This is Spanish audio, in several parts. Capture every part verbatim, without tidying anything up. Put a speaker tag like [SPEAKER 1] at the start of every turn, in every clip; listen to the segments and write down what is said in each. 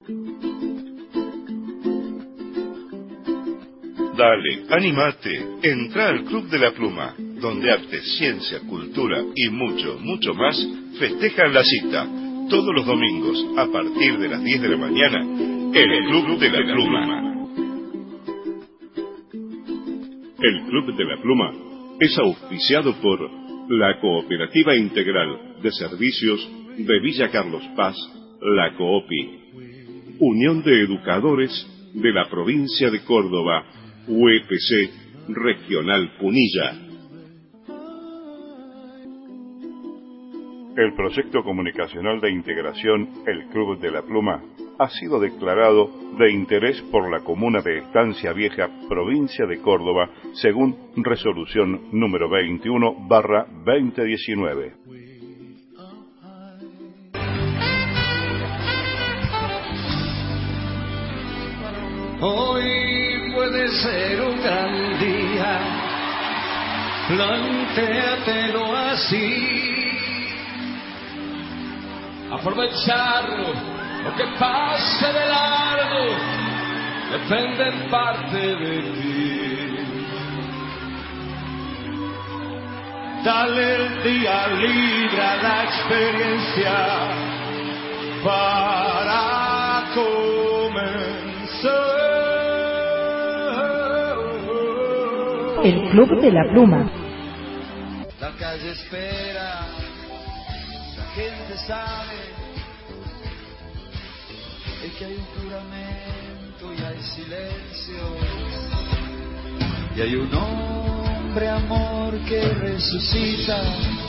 [SPEAKER 1] Dale, animate, entra al Club de la Pluma, donde arte, ciencia, cultura y mucho, mucho más festejan la cita, todos los domingos, a partir de las diez de la mañana, el Club de la Pluma.
[SPEAKER 2] El Club de la Pluma es auspiciado por la Cooperativa Integral de Servicios de Villa Carlos Paz, la COOPI, Unión de Educadores de la Provincia de Córdoba, U E P C Regional Punilla.
[SPEAKER 3] El proyecto comunicacional de integración El Club de la Pluma ha sido declarado de interés por la comuna de Estancia Vieja, provincia de Córdoba, según resolución número veintiuno barra veinte diecinueve.
[SPEAKER 4] Hoy puede ser un gran día, plantéatelo así. Aprovecharlo, lo que pase de largo, depende en parte de ti. Dale el día libre a la experiencia para comenzar.
[SPEAKER 5] El Club de la Pluma.
[SPEAKER 4] La calle espera, la gente sabe es que hay un juramento y hay silencio y hay un hombre amor que resucita.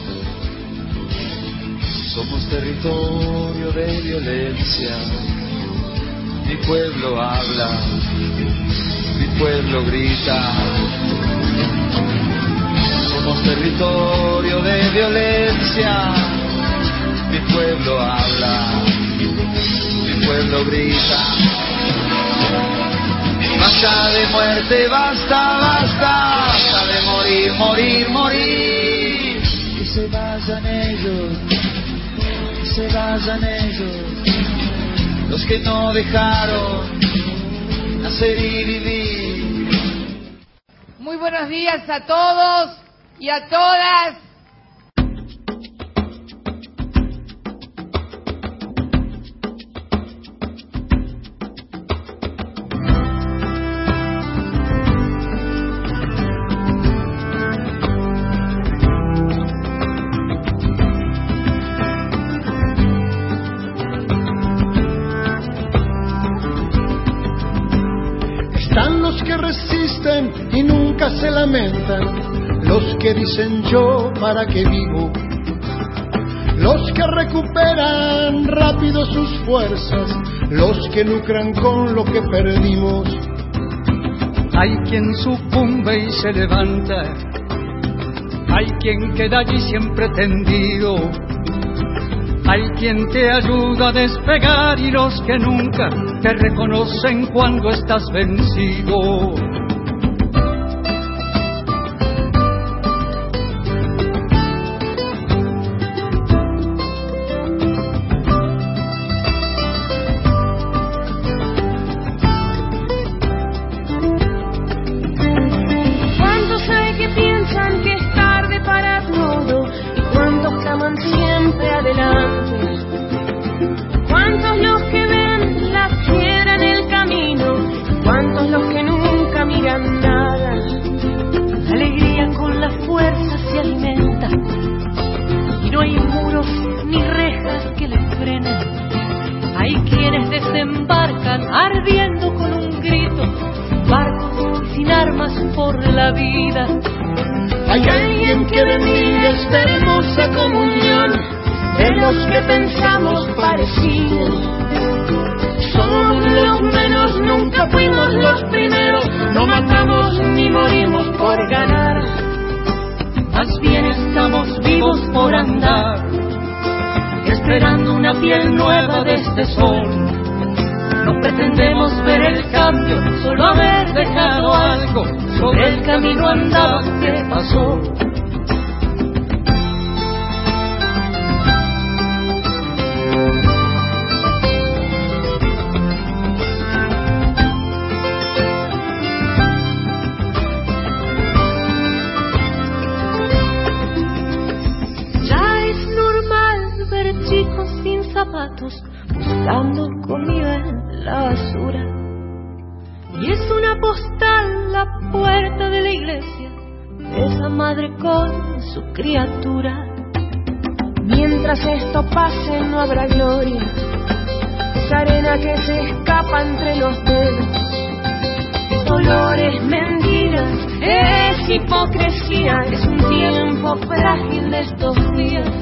[SPEAKER 4] Somos territorio de violencia. Mi pueblo habla, mi pueblo grita. Somos territorio de violencia. Mi pueblo habla, mi pueblo grita. Basta de muerte, basta, basta, basta de morir, morir, morir. Que se vayan ellos, que se vayan ellos, los que no dejaron nacer y vivir.
[SPEAKER 6] Muy buenos días a todos y a todas.
[SPEAKER 7] Están los que resisten y nunca se lamentan, los que dicen yo para qué vivo, los que recuperan rápido sus fuerzas, los que lucran con lo que perdimos.
[SPEAKER 8] Hay quien sucumbe y se levanta, hay quien queda allí siempre tendido, hay quien te ayuda a despegar y los que nunca te reconocen cuando estás vencido.
[SPEAKER 9] ¿Cuántos hay que piensan que es tarde para todo? ¿Y cuántos claman siempre adelante? ¿Cuántos los que ven la piedra en el camino? ¿Cuántos los que nunca miran nada? La alegría con la fuerza se alimenta y no hay muros ni rejas que le frenen. Hay quienes desembarcan ardiendo con un grito, barcos sin armas por la vida.
[SPEAKER 7] Hay alguien que bendiga esta hermosa comunión
[SPEAKER 9] de los que pensamos parecidos. Somos los menos, nunca fuimos los primeros. No matamos ni morimos por ganar. Más bien estamos vivos por andar, esperando una piel nueva de este sol. No pretendemos ver el cambio, solo haber dejado algo sobre el camino andado que pasó. comida en la basura. Y es una postal la puerta de la iglesia, esa madre con su criatura. Mientras esto pase no habrá gloria, esa arena que se escapa entre los dedos. Dolores, mentiras, es hipocresía, es un tiempo frágil de estos días.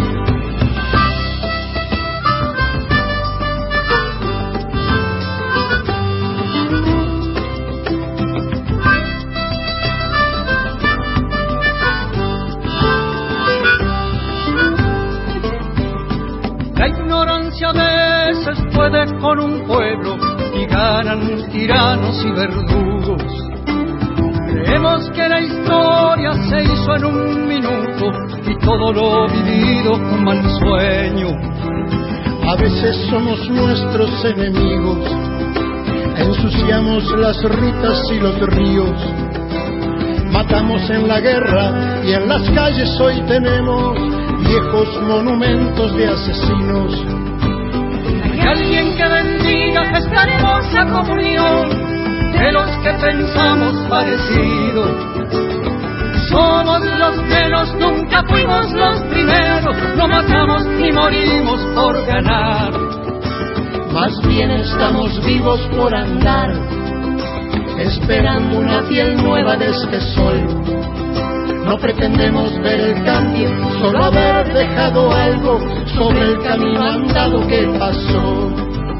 [SPEAKER 8] La ignorancia a veces puede con un pueblo y ganan tiranos y verdugos. Creemos que la historia se hizo en un minuto y todo lo vivido un mal sueño.
[SPEAKER 7] A veces somos nuestros enemigos, ensuciamos las rutas y los ríos, matamos en la guerra y en las calles hoy tenemos viejos monumentos de asesinos.
[SPEAKER 8] Hay alguien que bendiga esta hermosa comunión de los que pensamos parecido. Somos los menos, nunca fuimos los primeros, no matamos ni morimos por ganar.
[SPEAKER 7] Más bien estamos vivos por andar, esperando una piel nueva de este sol. No pretendemos ver el cambio, solo haber dejado algo sobre el camino andado que pasó.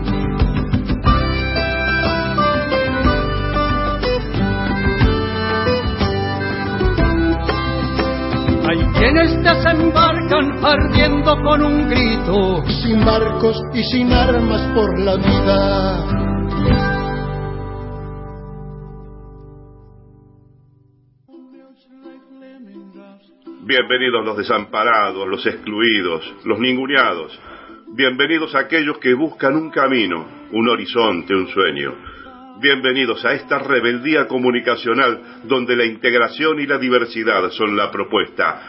[SPEAKER 8] Hay quienes desembarcan ardiendo con un grito,
[SPEAKER 7] sin barcos y sin armas por la vida.
[SPEAKER 2] Bienvenidos los desamparados, los excluidos, los ninguneados. Bienvenidos a aquellos que buscan un camino, un horizonte, un sueño. Bienvenidos a esta rebeldía comunicacional donde la integración y la diversidad son la propuesta.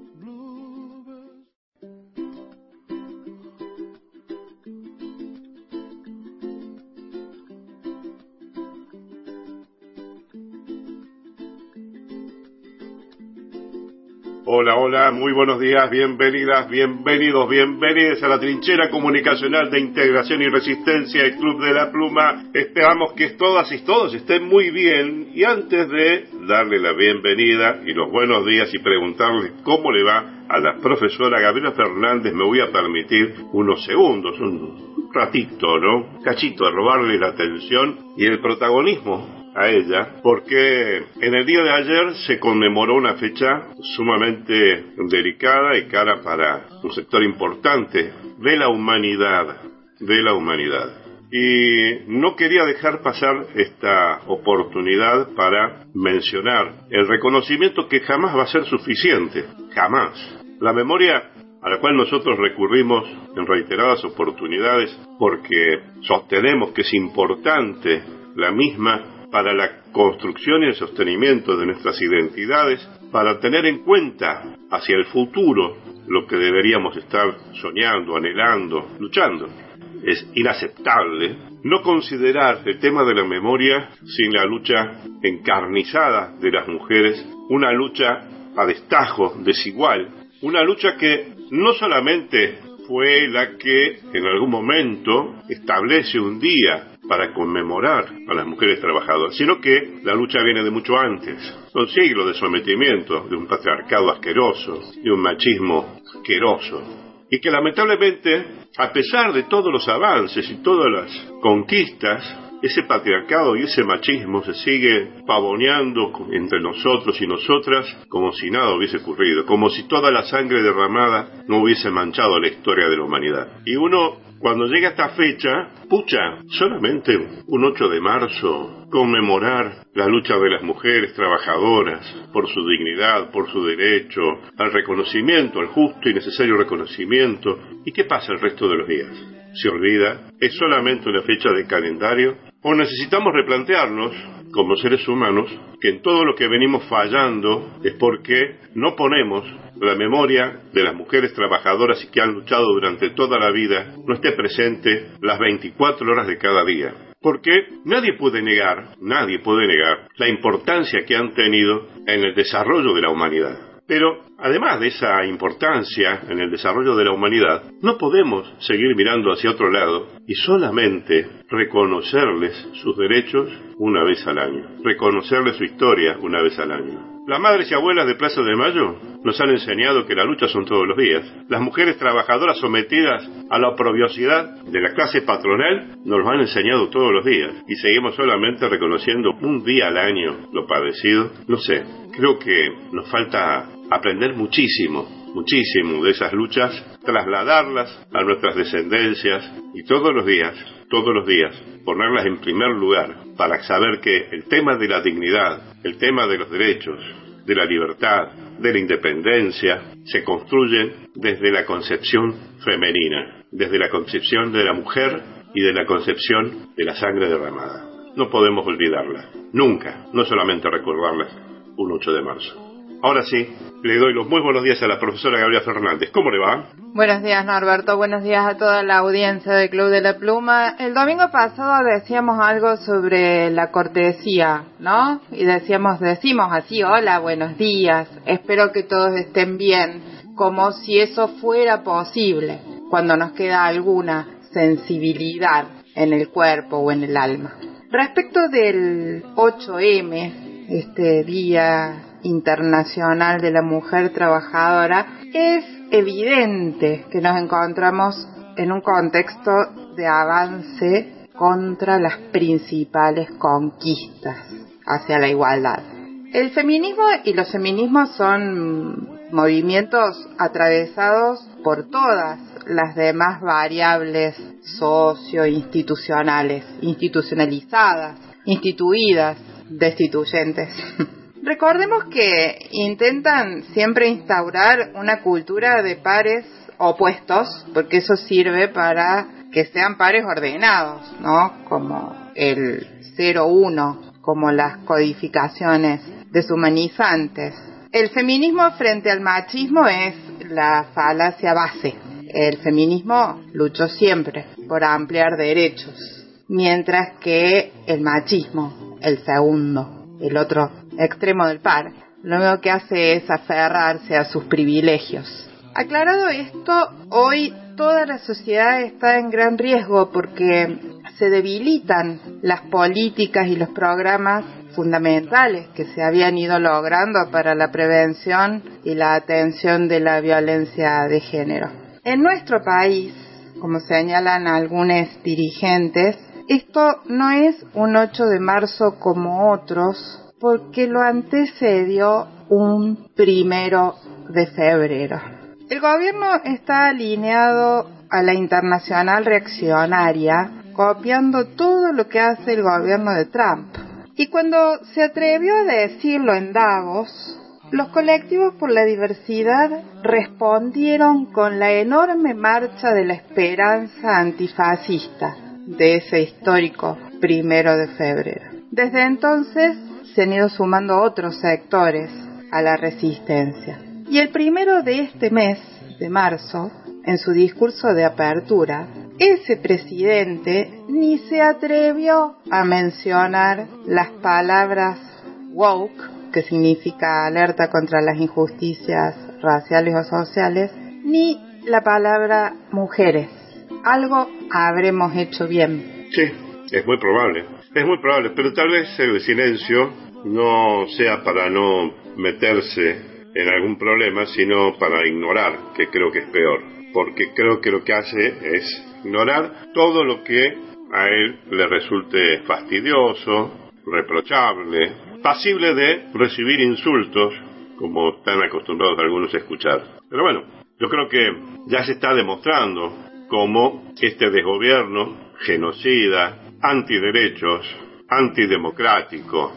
[SPEAKER 2] Hola, hola, muy buenos días, bienvenidas, bienvenidos, bienvenidos a la trinchera comunicacional de integración y resistencia del Club de la Pluma. Esperamos que todas y todos estén muy bien y antes de darle la bienvenida y los buenos días y preguntarles cómo le va a la profesora Gabriela Fernández, me voy a permitir unos segundos, un ratito, ¿no? Un cachito de robarle la atención y el protagonismo a ella, porque en el día de ayer se conmemoró una fecha sumamente delicada y cara para un sector importante de la humanidad, de la humanidad. Y no quería dejar pasar esta oportunidad para mencionar el reconocimiento que jamás va a ser suficiente, jamás. La memoria a la cual nosotros recurrimos en reiteradas oportunidades porque sostenemos que es importante la misma para la construcción y el sostenimiento de nuestras identidades, para tener en cuenta hacia el futuro lo que deberíamos estar soñando, anhelando, luchando. Es inaceptable no considerar el tema de la memoria sin la lucha encarnizada de las mujeres, una lucha a destajo, desigual, una lucha que no solamente fue la que en algún momento establece un día para conmemorar a las mujeres trabajadoras, sino que la lucha viene de mucho antes. Son siglos de sometimiento, de un patriarcado asqueroso, de un machismo asqueroso, y que lamentablemente, a pesar de todos los avances y todas las conquistas, ese patriarcado y ese machismo se sigue pavoneando entre nosotros y nosotras como si nada hubiese ocurrido, como si toda la sangre derramada no hubiese manchado la historia de la humanidad. Y uno, cuando llega a esta fecha, pucha, solamente un ocho de marzo, conmemorar la lucha de las mujeres trabajadoras por su dignidad, por su derecho, al reconocimiento, al justo y necesario reconocimiento. ¿Y qué pasa el resto de los días? ¿Se olvida? ¿Es solamente una fecha de calendario? ¿O necesitamos replantearnos como seres humanos, que en todo lo que venimos fallando es porque no ponemos la memoria de las mujeres trabajadoras y que han luchado durante toda la vida, no esté presente las veinticuatro horas de cada día. Porque nadie puede negar, nadie puede negar la importancia que han tenido en el desarrollo de la humanidad. Pero, además de esa importancia en el desarrollo de la humanidad, no podemos seguir mirando hacia otro lado y solamente reconocerles sus derechos una vez al año, reconocerles su historia una vez al año. Las madres y abuelas de Plaza de Mayo nos han enseñado que la lucha son todos los días. Las mujeres trabajadoras sometidas a la oprobiosidad de la clase patronal nos lo han enseñado todos los días. Y seguimos solamente reconociendo un día al año lo padecido. No sé, creo que nos falta aprender muchísimo, muchísimo de esas luchas, trasladarlas a nuestras descendencias y todos los días, todos los días, ponerlas en primer lugar para saber que el tema de la dignidad, el tema de los derechos, de la libertad, de la independencia, se construyen desde la concepción femenina, desde la concepción de la mujer y de la concepción de la sangre derramada. No podemos olvidarla, nunca, no solamente recordarlas un ocho de marzo. Ahora sí, le doy los muy buenos días a la profesora Gabriela Fernández. ¿Cómo le va?
[SPEAKER 10] Buenos días, Norberto. Buenos días a toda la audiencia del Club de la Pluma. El domingo pasado decíamos algo sobre la cortesía, ¿no? Y decíamos, decimos así, hola, buenos días, espero que todos estén bien, como si eso fuera posible cuando nos queda alguna sensibilidad en el cuerpo o en el alma. Respecto del ocho eme, este día internacional de la mujer trabajadora, es evidente que nos encontramos en un contexto de avance contra las principales conquistas hacia la igualdad. El feminismo y los feminismos son movimientos atravesados por todas las demás variables socio-institucionales, institucionalizadas, instituidas, destituyentes. Recordemos que intentan siempre instaurar una cultura de pares opuestos, porque eso sirve para que sean pares ordenados, ¿no? Como el cero uno, como las codificaciones deshumanizantes. El feminismo frente al machismo es la falacia base. El feminismo luchó siempre por ampliar derechos, mientras que el machismo, el segundo, el otro extremo del par, lo único que hace es aferrarse a sus privilegios. Aclarado esto, hoy toda la sociedad está en gran riesgo porque se debilitan las políticas y los programas fundamentales que se habían ido logrando para la prevención y la atención de la violencia de género. En nuestro país, como señalan algunos dirigentes, esto no es un ocho de marzo como otros, porque lo antecedió un primero de febrero. El gobierno está alineado a la internacional reaccionaria, copiando todo lo que hace el gobierno de Trump. Y cuando se atrevió a decirlo en Davos, los colectivos por la diversidad respondieron con la enorme marcha de la esperanza antifascista de ese histórico primero de febrero. Desde entonces se han ido sumando otros sectores a la resistencia. Y el primero de este mes, de marzo, en su discurso de apertura, ese presidente ni se atrevió a mencionar las palabras woke, que significa alerta contra las injusticias raciales o sociales, ni la palabra mujeres. Algo habremos hecho bien.
[SPEAKER 2] Sí, es muy probable. Es muy probable, pero tal vez el silencio no sea para no meterse en algún problema, sino para ignorar, que creo que es peor. Porque creo que lo que hace es ignorar todo lo que a él le resulte fastidioso, reprochable, pasible de recibir insultos, como están acostumbrados algunos a escuchar. Pero bueno, yo creo que ya se está demostrando cómo este desgobierno genocida, antiderechos, antidemocrático,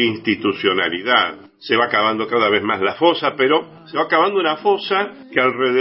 [SPEAKER 2] antiinstitucionalidad, se va acabando cada vez más la fosa, pero se va acabando una fosa que alrededor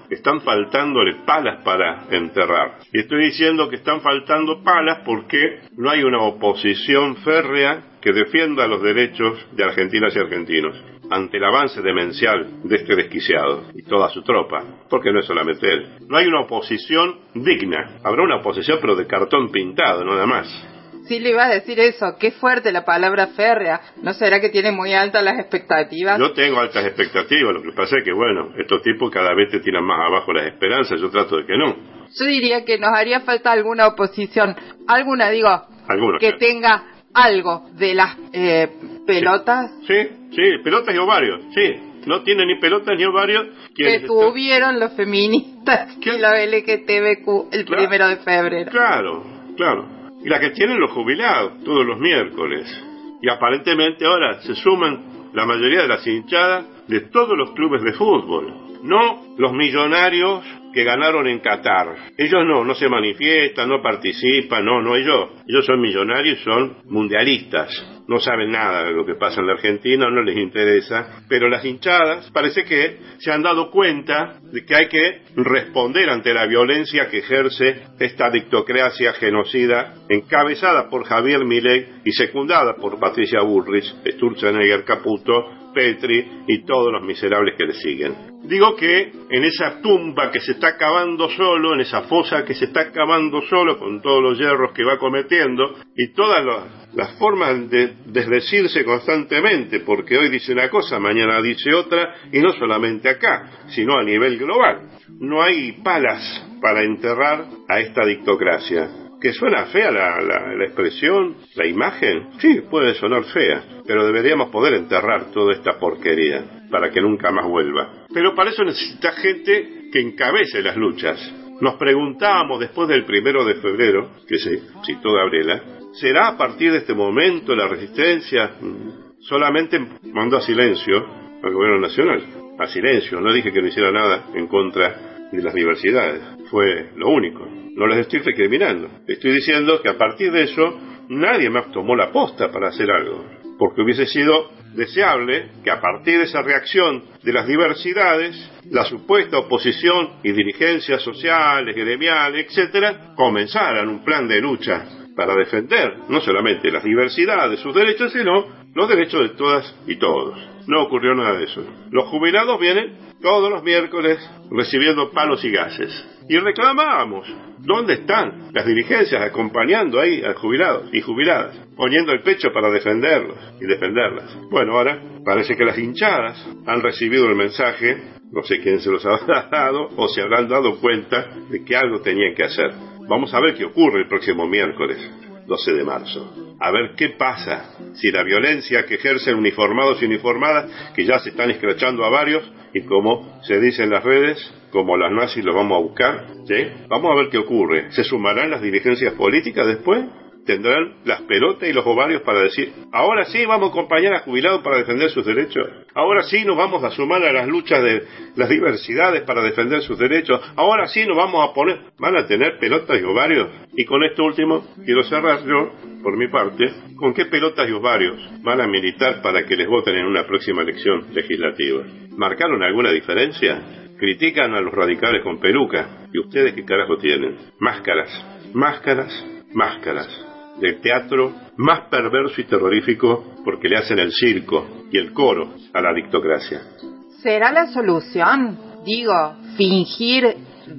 [SPEAKER 2] están faltándole palas para enterrar. Y estoy diciendo que están faltando palas porque no hay una oposición férrea que defienda los derechos de argentinas y argentinos ante el avance demencial de este desquiciado y toda su tropa, porque no es solamente él. No hay una oposición digna. Habrá una oposición, pero de cartón pintado, nada más.
[SPEAKER 10] Sí, le iba a decir eso. Qué fuerte la palabra férrea. ¿No será que tiene muy altas las expectativas?
[SPEAKER 2] Yo tengo altas expectativas. Lo que pasa es que, bueno, estos tipos cada vez te tiran más abajo las esperanzas. Yo trato de que no.
[SPEAKER 10] Yo diría que nos haría falta alguna oposición. Alguna, digo,
[SPEAKER 2] Algunos,
[SPEAKER 10] que
[SPEAKER 2] claro.
[SPEAKER 10] tenga algo de las eh, pelotas.
[SPEAKER 2] Sí, sí, pelotas y ovarios, sí. No tienen ni pelotas ni ovarios.
[SPEAKER 10] Que tuvieron los feministas y los L G T B Q el
[SPEAKER 2] claro,
[SPEAKER 10] primero de febrero.
[SPEAKER 2] Claro, claro. Y la que tienen los jubilados todos los miércoles. Y aparentemente ahora se suman la mayoría de las hinchadas de todos los clubes de fútbol. No los millonarios que ganaron en Qatar. Ellos no, no se manifiestan, no participan, no, no ellos. Ellos son millonarios y son mundialistas. No saben nada de lo que pasa en la Argentina, no les interesa. Pero las hinchadas parece que se han dado cuenta de que hay que responder ante la violencia que ejerce esta dictocracia genocida encabezada por Javier Milei y secundada por Patricia Bullrich, Sturzenegger, Caputo, Petri y todos los miserables que le siguen. Digo que en esa tumba que se está cavando solo, en esa fosa que se está cavando solo con todos los hierros que va cometiendo y todas las, las formas de desdecirse constantemente, porque hoy dice una cosa, mañana dice otra, y no solamente acá, sino a nivel global. No hay palas para enterrar a esta dictocracia. ¿Que suena fea la, la, la expresión, la imagen? Sí, puede sonar fea, pero deberíamos poder enterrar toda esta porquería para que nunca más vuelva. Pero para eso necesita gente que encabece las luchas. Nos preguntábamos después del primero de febrero, que se citó Gabriela, ¿será a partir de este momento la resistencia? Solamente mandó a silencio al gobierno nacional, a silencio, no dije que no hiciera nada en contra de las diversidades, fue lo único. No les estoy recriminando, estoy diciendo que a partir de eso nadie más tomó la posta para hacer algo, porque hubiese sido deseable que a partir de esa reacción de las diversidades, la supuesta oposición y dirigencias sociales, gremiales, etcétera, comenzaran un plan de lucha para defender no solamente las diversidades, sus derechos, sino los derechos de todas y todos. No ocurrió nada de eso. Los jubilados vienen todos los miércoles recibiendo palos y gases. Y reclamábamos, ¿dónde están las dirigencias acompañando ahí a jubilados y jubiladas, poniendo el pecho para defenderlos y defenderlas? Bueno, ahora parece que las hinchadas han recibido el mensaje, no sé quién se los habrá dado o se habrán dado cuenta de que algo tenían que hacer. Vamos a ver qué ocurre el próximo miércoles, doce de marzo. A ver qué pasa si la violencia que ejercen uniformados y uniformadas, que ya se están escrachando a varios, y como se dice en las redes, como las nazis los vamos a buscar, ¿sí? Vamos a ver qué ocurre. ¿Se sumarán las dirigencias políticas después? ¿Tendrán las pelotas y los ovarios para decir, ahora sí vamos a acompañar a jubilados para defender sus derechos? Ahora sí nos vamos a sumar a las luchas de las diversidades para defender sus derechos? Ahora sí nos vamos a poner, ¿van a tener pelotas y ovarios? Y con esto último, quiero cerrar yo, por mi parte, ¿con qué pelotas y ovarios van a militar para que les voten en una próxima elección legislativa? ¿Marcaron alguna diferencia? Critican a los radicales con peluca. ¿Y ustedes qué carajo tienen? Máscaras, máscaras, máscaras. Del teatro más perverso y terrorífico porque le hacen el circo y el coro a la dictocracia.
[SPEAKER 10] ¿Será la solución? Digo, fingir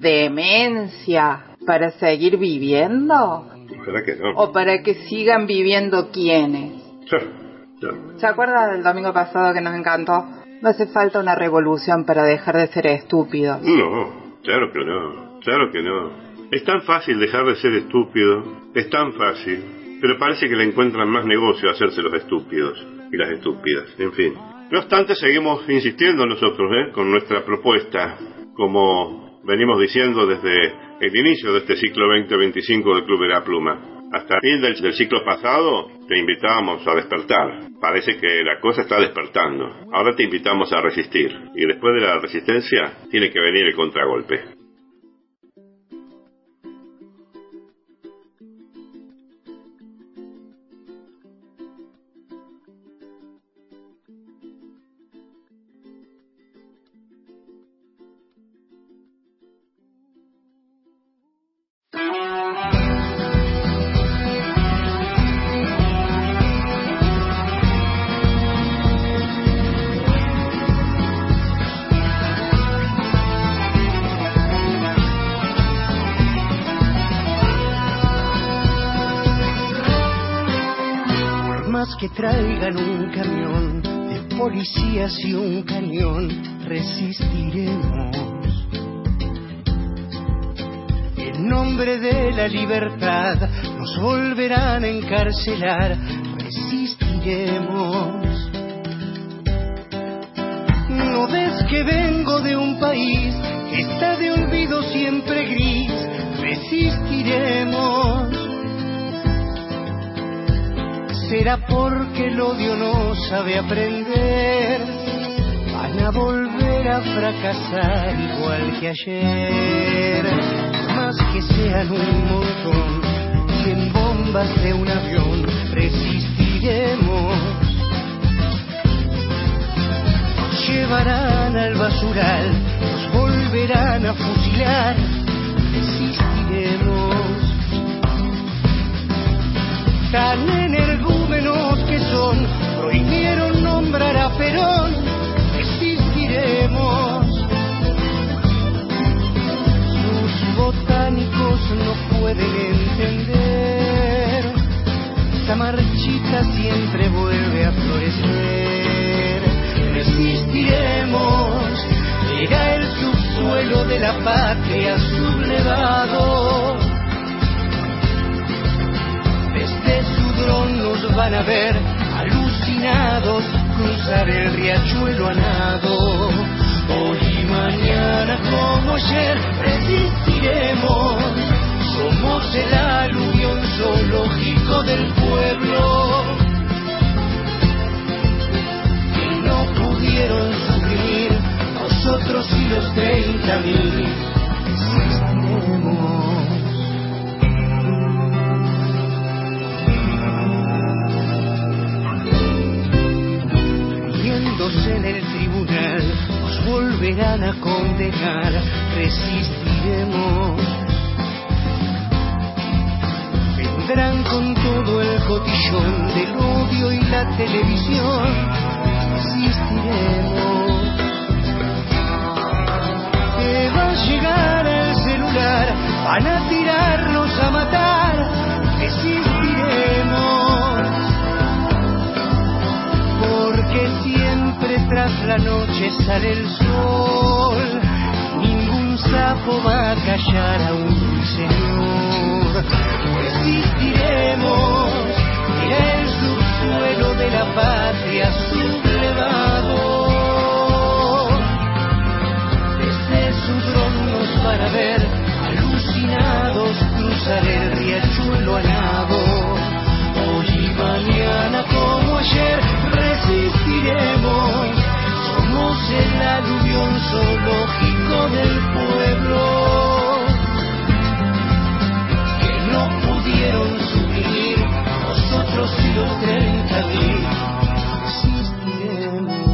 [SPEAKER 10] demencia para seguir viviendo.
[SPEAKER 2] Ojalá que no.
[SPEAKER 10] ¿O para que sigan viviendo quiénes?
[SPEAKER 2] Sí, sí.
[SPEAKER 10] ¿Se acuerda del domingo pasado que nos encantó? No hace falta una revolución para dejar de ser estúpidos.
[SPEAKER 2] No, claro que no, claro que no. Es tan fácil dejar de ser estúpido, es tan fácil, pero parece que le encuentran más negocio a hacerse los estúpidos y las estúpidas, en fin. No obstante, seguimos insistiendo nosotros, ¿eh? con nuestra propuesta, como venimos diciendo desde el inicio de este ciclo veinte veinticinco del Club de la Pluma. Hasta el fin del, del ciclo pasado te invitábamos a despertar. Parece que la cosa está despertando. Ahora te invitamos a resistir. Y después de la resistencia, tiene que venir el contragolpe.
[SPEAKER 11] más que traigan un camión de policías y un cañón, resistiremos. En nombre de la libertad nos volverán a encarcelar, resistiremos. ¿No ves que vengo de un país que está de olvido siempre gris? Resistiremos. Será porque el odio no sabe aprender, van a volver a fracasar igual que ayer. Más que sean un montón, cien bombas de un avión, resistiremos. Nos llevarán al basural, nos volverán a fusilar, resistiremos. Tan energúmenos que son, prohibieron nombrar a Perón, resistiremos. Sus botánicos no pueden entender, esta marchita siempre vuelve a florecer. Resistiremos, era el subsuelo de la patria sublevado. Desde su dron nos van a ver, alucinados, cruzar el riachuelo a nado. Hoy y mañana como ayer resistiremos, somos el aluvión zoológico del pueblo. Que no pudieron suprimir, nosotros y los treinta mil resistiremos. En el tribunal nos volverán a condenar, resistiremos. Vendrán con todo el cotillón del odio y la televisión, resistiremos. Que va a llegar el celular, van a tirarnos a matar, resistiremos. Porque siempre tras la noche sale el sol, ningún sapo va a callar a un ruiseñor. Resistiremos, era el subsuelo de la patria sublevado. Desde su dron nos van a ver, alucinados, cruzar el riachuelo a nado. Hoy y mañana como ayer resistiremos, somos el aluvión zoológico del pueblo. Que no pudieron suprimir, nosotros y los treinta mil resistiremos.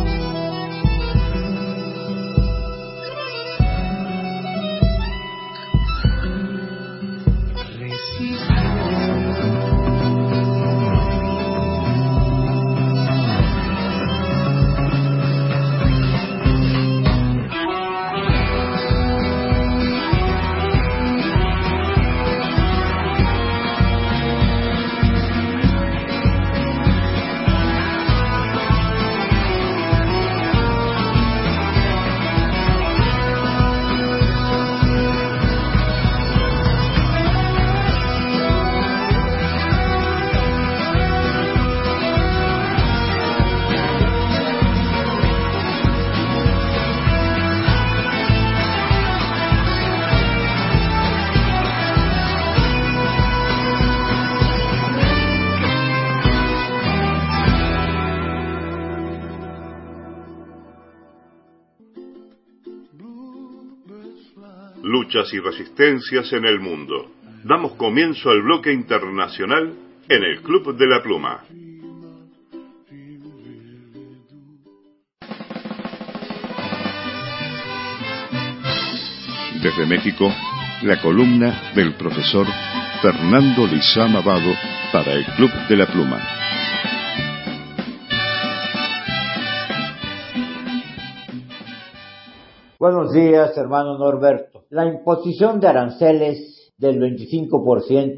[SPEAKER 3] Luchas y resistencias en el mundo. Damos comienzo al bloque internacional en el Club de la Pluma.
[SPEAKER 2] Desde México, la columna del profesor Fernando Lizama Vado para el Club de la Pluma.
[SPEAKER 12] Buenos días, hermano Norberto. La imposición de aranceles del veinticinco por ciento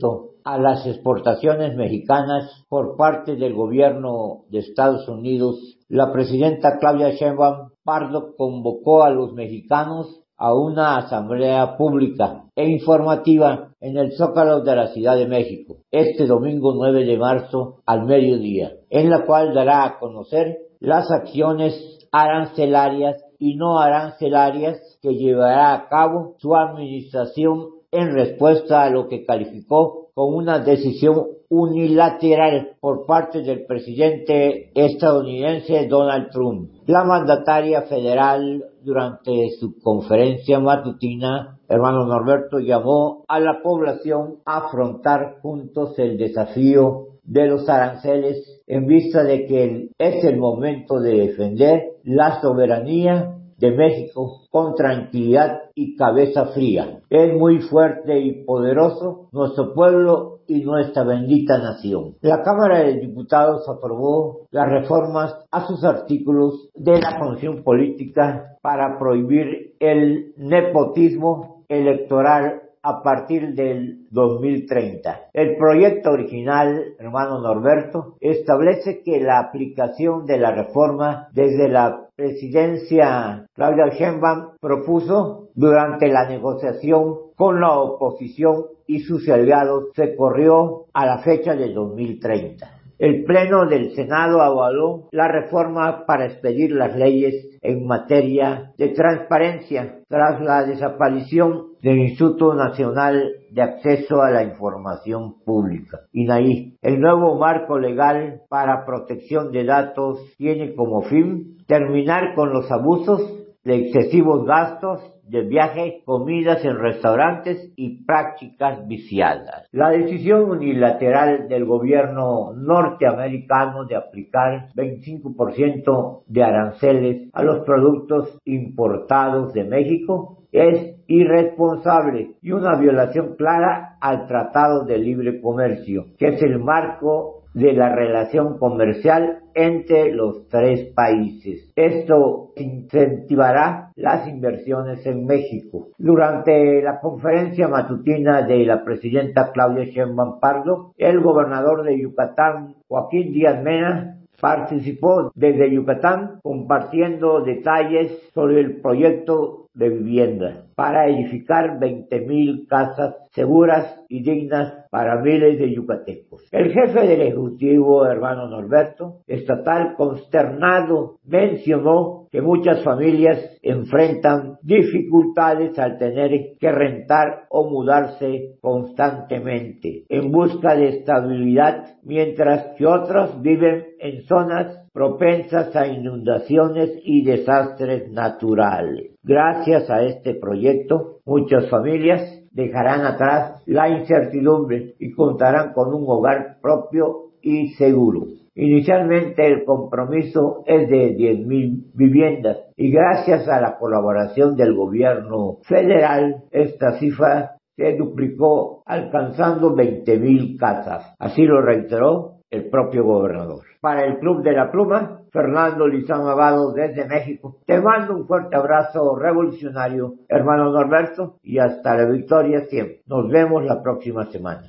[SPEAKER 12] a las exportaciones mexicanas por parte del gobierno de Estados Unidos, la presidenta Claudia Sheinbaum Pardo convocó a los mexicanos a una asamblea pública e informativa en el Zócalo de la Ciudad de México, este domingo nueve de marzo al mediodía, en la cual dará a conocer las acciones arancelarias y no arancelarias que llevará a cabo su administración en respuesta a lo que calificó como una decisión unilateral por parte del presidente estadounidense Donald Trump. La mandataria federal, durante su conferencia matutina, hermano Norberto, llamó a la población a afrontar juntos el desafío de los aranceles en vista de que es el momento de defender la soberanía de México con tranquilidad y cabeza fría. Es muy fuerte y poderoso nuestro pueblo y nuestra bendita nación. La Cámara de Diputados aprobó las reformas a sus artículos de la Constitución Política para prohibir el nepotismo electoral a partir del dos mil treinta. El proyecto original, hermano Norberto, establece que la aplicación de la reforma desde la presidencia Claudia Sheinbaum propuso durante la negociación con la oposición y sus aliados se corrió a la fecha de dos mil treinta. El Pleno del Senado avaló la reforma para expedir las leyes en materia de transparencia tras la desaparición del Instituto Nacional de Acceso a la Información Pública, I N A I. El nuevo marco legal para protección de datos tiene como fin terminar con los abusos de excesivos gastos de viaje, comidas en restaurantes y prácticas viciadas. La decisión unilateral del gobierno norteamericano de aplicar veinticinco por ciento de aranceles a los productos importados de México es irresponsable y una violación clara al Tratado de Libre Comercio, que es el marco de la relación comercial entre los tres países. Esto incentivará las inversiones en México. Durante la conferencia matutina de la presidenta Claudia Sheinbaum Pardo, el gobernador de Yucatán, Joaquín Díaz Mena, participó desde Yucatán compartiendo detalles sobre el proyecto de vivienda para edificar veinte mil casas seguras y dignas para miles de yucatecos. El jefe del Ejecutivo, hermano Norberto, estatal, consternado, mencionó que muchas familias enfrentan dificultades al tener que rentar o mudarse constantemente en busca de estabilidad, mientras que otros viven en zonas propensas a inundaciones y desastres naturales. Gracias a este proyecto, muchas familias dejarán atrás la incertidumbre y contarán con un hogar propio y seguro. Inicialmente el compromiso es de diez mil viviendas y gracias a la colaboración del gobierno federal, esta cifra se duplicó alcanzando veinte mil casas. Así lo reiteró el propio gobernador. Para el Club de la Pluma, Fernando Lizano Abado desde México. Te mando un fuerte abrazo revolucionario, hermano Norberto, y hasta la victoria siempre. Nos vemos la próxima semana.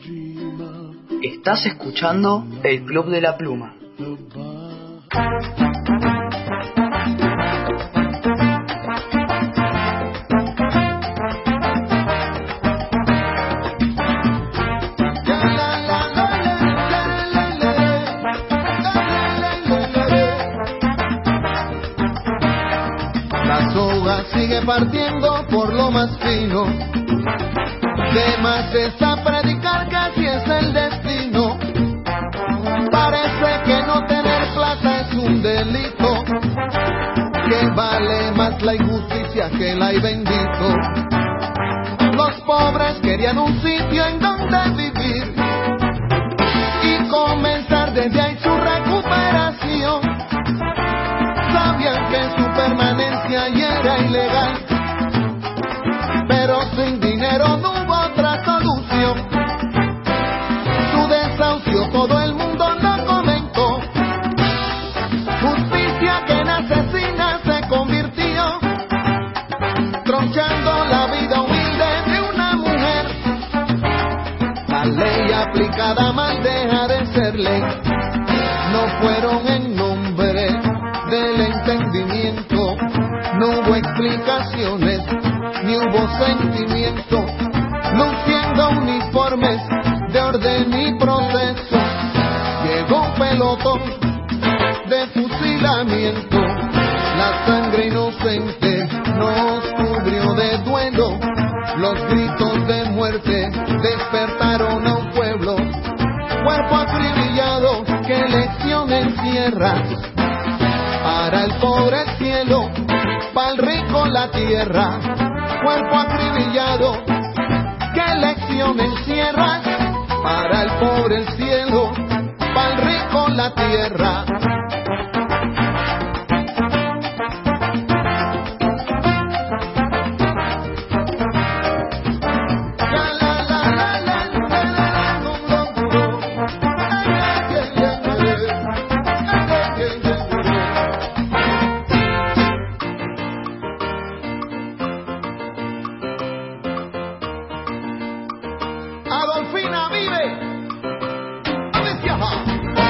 [SPEAKER 13] Estás escuchando el Club de la Pluma.
[SPEAKER 14] Sigue partiendo por lo más fino, de más está predicar que así es el destino. Parece que no tener plata es un delito, que vale más la injusticia que el ay bendito. Los pobres querían un sitio en donde vivir y comenzar desde ahí su recuperación. Sabían que su permanencia ya era ilegal, pero sin dinero no hubo otra solución. Su desahucio todo el mundo lo comentó, justicia que en asesina se convirtió, tronchando la vida humilde de una mujer. La ley cada mal deja de ser ley. No fueron en nombre del entendimiento, no hubo explicaciones, ni hubo sentimiento, luciendo uniformes de orden y proceso. Llegó un pelotón de fusilamiento, la sangre inocente nos cubrió de duelo, los gritos de muerte despertaron a un pueblo, cuerpo acribillado que lección encierra, para el pobre cielo, para el rico la tierra, cuerpo acribillado que lección encierra, para el pobre el cielo, para el rico la tierra. Adolfina vive. A ver si ajá.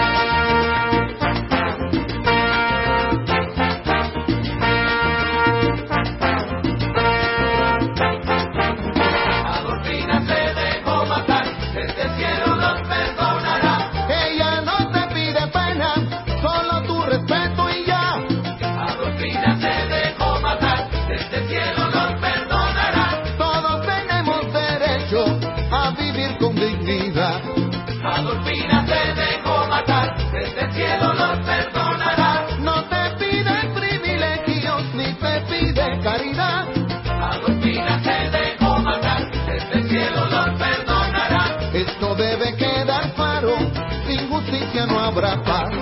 [SPEAKER 14] Adolfina se dejó matar, desde el cielo los perdonará. Ella no te pide pena, solo tu respeto y ya. Adolfina se dejó matar, desde el cielo los perdonará. Todos tenemos derecho a vivir con dignidad. Adolfina se dejó matar, desde el cielo los perdonará. No te pide privilegios ni te pide caridad. Adolfina se dejó matar, desde el cielo los perdonará. Esto debe quedar claro, sin justicia no habrá paz.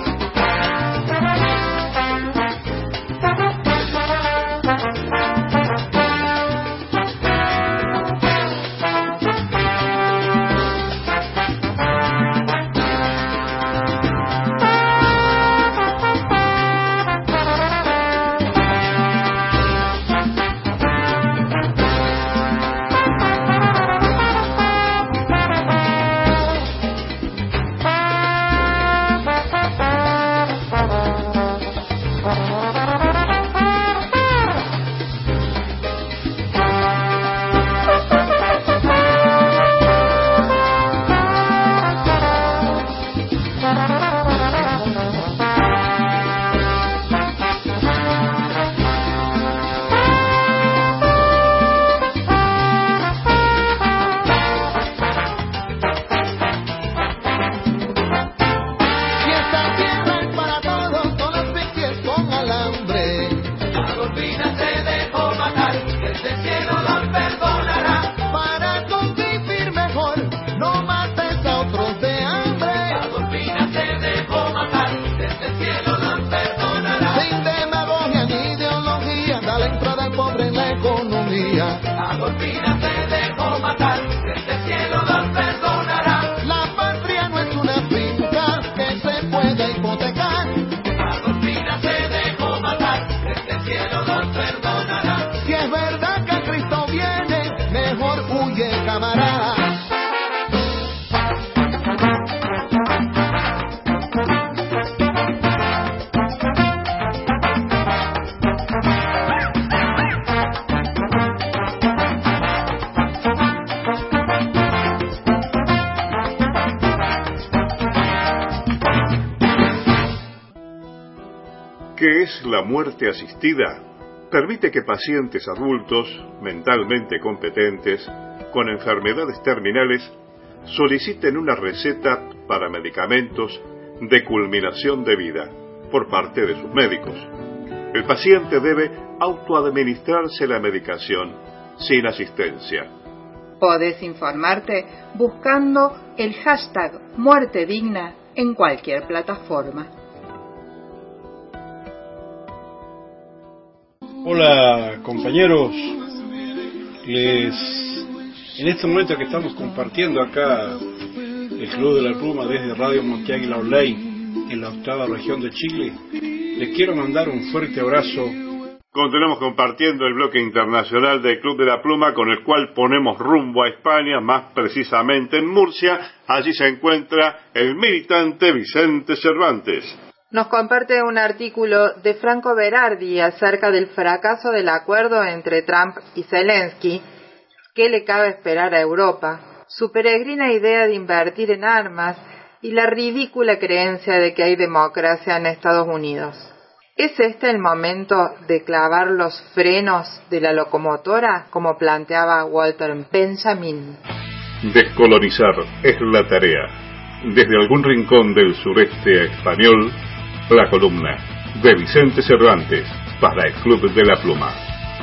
[SPEAKER 14] Adolfina se dejó matar, desde el cielo los perdonará. La patria no es una finca que se puede hipotecar. Adolfina se dejó matar, desde el cielo los perdonará. Si es verdad que Cristo viene, mejor huye, camarada.
[SPEAKER 3] ¿Qué es la muerte asistida? Permite que pacientes adultos, mentalmente competentes, con enfermedades terminales, soliciten una receta para medicamentos de culminación de vida por parte de sus médicos. El paciente debe autoadministrarse la medicación sin asistencia.
[SPEAKER 10] Podés informarte buscando el hashtag Muerte Digna en cualquier plataforma.
[SPEAKER 15] Hola compañeros, les en este momento que estamos compartiendo acá el Club de la Pluma desde Radio Monte Águila Online en la octava región de Chile, les quiero mandar un fuerte abrazo
[SPEAKER 3] Continuamos compartiendo el bloque internacional del Club de la Pluma, con el cual ponemos rumbo a España, más precisamente en Murcia. Allí se encuentra el militante Vicente Cervantes.
[SPEAKER 10] Nos comparte un artículo de Franco Berardi acerca del fracaso del acuerdo entre Trump y Zelensky. ¿Qué le cabe esperar a Europa? Su peregrina idea de invertir en armas y la ridícula creencia de que hay democracia en Estados Unidos. ¿Es este el momento de clavar los frenos de la locomotora, como planteaba Walter Benjamin?
[SPEAKER 3] Descolonizar es la tarea. Desde algún rincón del sureste español, la columna de Vicente Cervantes para el Club de la Pluma.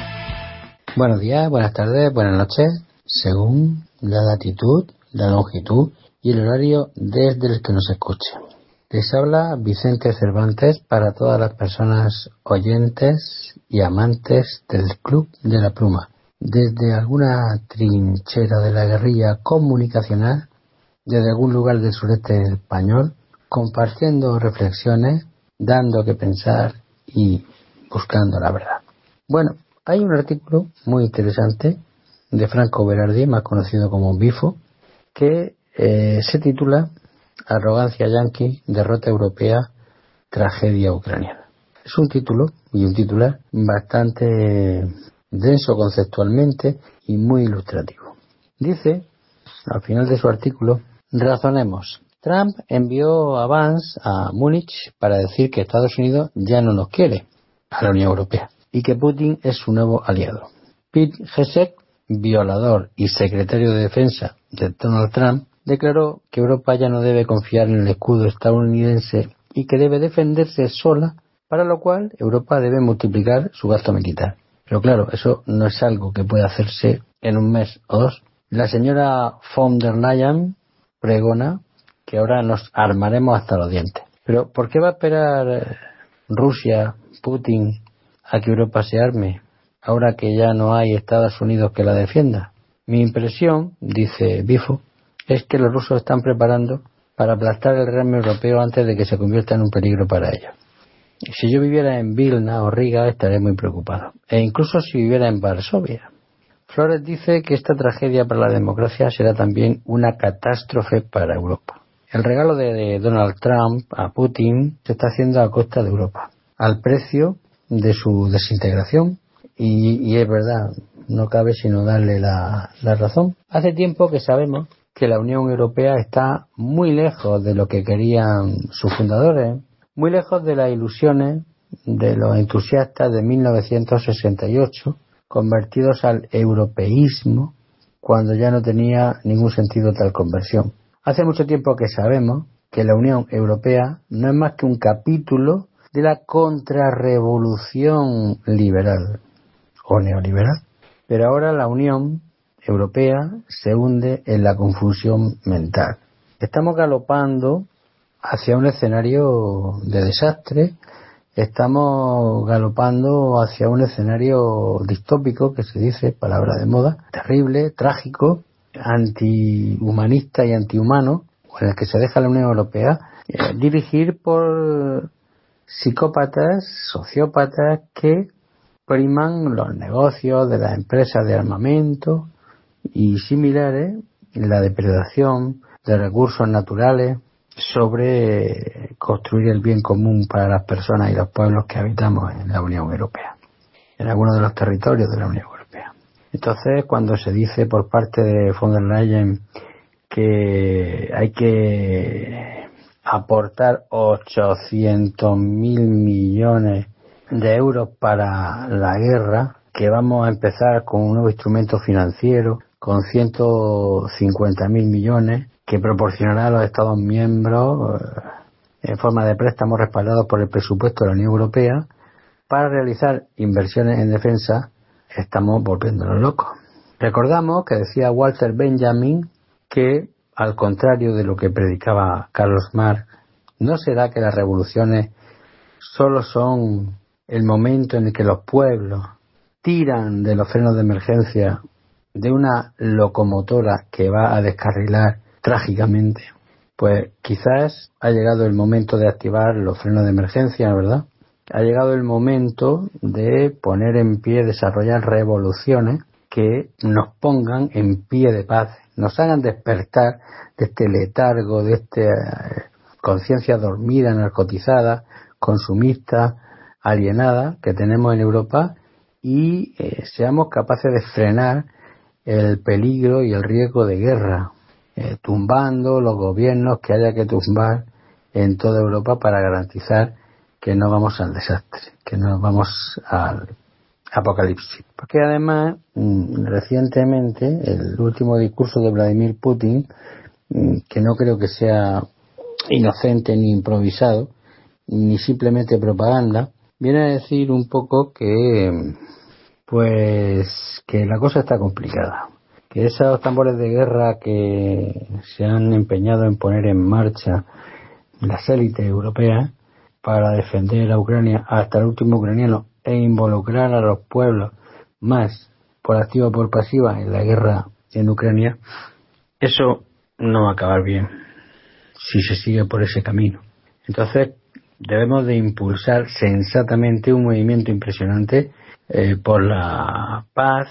[SPEAKER 16] Buenos días, buenas tardes, buenas noches, según la latitud, la longitud y el horario desde el que nos escuche. Les habla Vicente Cervantes para todas las personas oyentes y amantes del Club de la Pluma, desde alguna trinchera de la guerrilla comunicacional, desde algún lugar del sureste español, compartiendo reflexiones, dando que pensar y buscando la verdad. Bueno, hay un artículo muy interesante de Franco Berardi, más conocido como Bifo, que eh, se titula Arrogancia yanqui, derrota europea, tragedia ucraniana. Es un título y un titular bastante denso conceptualmente y muy ilustrativo. Dice, al final de su artículo, razonemos. Trump envió a Vance a Múnich para decir que Estados Unidos ya no nos quiere, a la Unión Europea, y que Putin es su nuevo aliado. Pete Hegseth, violador y secretario de Defensa de Donald Trump, declaró que Europa ya no debe confiar en el escudo estadounidense y que debe defenderse sola, para lo cual Europa debe multiplicar su gasto militar. Pero claro, eso no es algo que pueda hacerse en un mes o dos. La señora von der Leyen pregona que ahora nos armaremos hasta los dientes. Pero ¿por qué va a esperar Rusia, Putin, a que Europa se arme, ahora que ya no hay Estados Unidos que la defienda? Mi impresión, dice Bifo, es que los rusos están preparando para aplastar el régimen europeo antes de que se convierta en un peligro para ellos. Si yo viviera en Vilna o Riga estaría muy preocupado, e incluso si viviera en Varsovia. Flores dice que esta tragedia para la democracia será también una catástrofe para Europa. El regalo de Donald Trump a Putin se está haciendo a costa de Europa, al precio de su desintegración, y, y es verdad, no cabe sino darle la, la razón. Hace tiempo que sabemos que la Unión Europea está muy lejos de lo que querían sus fundadores, muy lejos de las ilusiones de los entusiastas de mil novecientos sesenta y ocho, convertidos al europeísmo cuando ya no tenía ningún sentido tal conversión. Hace mucho tiempo que sabemos que la Unión Europea no es más que un capítulo de la contrarrevolución liberal o neoliberal, pero ahora la Unión Europea se hunde en la confusión mental. Estamos galopando hacia un escenario de desastre, estamos galopando hacia un escenario distópico, que se dice, palabra de moda, terrible, trágico, antihumanista y antihumano, en el que se deja la Unión Europea eh, dirigir por psicópatas, sociópatas que priman los negocios de las empresas de armamento y similares, la depredación de recursos naturales sobre construir el bien común para las personas y los pueblos que habitamos en la Unión Europea, en algunos de los territorios de la Unión Europea. Entonces, cuando se dice por parte de von der Leyen que hay que aportar ochocientos mil millones de euros para la guerra, que vamos a empezar con un nuevo instrumento financiero con ciento cincuenta mil millones que proporcionará a los Estados miembros eh, en forma de préstamos respaldados por el presupuesto de la Unión Europea para realizar inversiones en defensa, estamos volviéndonos locos. Recordamos que decía Walter Benjamin que, al contrario de lo que predicaba Carlos Marx, no será que las revoluciones solo son el momento en el que los pueblos tiran de los frenos de emergencia de una locomotora que va a descarrilar trágicamente. Pues quizás ha llegado el momento de activar los frenos de emergencia, ¿verdad? ha llegado el momento de poner en pie, desarrollar revoluciones que nos pongan en pie de paz, nos hagan despertar de este letargo, de esta eh, conciencia dormida, narcotizada, consumista, alienada que tenemos en Europa, y eh, seamos capaces de frenar el peligro y el riesgo de guerra, eh, tumbando los gobiernos que haya que tumbar en toda Europa para garantizar que no vamos al desastre, que no vamos al apocalipsis. Porque además, recientemente, el último discurso de Vladimir Putin, que no creo que sea inocente ni improvisado, ni simplemente propaganda, viene a decir un poco que, pues, que la cosa está complicada. Que esos tambores de guerra que se han empeñado en poner en marcha las élites europeas para defender a Ucrania hasta el último ucraniano e involucrar a los pueblos más por activa o por pasiva en la guerra en Ucrania, eso no va a acabar bien si se sigue por ese camino. Entonces debemos de impulsar sensatamente un movimiento impresionante eh, por la paz,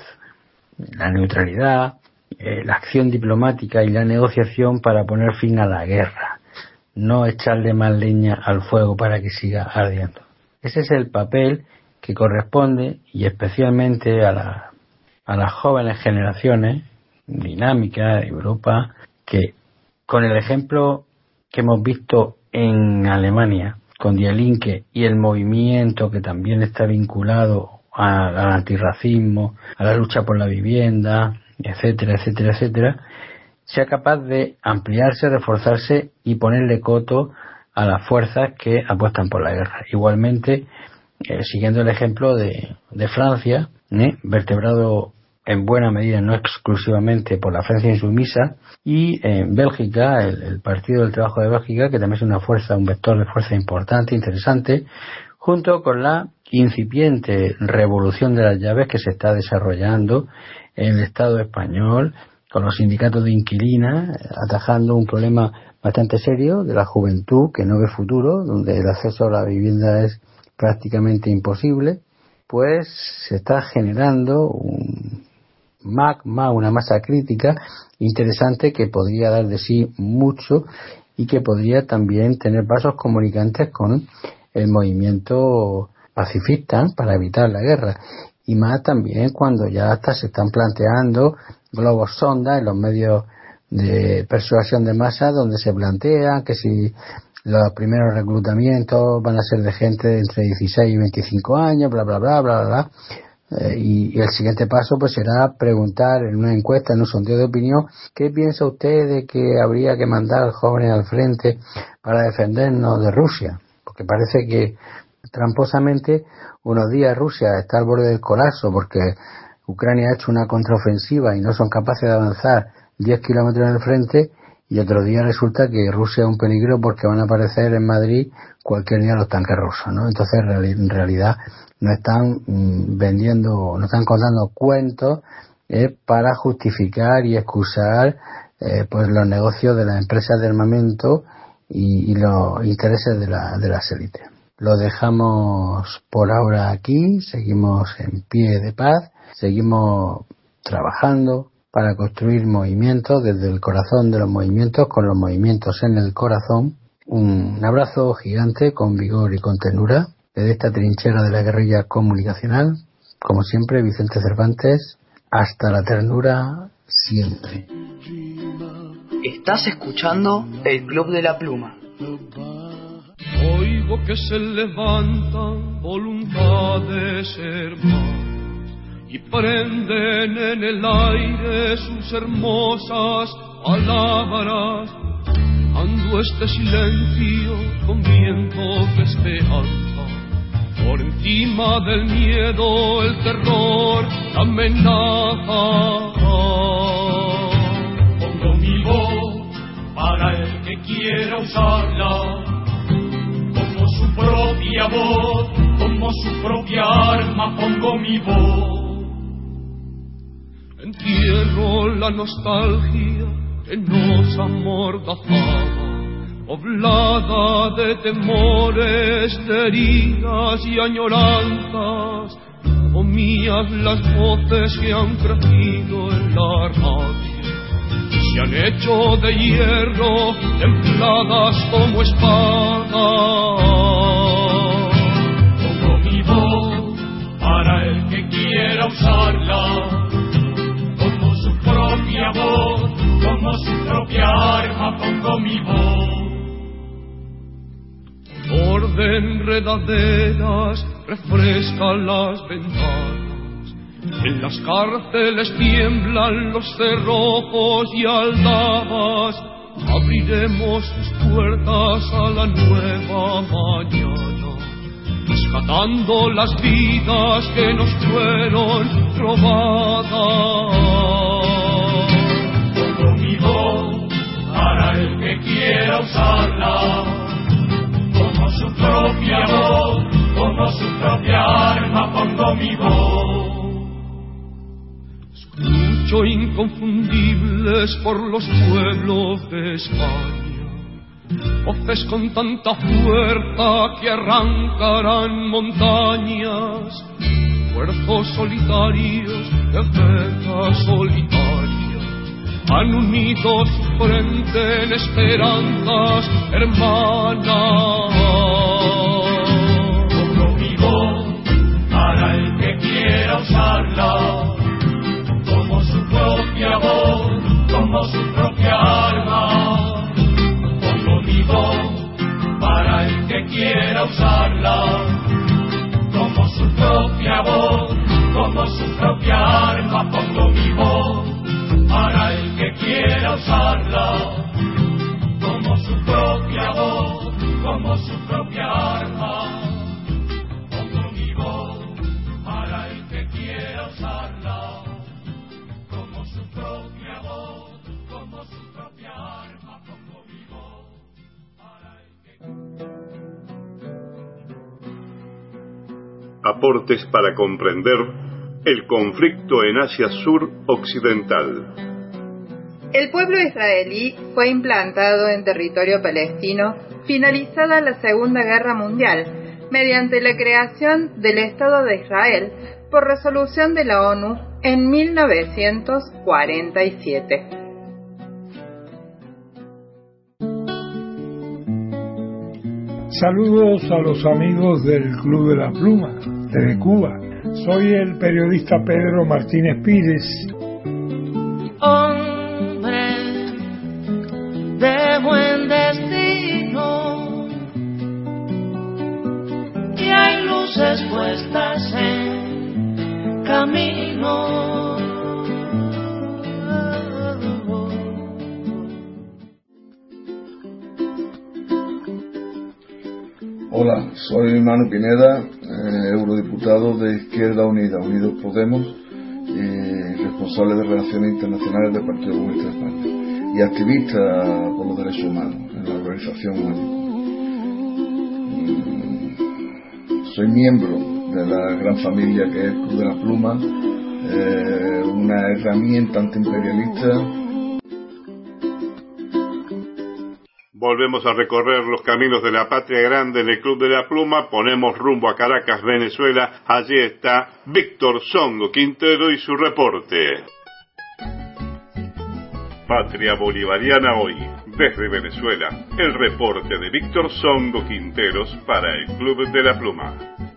[SPEAKER 16] la neutralidad, eh, la acción diplomática y la negociación para poner fin a la guerra, no echarle más leña al fuego para que siga ardiendo. Ese es el papel que corresponde, y especialmente a, la, a las jóvenes generaciones dinámicas de Europa, que con el ejemplo que hemos visto en Alemania con Die Linke y el movimiento que también está vinculado a, al antirracismo, a la lucha por la vivienda, etcétera, etcétera, etcétera, sea capaz de ampliarse, reforzarse y ponerle coto a las fuerzas que apuestan por la guerra. Igualmente, eh, siguiendo el ejemplo de, de Francia, ¿eh? vertebrado en buena medida, no exclusivamente por la Francia insumisa, y en Bélgica, el, el Partido del Trabajo de Bélgica, que también es una fuerza, un vector de fuerza importante, interesante, junto con la incipiente revolución de las llaves que se está desarrollando en el Estado español, con los sindicatos de inquilinas, atajando un problema bastante serio de la juventud que no ve futuro, donde el acceso a la vivienda es prácticamente imposible. Pues se está generando un magma, una masa crítica interesante que podría dar de sí mucho y que podría también tener vasos comunicantes con el movimiento pacifista para evitar la guerra. Y más también cuando ya hasta se están planteando globos sonda en los medios de persuasión de masa, donde se plantea que si los primeros reclutamientos van a ser de gente de entre dieciséis y veinticinco años, bla, bla, bla, bla, bla. Eh, y, y el siguiente paso pues será preguntar en una encuesta, en un sondeo de opinión, ¿qué piensa usted de que habría que mandar jóvenes al frente para defendernos de Rusia? Porque parece que tramposamente unos días Rusia está al borde del colapso porque Ucrania ha hecho una contraofensiva y no son capaces de avanzar diez kilómetros en el frente, y otro día resulta que Rusia es un peligro porque van a aparecer en Madrid cualquier día los tanques rusos, ¿no? Entonces en realidad no están mmm, vendiendo, no están contando cuentos eh, para justificar y excusar eh, pues los negocios de las empresas de armamento y, y los intereses de, la, de las élites. Lo dejamos por ahora aquí, seguimos en pie de paz, seguimos trabajando para construir movimientos desde el corazón de los movimientos, con los movimientos en el corazón. Un abrazo gigante con vigor y con ternura desde esta trinchera de la guerrilla comunicacional. Como siempre, Vicente Cervantes, hasta la ternura siempre.
[SPEAKER 13] Estás escuchando el Club de la Pluma.
[SPEAKER 17] Oigo que se levantan voluntades hermanas y prenden en el aire sus hermosas palabras. Ando este silencio con viento de esperanza, por encima del miedo, el terror, la amenaza. Pongo mi voz para el que quiera usarla, como su propia voz, como su propia arma, pongo mi voz. Entierro la nostalgia que nos amordazaba, poblada de temores, de heridas y añoranzas, como mías las voces que han crecido en la radio, se han hecho de hierro, templadas como espadas. Pongo mi voz para el que quiera usarla, como su propia voz, como su propia arma, pongo mi voz. Por enredaderas refrescan las ventanas, en las cárceles tiemblan los cerrojos y aldabas. Abriremos sus puertas a la nueva mañana, rescatando las vidas que nos fueron robadas. Pongo mi voz para el que quiera usarla, como su propia voz, como su propia arma, pongo mi voz. Escucho inconfundibles por los pueblos de España, voces con tanta fuerza que arrancarán montañas, esfuerzos solitarios, guerreras solitarias, han unido su frente en esperanzas hermanas. Pongo mi voz para el que quiera usarla, como su propia voz, como su propia arma. Pongo mi voz para el que quiera usarla, como su propia voz, como su propia arma. Pongo mi voz para el que quiera usarla, como su propia voz, como su propia arma. Pongo mi voz para el que quiera usarla, como su propia voz, como su propia arma. Pongo mi voz para el que...
[SPEAKER 2] Aportes para comprender el conflicto en Asia Sur Occidental.
[SPEAKER 10] El pueblo israelí fue implantado en territorio palestino finalizada la Segunda Guerra Mundial mediante la creación del Estado de Israel por resolución de la ONU en mil novecientos cuarenta y siete.
[SPEAKER 18] Saludos a los amigos del Club de la Pluma, desde Cuba. Soy el periodista Pedro Martínez Pires.
[SPEAKER 9] Hombre de buen destino, y hay luces puestas en camino.
[SPEAKER 19] Hola, soy Manu Pineda, eh, eurodiputado de Izquierda Unida, Unidos Podemos, y responsable de Relaciones Internacionales del Partido Comunista de España, y activista por los derechos humanos en la organización UNICO. Soy miembro de la gran familia que es el Club de la Pluma, eh, una herramienta antiimperialista.
[SPEAKER 2] Volvemos a recorrer los caminos de la patria grande en el Club de la Pluma. Ponemos rumbo a Caracas, Venezuela. Allí está Víctor Songo Quintero y su reporte. Patria Bolivariana hoy, desde Venezuela. El reporte de Víctor Songo Quinteros para el Club de la Pluma.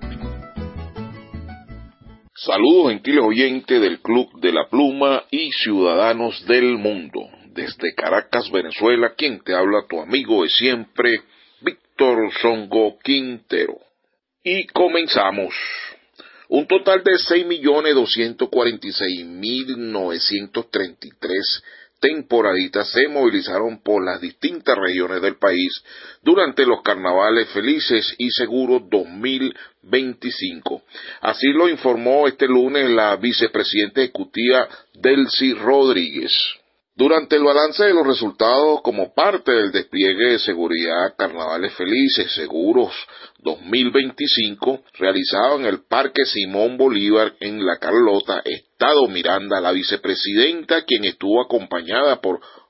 [SPEAKER 20] Saludos, gentiles oyentes del Club de la Pluma y ciudadanos del mundo. Desde Caracas, Venezuela, quien te habla, tu amigo de siempre, Víctor Songo Quintero. Y comenzamos. Un total de seis millones doscientos cuarenta y seis mil novecientos treinta y tres temporadistas se movilizaron por las distintas regiones del país durante los carnavales felices y seguros dos mil veinticinco. Así lo informó este lunes la vicepresidenta ejecutiva Delcy Rodríguez. Durante el balance de los resultados como parte del despliegue de seguridad Carnavales Felices Seguros dos mil veinticinco, realizado en el Parque Simón Bolívar en La Carlota, Estado Miranda, la vicepresidenta, quien estuvo acompañada por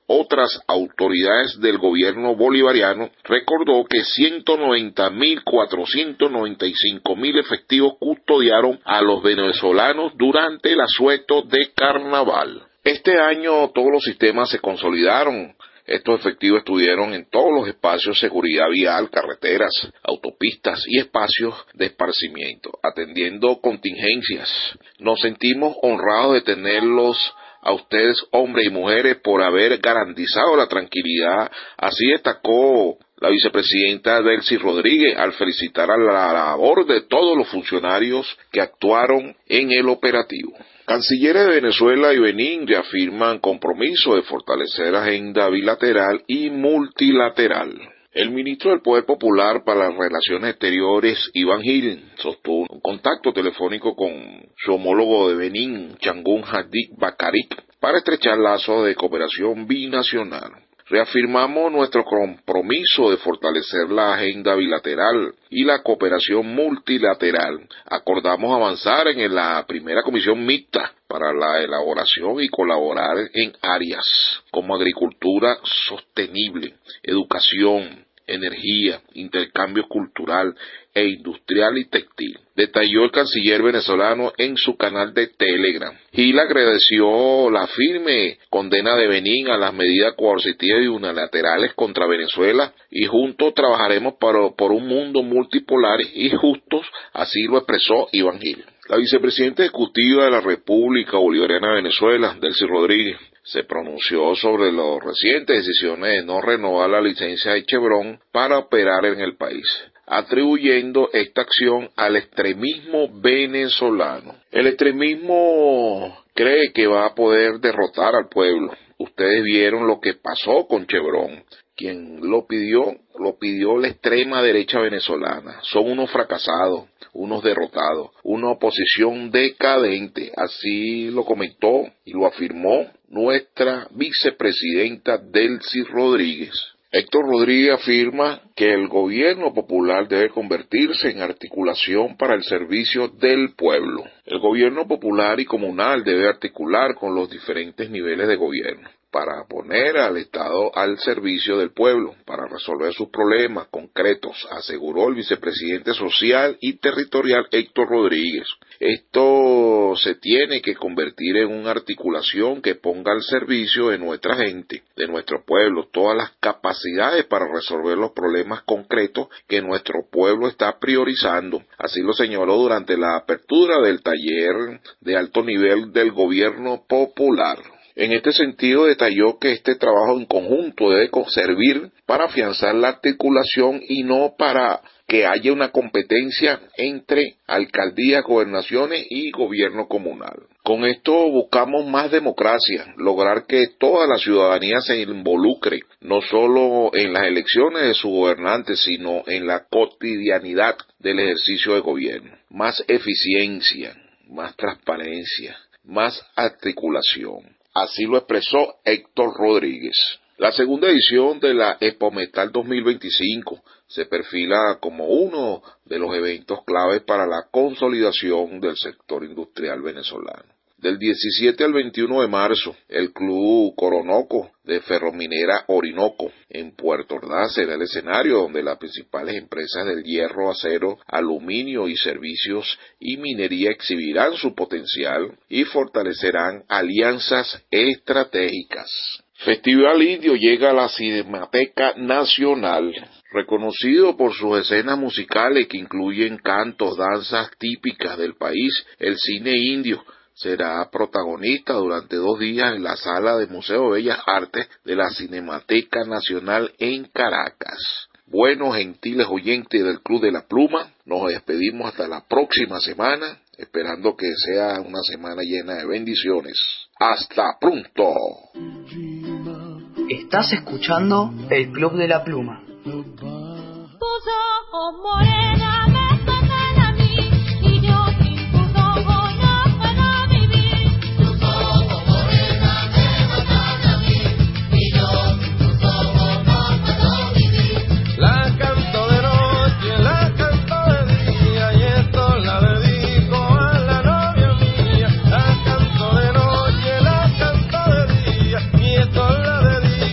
[SPEAKER 20] otras autoridades del gobierno bolivariano, recordó que ciento noventa mil cuatrocientos noventa y cinco mil efectivos custodiaron a los venezolanos durante el asueto de carnaval. Este año todos los sistemas se consolidaron. Estos efectivos estuvieron en todos los espacios de seguridad vial, carreteras, autopistas y espacios de esparcimiento, atendiendo contingencias. Nos sentimos honrados de tenerlos a ustedes, hombres y mujeres, por haber garantizado la tranquilidad. Así destacó la vicepresidenta Delcy Rodríguez al felicitar a la labor de todos los funcionarios que actuaron en el operativo. Cancilleres de Venezuela y Benín reafirman compromiso de fortalecer la agenda bilateral y multilateral. El ministro del Poder Popular para las Relaciones Exteriores, Iván Gil, sostuvo un contacto telefónico con su homólogo de Benín, Changun Hadik Bakarik, para estrechar lazos de cooperación binacional. Reafirmamos nuestro compromiso de fortalecer la agenda bilateral y la cooperación multilateral. Acordamos avanzar en la primera comisión mixta para la elaboración y colaborar en áreas como agricultura sostenible, educación, energía, intercambio cultural e industrial y textil, detalló el canciller venezolano en su canal de Telegram. Gil agradeció la firme condena de Benín a las medidas coercitivas y unilaterales contra Venezuela y juntos trabajaremos para, por un mundo multipolar y justos, así lo expresó Iván Gil. La vicepresidenta ejecutiva de la República Bolivariana de Venezuela, Delcy Rodríguez, se pronunció sobre las recientes decisiones de no renovar la licencia de Chevron para operar en el país, atribuyendo esta acción al extremismo venezolano. El extremismo cree que va a poder derrotar al pueblo. Ustedes vieron lo que pasó con Chevron. Quien lo pidió, lo pidió la extrema derecha venezolana. Son unos fracasados, unos derrotados, una oposición decadente. Así lo comentó y lo afirmó nuestra vicepresidenta Delcy Rodríguez. Héctor Rodríguez afirma que el gobierno popular debe convertirse en articulación para el servicio del pueblo. El gobierno popular y comunal debe articular con los diferentes niveles de gobierno para poner al Estado al servicio del pueblo, para resolver sus problemas concretos, aseguró el vicepresidente social y territorial Héctor Rodríguez. Esto se tiene que convertir en una articulación que ponga al servicio de nuestra gente, de nuestro pueblo, todas las capacidades para resolver los problemas concretos que nuestro pueblo está priorizando. Así lo señaló durante la apertura del taller de alto nivel del gobierno popular. En este sentido, detalló que este trabajo en conjunto debe servir para afianzar la articulación y no para que haya una competencia entre alcaldías, gobernaciones y gobierno comunal. Con esto buscamos más democracia, lograr que toda la ciudadanía se involucre, no solo en las elecciones de sus gobernantes, sino en la cotidianidad del ejercicio de gobierno. Más eficiencia, más transparencia, más articulación. Así lo expresó Héctor Rodríguez. La segunda edición de la Expometal dos mil veinticinco se perfila como uno de los eventos claves para la consolidación del sector industrial venezolano. Del diecisiete al veintiuno de marzo, el Club Coronoco de Ferrominera Orinoco en Puerto Ordaz será el escenario donde las principales empresas del hierro, acero, aluminio y servicios y minería exhibirán su potencial y fortalecerán alianzas estratégicas. Festival Indio llega a la Cinemateca Nacional. Reconocido por sus escenas musicales que incluyen cantos, danzas típicas del país, el cine indio será protagonista durante dos días en la Sala de Museo de Bellas Artes de la Cinemateca Nacional en Caracas. Bueno, gentiles oyentes del Club de la Pluma, nos despedimos hasta la próxima semana, esperando que sea una semana llena de bendiciones. ¡Hasta pronto!
[SPEAKER 13] Estás escuchando el Club de la Pluma.
[SPEAKER 9] Tus ojos morena me tocan a mí y yo sin tus ojos no puedo vivir. Tus ojos morena me matan a mí y yo sin tus ojos no puedo vivir.
[SPEAKER 14] La canto de noche, la canto de día y esto la dedico a la novia mía. La canto de noche, la canto de día y esto la dedico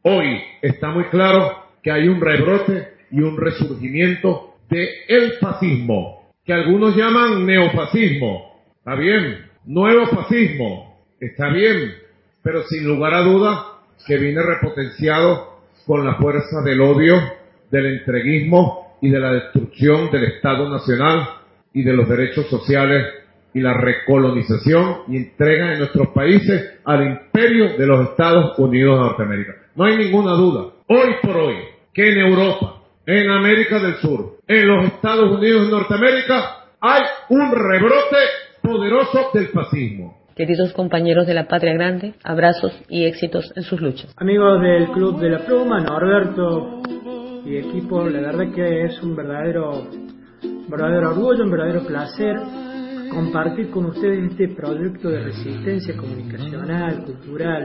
[SPEAKER 21] Hoy está muy claro que hay un rebrote y un resurgimiento de el fascismo, que algunos llaman neofascismo. Está bien, nuevo fascismo, está bien, pero sin lugar a dudas que viene repotenciado con la fuerza del odio, del entreguismo y de la destrucción del Estado Nacional y de los derechos sociales y la recolonización y entrega de nuestros países al imperio de los Estados Unidos de Norteamérica. No hay ninguna duda, hoy por hoy, que en Europa, en América del Sur, en los Estados Unidos de Norteamérica, hay un rebrote poderoso del fascismo.
[SPEAKER 22] Queridos compañeros de la Patria Grande, abrazos y éxitos en sus luchas.
[SPEAKER 23] Amigos del Club de la Pluma, Norberto y equipo, la verdad que es un verdadero, verdadero orgullo, un verdadero placer compartir con ustedes este proyecto de resistencia comunicacional, cultural,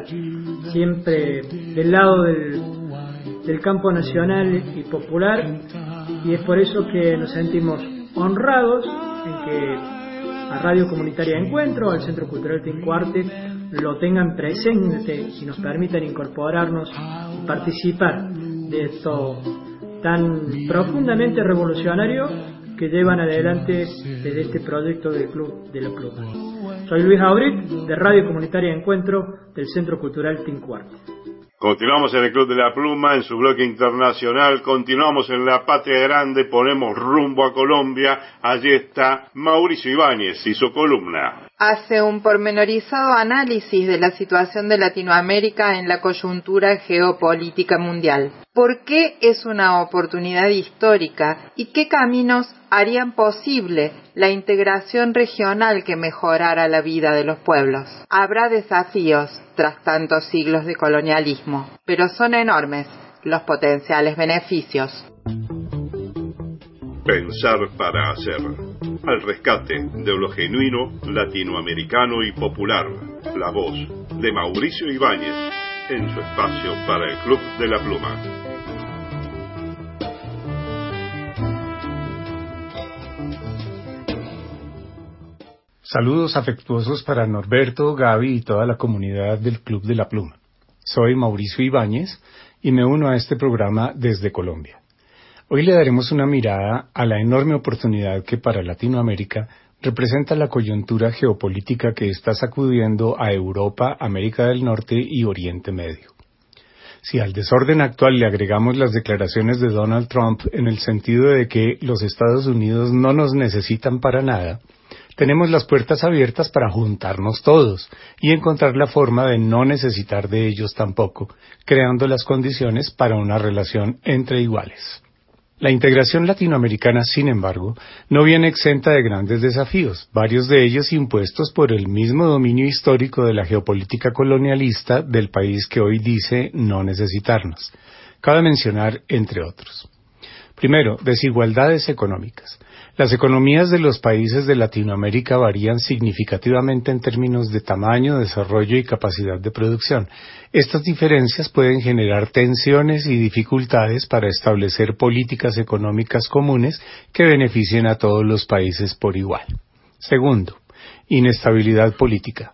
[SPEAKER 23] siempre del lado del, del campo nacional y popular, y es por eso que nos sentimos honrados en que a Radio Comunitaria Encuentro, al Centro Cultural Tincuarte, lo tengan presente y nos permitan incorporarnos y participar de esto tan profundamente revolucionario que llevan adelante desde este proyecto del Club de la Pluma. Soy Luis Aurit, de Radio Comunitaria Encuentro, del Centro Cultural Tincuarte.
[SPEAKER 3] Continuamos en el Club de la Pluma, en su bloque internacional, continuamos en la Patria Grande, ponemos rumbo a Colombia, allí está Mauricio Ibáñez y su columna.
[SPEAKER 10] Hace un pormenorizado análisis de la situación de Latinoamérica en la coyuntura geopolítica mundial. ¿Por qué es una oportunidad histórica y qué caminos harían posible la integración regional que mejorara la vida de los pueblos? Habrá desafíos tras tantos siglos de colonialismo, pero son enormes los potenciales beneficios.
[SPEAKER 2] Pensar para hacer. Al rescate de lo genuino, latinoamericano y popular. La voz de Mauricio Ibáñez en su espacio para el Club de la Pluma.
[SPEAKER 24] Saludos afectuosos para Norberto, Gaby y toda la comunidad del Club de la Pluma. Soy Mauricio Ibáñez y me uno a este programa desde Colombia. Hoy le daremos una mirada a la enorme oportunidad que para Latinoamérica representa la coyuntura geopolítica que está sacudiendo a Europa, América del Norte y Oriente Medio. Si al desorden actual le agregamos las declaraciones de Donald Trump en el sentido de que los Estados Unidos no nos necesitan para nada, tenemos las puertas abiertas para juntarnos todos y encontrar la forma de no necesitar de ellos tampoco, creando las condiciones para una relación entre iguales. La integración latinoamericana, sin embargo, no viene exenta de grandes desafíos, varios de ellos impuestos por el mismo dominio histórico de la geopolítica colonialista del país que hoy dice no necesitarnos. Cabe mencionar, entre otros. Primero, desigualdades económicas. Las economías de los países de Latinoamérica varían significativamente en términos de tamaño, desarrollo y capacidad de producción. Estas diferencias pueden generar tensiones y dificultades para establecer políticas económicas comunes que beneficien a todos los países por igual. Segundo, inestabilidad política.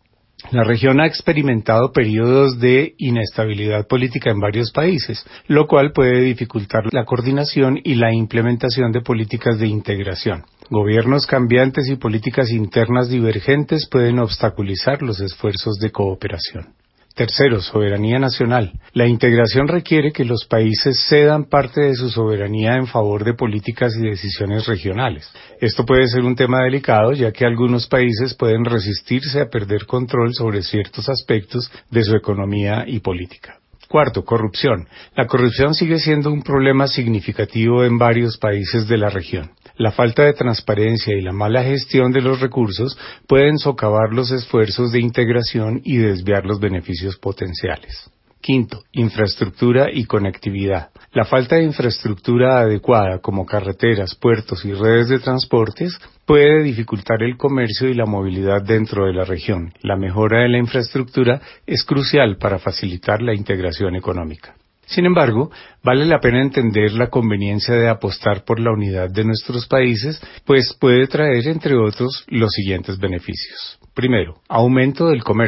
[SPEAKER 24] La región ha experimentado periodos de inestabilidad política en varios países, lo cual puede dificultar la coordinación y la implementación de políticas de integración. Gobiernos cambiantes y políticas internas divergentes pueden obstaculizar los esfuerzos de cooperación. Tercero, soberanía nacional. La integración requiere que los países cedan parte de su soberanía en favor de políticas y decisiones regionales. Esto puede ser un tema delicado, ya que algunos países pueden resistirse a perder control sobre ciertos aspectos de su economía y política. Cuarto, corrupción. La corrupción sigue siendo un problema significativo en varios países de la región. La falta de transparencia y la mala gestión de los recursos pueden socavar los esfuerzos de integración y desviar los beneficios potenciales. Quinto, infraestructura y conectividad. La falta de infraestructura adecuada, como carreteras, puertos y redes de transportes, puede dificultar el comercio y la movilidad dentro de la región. La mejora de la infraestructura es crucial para facilitar la integración económica. Sin embargo, vale la pena entender la conveniencia de apostar por la unidad de nuestros países, pues puede traer, entre otros, los siguientes beneficios. Primero, aumento del comercio.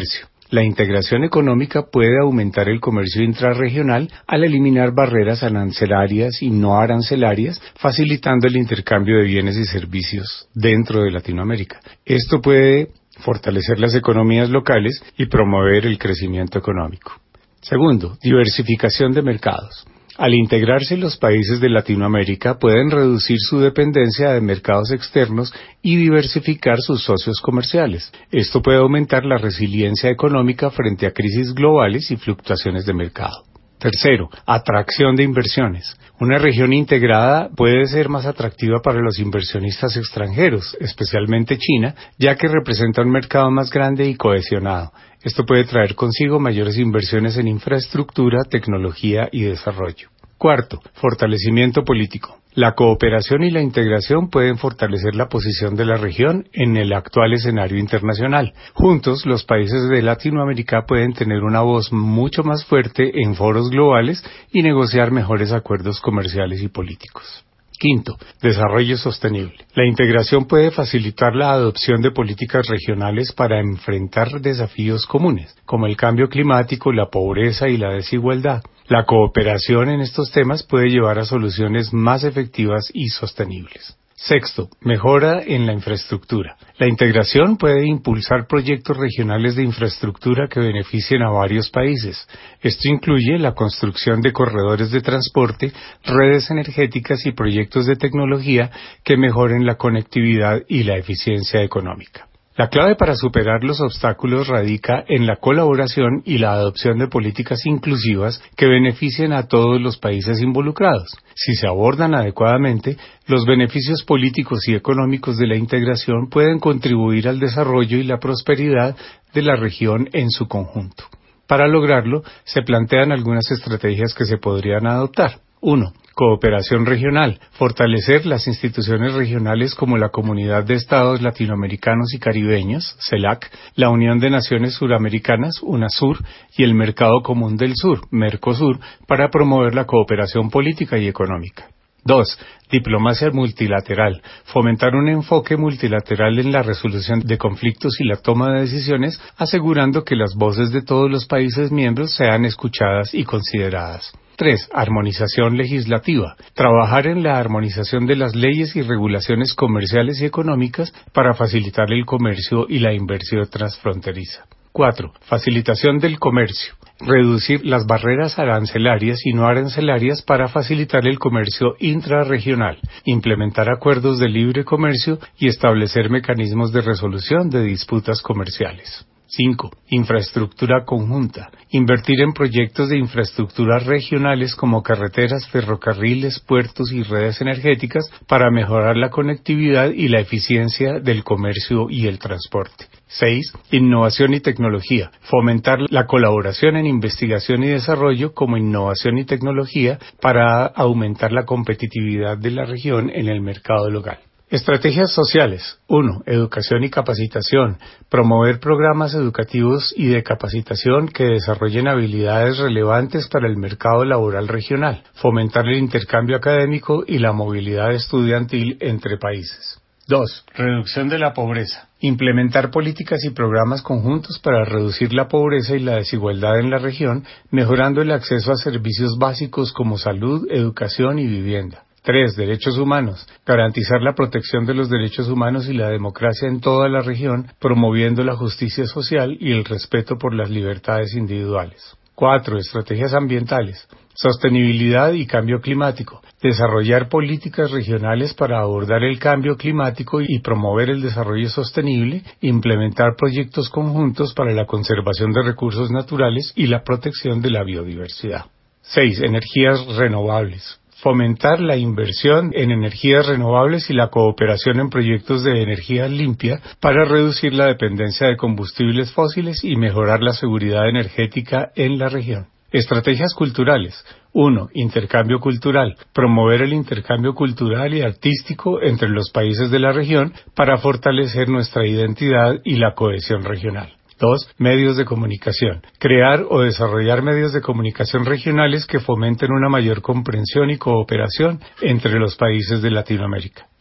[SPEAKER 24] La integración económica puede aumentar el comercio intrarregional al eliminar barreras arancelarias y no arancelarias, facilitando el intercambio de bienes y servicios dentro de Latinoamérica. Esto puede fortalecer las economías locales y promover el crecimiento económico. Segundo, diversificación de mercados. Al integrarse los países de Latinoamérica pueden reducir su dependencia de mercados externos y diversificar sus socios comerciales. Esto puede aumentar la resiliencia económica frente a crisis globales y fluctuaciones de mercado. Tercero, atracción de inversiones. Una región integrada puede ser más atractiva para los inversionistas extranjeros, especialmente China, ya que representa un mercado más grande y cohesionado. Esto puede traer consigo mayores inversiones en infraestructura, tecnología y desarrollo. Cuarto, fortalecimiento político. La cooperación y la integración pueden fortalecer la posición de la región en el actual escenario internacional. Juntos, los países de Latinoamérica pueden tener una voz mucho más fuerte en foros globales y negociar mejores acuerdos comerciales y políticos. Quinto, desarrollo sostenible. La integración puede facilitar la adopción de políticas regionales para enfrentar desafíos comunes, como el cambio climático, la pobreza y la desigualdad. La cooperación en estos temas puede llevar a soluciones más efectivas y sostenibles. Sexto, mejora en la infraestructura. La integración puede impulsar proyectos regionales de infraestructura que beneficien a varios países. Esto incluye la construcción de corredores de transporte, redes energéticas y proyectos de tecnología que mejoren la conectividad y la eficiencia económica. La clave para superar los obstáculos radica en la colaboración y la adopción de políticas inclusivas que beneficien a todos los países involucrados. Si se abordan adecuadamente, los beneficios políticos y económicos de la integración pueden contribuir al desarrollo y la prosperidad de la región en su conjunto. Para lograrlo, se plantean algunas estrategias que se podrían adoptar. uno. Cooperación regional. Fortalecer las instituciones regionales como la Comunidad de Estados Latinoamericanos y Caribeños, CELAC, la Unión de Naciones Suramericanas, UNASUR, y el Mercado Común del Sur, MERCOSUR, para promover la cooperación política y económica. Dos. Diplomacia multilateral. Fomentar un enfoque multilateral en la resolución de conflictos y la toma de decisiones, asegurando que las voces de todos los países miembros sean escuchadas y consideradas. Tres. Armonización legislativa. Trabajar en la armonización de las leyes y regulaciones comerciales y económicas para facilitar el comercio y la inversión transfronteriza. Cuatro. Facilitación del comercio. Reducir las barreras arancelarias y no arancelarias para facilitar el comercio intrarregional, implementar acuerdos de libre comercio y establecer mecanismos de resolución de disputas comerciales. Cinco. Infraestructura conjunta. Invertir en proyectos de infraestructura regionales como carreteras, ferrocarriles, puertos y redes energéticas para mejorar la conectividad y la eficiencia del comercio y el transporte. Seis. Innovación y tecnología. Fomentar la colaboración en investigación y desarrollo como innovación y tecnología para aumentar la competitividad de la región en el mercado local. Estrategias sociales. uno. Educación y capacitación. Promover programas educativos y de capacitación que desarrollen habilidades relevantes para el mercado laboral regional. Fomentar el intercambio académico y la movilidad estudiantil entre países. Dos. Reducción de la pobreza. Implementar políticas y programas conjuntos para reducir la pobreza y la desigualdad en la región, mejorando el acceso a servicios básicos como salud, educación y vivienda. Tres. Derechos humanos. Garantizar la protección de los derechos humanos y la democracia en toda la región, promoviendo la justicia social y el respeto por las libertades individuales. Cuatro. Estrategias ambientales. Sostenibilidad y cambio climático. Desarrollar políticas regionales para abordar el cambio climático y promover el desarrollo sostenible. Implementar proyectos conjuntos para la conservación de recursos naturales y la protección de la biodiversidad. Seis. Energías renovables. Fomentar la inversión en energías renovables y la cooperación en proyectos de energía limpia para reducir la dependencia de combustibles fósiles y mejorar la seguridad energética en la región. Estrategias culturales. uno. Intercambio cultural. Promover el intercambio cultural y artístico entre los países de la región para fortalecer nuestra identidad y la cohesión regional. Dos. Medios de comunicación. Crear o desarrollar medios de comunicación regionales que fomenten una mayor comprensión y cooperación entre los países de Latinoamérica.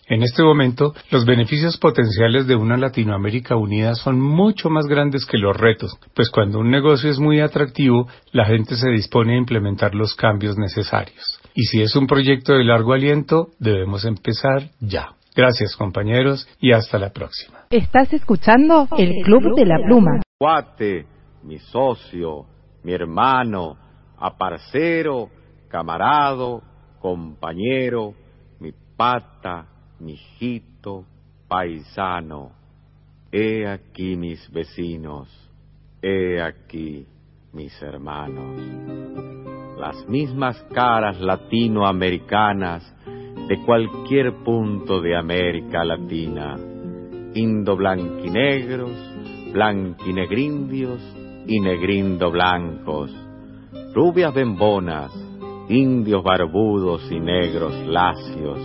[SPEAKER 24] En este momento, los beneficios potenciales de una Latinoamérica unida son mucho más grandes que los retos, pues cuando un negocio es muy atractivo, la gente se dispone a implementar los cambios necesarios. Y si es un proyecto de largo aliento, debemos empezar ya. Gracias, compañeros, y hasta la próxima.
[SPEAKER 1] Estás escuchando el Club de la Pluma.
[SPEAKER 4] Cuate, mi socio, mi hermano, aparcero, camarado, compañero, mi pata, mi hijito, paisano. He aquí mis vecinos, he aquí mis hermanos. Las mismas caras latinoamericanas de cualquier punto de América Latina, indo-blanquinegros, blanquinegrindios y negrindo-blancos, rubias bembonas, indios barbudos y negros lacios.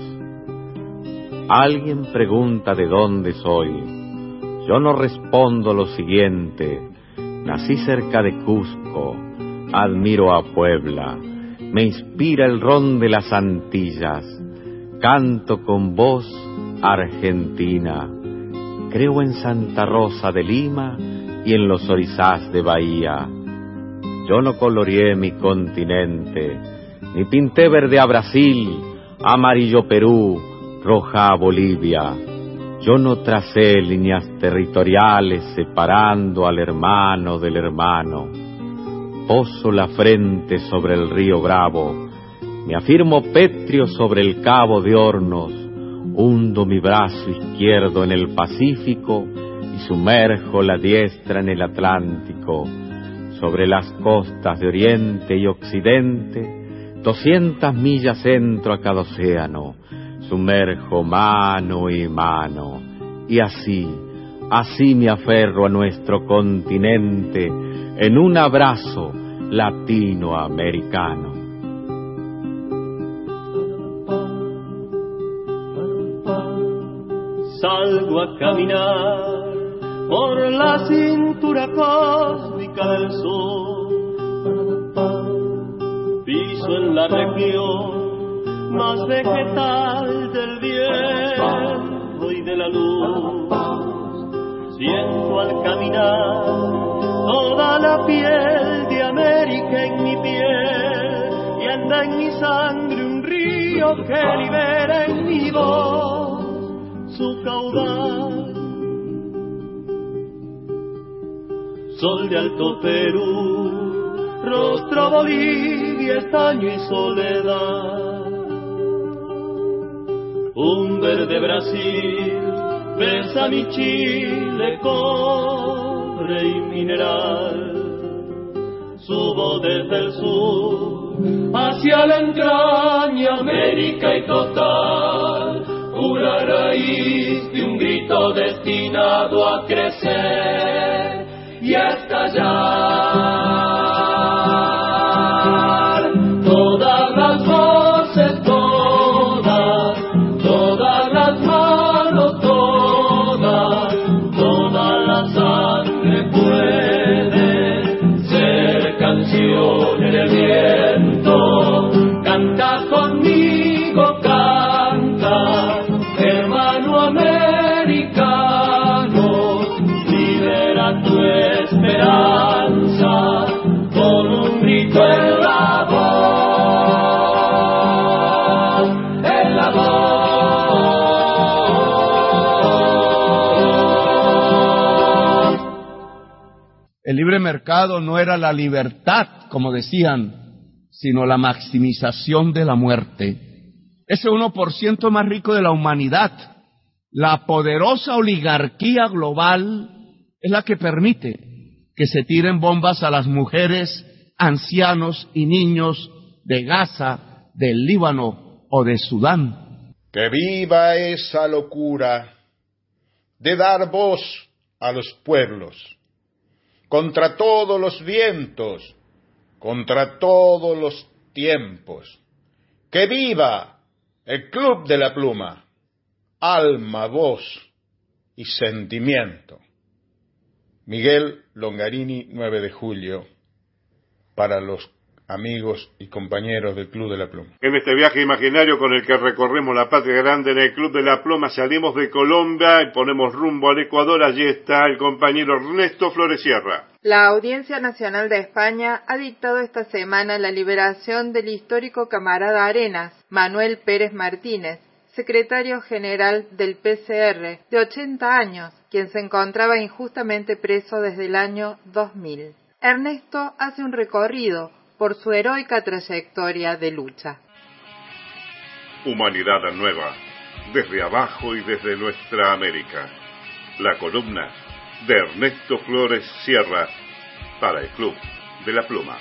[SPEAKER 4] Alguien pregunta de dónde soy. Yo no respondo lo siguiente: nací cerca de Cusco, admiro a Puebla, me inspira el ron de las Antillas, canto con voz argentina, creo en Santa Rosa de Lima y en los orizás de Bahía. Yo no coloreé mi continente, ni pinté verde a Brasil, amarillo Perú, roja a Bolivia. Yo no tracé líneas territoriales separando al hermano del hermano. Poso la frente sobre el río Bravo, me afirmo pétreo sobre el cabo de Hornos, hundo mi brazo izquierdo en el Pacífico y sumerjo la diestra en el Atlántico. Sobre las costas de Oriente y Occidente, doscientas millas entro a cada océano, sumerjo mano y mano, y así, así me aferro a nuestro continente en un abrazo latinoamericano.
[SPEAKER 5] Salgo a caminar por la cintura cósmica del sol, piso en la región más vegetal del viento y de la luz, siento al caminar toda la piel de América en mi piel, y anda en mi sangre un río que libera en mi voz su caudal. Sol de Alto Perú, rostro Bolivia, estaño y soledad. Un verde Brasil besa mi Chile, cobre y mineral. Subo desde el sur hacia la entraña América y total, pura raíz de un grito destinado a crecer y a estallar. Todas las voces, todas, todas las manos, todas, toda la sangre puede ser canción en el viento. Canta conmigo, canta, hermano americano, libera tu esperanza con un grito en la voz, en la voz.
[SPEAKER 6] El libre mercado no era la libertad, como decían, sino la maximización de la muerte. Ese uno por ciento más rico de la humanidad, la poderosa oligarquía global, es la que permite que se tiren bombas a las mujeres, ancianos y niños de Gaza, del Líbano o de Sudán.
[SPEAKER 25] Que viva esa locura de dar voz a los pueblos, contra todos los vientos, contra todos los tiempos. Que viva el Club de la Pluma, alma, voz y sentimiento. Miguel Longarini, nueve de julio, para los amigos y compañeros del Club de la Pluma.
[SPEAKER 3] En este viaje imaginario con el que recorremos la patria grande en el Club de la Pluma, salimos de Colombia y ponemos rumbo al Ecuador. Allí está el compañero Ernesto Flores Sierra.
[SPEAKER 10] La Audiencia Nacional de España ha dictado esta semana la liberación del histórico camarada Arenas, Manuel Pérez Martínez, secretario general del P C R, de ochenta años, quien se encontraba injustamente preso desde el año dos mil. Ernesto hace un recorrido por su heroica trayectoria de lucha.
[SPEAKER 3] Humanidad nueva, desde abajo y desde nuestra América. La columna de Ernesto Flores Sierra para el Club de la Pluma.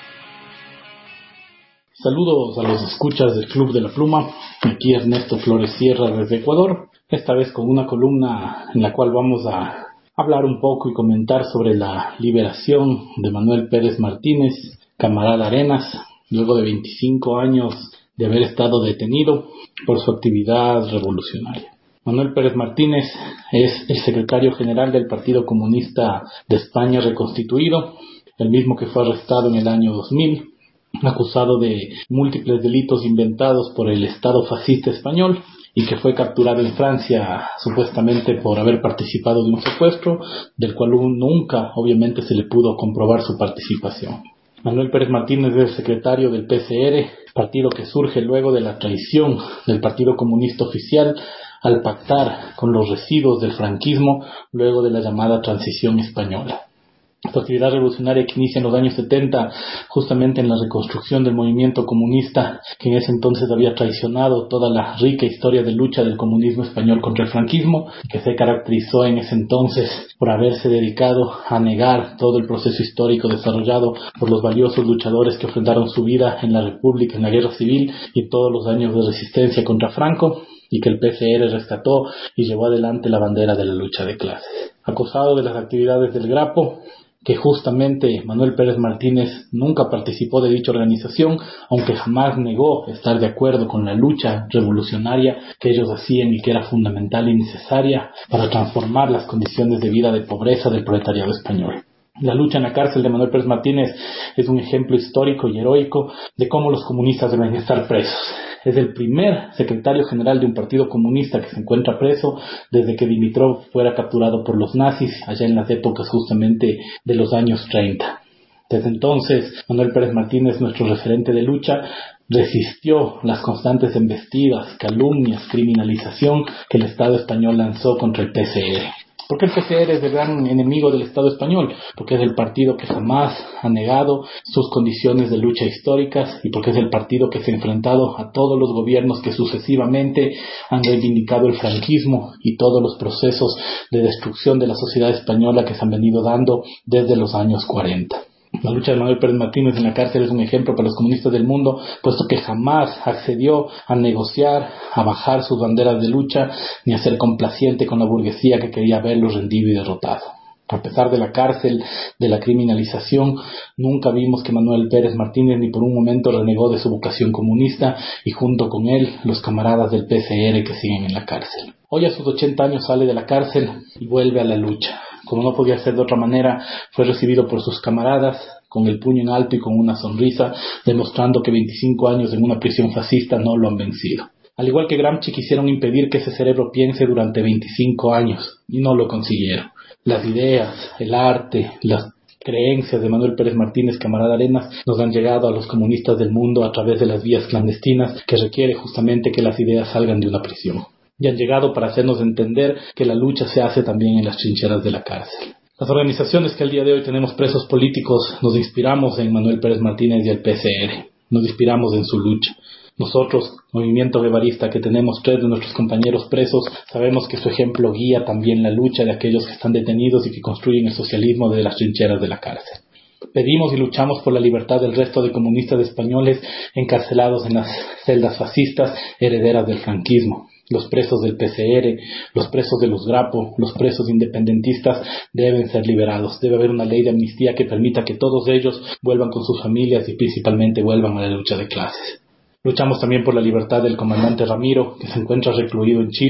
[SPEAKER 7] Saludos a los escuchas del Club de la Pluma. Aquí Ernesto Flores Sierra desde Ecuador, esta vez con una columna en la cual vamos a hablar un poco y comentar sobre la liberación de Manuel Pérez Martínez, camarada Arenas, luego de veinticinco años de haber estado detenido por su actividad revolucionaria. Manuel Pérez Martínez es el secretario general del Partido Comunista de España reconstituido, el mismo que fue arrestado en el año dos mil, acusado de múltiples delitos inventados por el Estado fascista español y que fue capturado en Francia supuestamente por haber participado de un secuestro, del cual nunca obviamente se le pudo comprobar su participación. Manuel Pérez Martínez es el secretario del P C R, partido que surge luego de la traición del Partido Comunista Oficial al pactar con los residuos del franquismo luego de la llamada transición española. Esta actividad revolucionaria que inicia en los años setenta, justamente en la reconstrucción del movimiento comunista, que en ese entonces había traicionado toda la rica historia de lucha del comunismo español contra el franquismo, que se caracterizó en ese entonces por haberse dedicado a negar todo el proceso histórico desarrollado por los valiosos luchadores que ofrendaron su vida en la República, en la Guerra Civil y todos los años de resistencia contra Franco, y que el P C R rescató y llevó adelante la bandera de la lucha de clases. Acosado de las actividades del Grapo, que justamente Manuel Pérez Martínez nunca participó de dicha organización, aunque jamás negó estar de acuerdo con la lucha revolucionaria que ellos hacían y que era fundamental y necesaria para transformar las condiciones de vida de pobreza del proletariado español. La lucha en la cárcel de Manuel Pérez Martínez es un ejemplo histórico y heroico de cómo los comunistas deben estar presos. Es el primer secretario general de un partido comunista que se encuentra preso desde que Dimitrov fuera capturado por los nazis allá en las épocas justamente de los años treinta. Desde entonces, Manuel Pérez Martínez, nuestro referente de lucha, resistió las constantes embestidas, calumnias, criminalización que el Estado español lanzó contra el P C R. ¿Por qué el P C R es el gran enemigo del Estado español? Porque es el partido que jamás ha negado sus condiciones de lucha históricas y porque es el partido que se ha enfrentado a todos los gobiernos que sucesivamente han reivindicado el franquismo y todos los procesos de destrucción de la sociedad española que se han venido dando desde los años cuarenta. La lucha de Manuel Pérez Martínez en la cárcel es un ejemplo para los comunistas del mundo, puesto que jamás accedió a negociar, a bajar sus banderas de lucha, ni a ser complaciente con la burguesía que quería verlo rendido y derrotado. A pesar de la cárcel, de la criminalización, nunca vimos que Manuel Pérez Martínez ni por un momento renegó de su vocación comunista y junto con él los camaradas del P C R que siguen en la cárcel. Hoy a sus ochenta años sale de la cárcel y vuelve a la lucha. Como no podía ser de otra manera, fue recibido por sus camaradas con el puño en alto y con una sonrisa, demostrando que veinticinco años en una prisión fascista no lo han vencido. Al igual que Gramsci, quisieron impedir que ese cerebro piense durante veinticinco años y no lo consiguieron. Las ideas, el arte, las creencias de Manuel Pérez Martínez, camarada Arenas, nos han llegado a los comunistas del mundo a través de las vías clandestinas que requiere justamente que las ideas salgan de una prisión. Y han llegado para hacernos entender que la lucha se hace también en las trincheras de la cárcel. Las organizaciones que al día de hoy tenemos presos políticos nos inspiramos en Manuel Pérez Martínez y el P C R. Nos inspiramos en su lucha. Nosotros, movimiento guevarista, que tenemos tres de nuestros compañeros presos, sabemos que su ejemplo guía también la lucha de aquellos que están detenidos y que construyen el socialismo desde las trincheras de la cárcel. Pedimos y luchamos por la libertad del resto de comunistas españoles encarcelados en las celdas fascistas herederas del franquismo. Los presos del P C R, los presos de los Grapo, los presos independentistas deben ser liberados. Debe haber una ley de amnistía que permita que todos ellos vuelvan con sus familias y principalmente vuelvan a la lucha de clases. Luchamos también por la libertad del comandante Ramiro, que se encuentra recluido en Chile.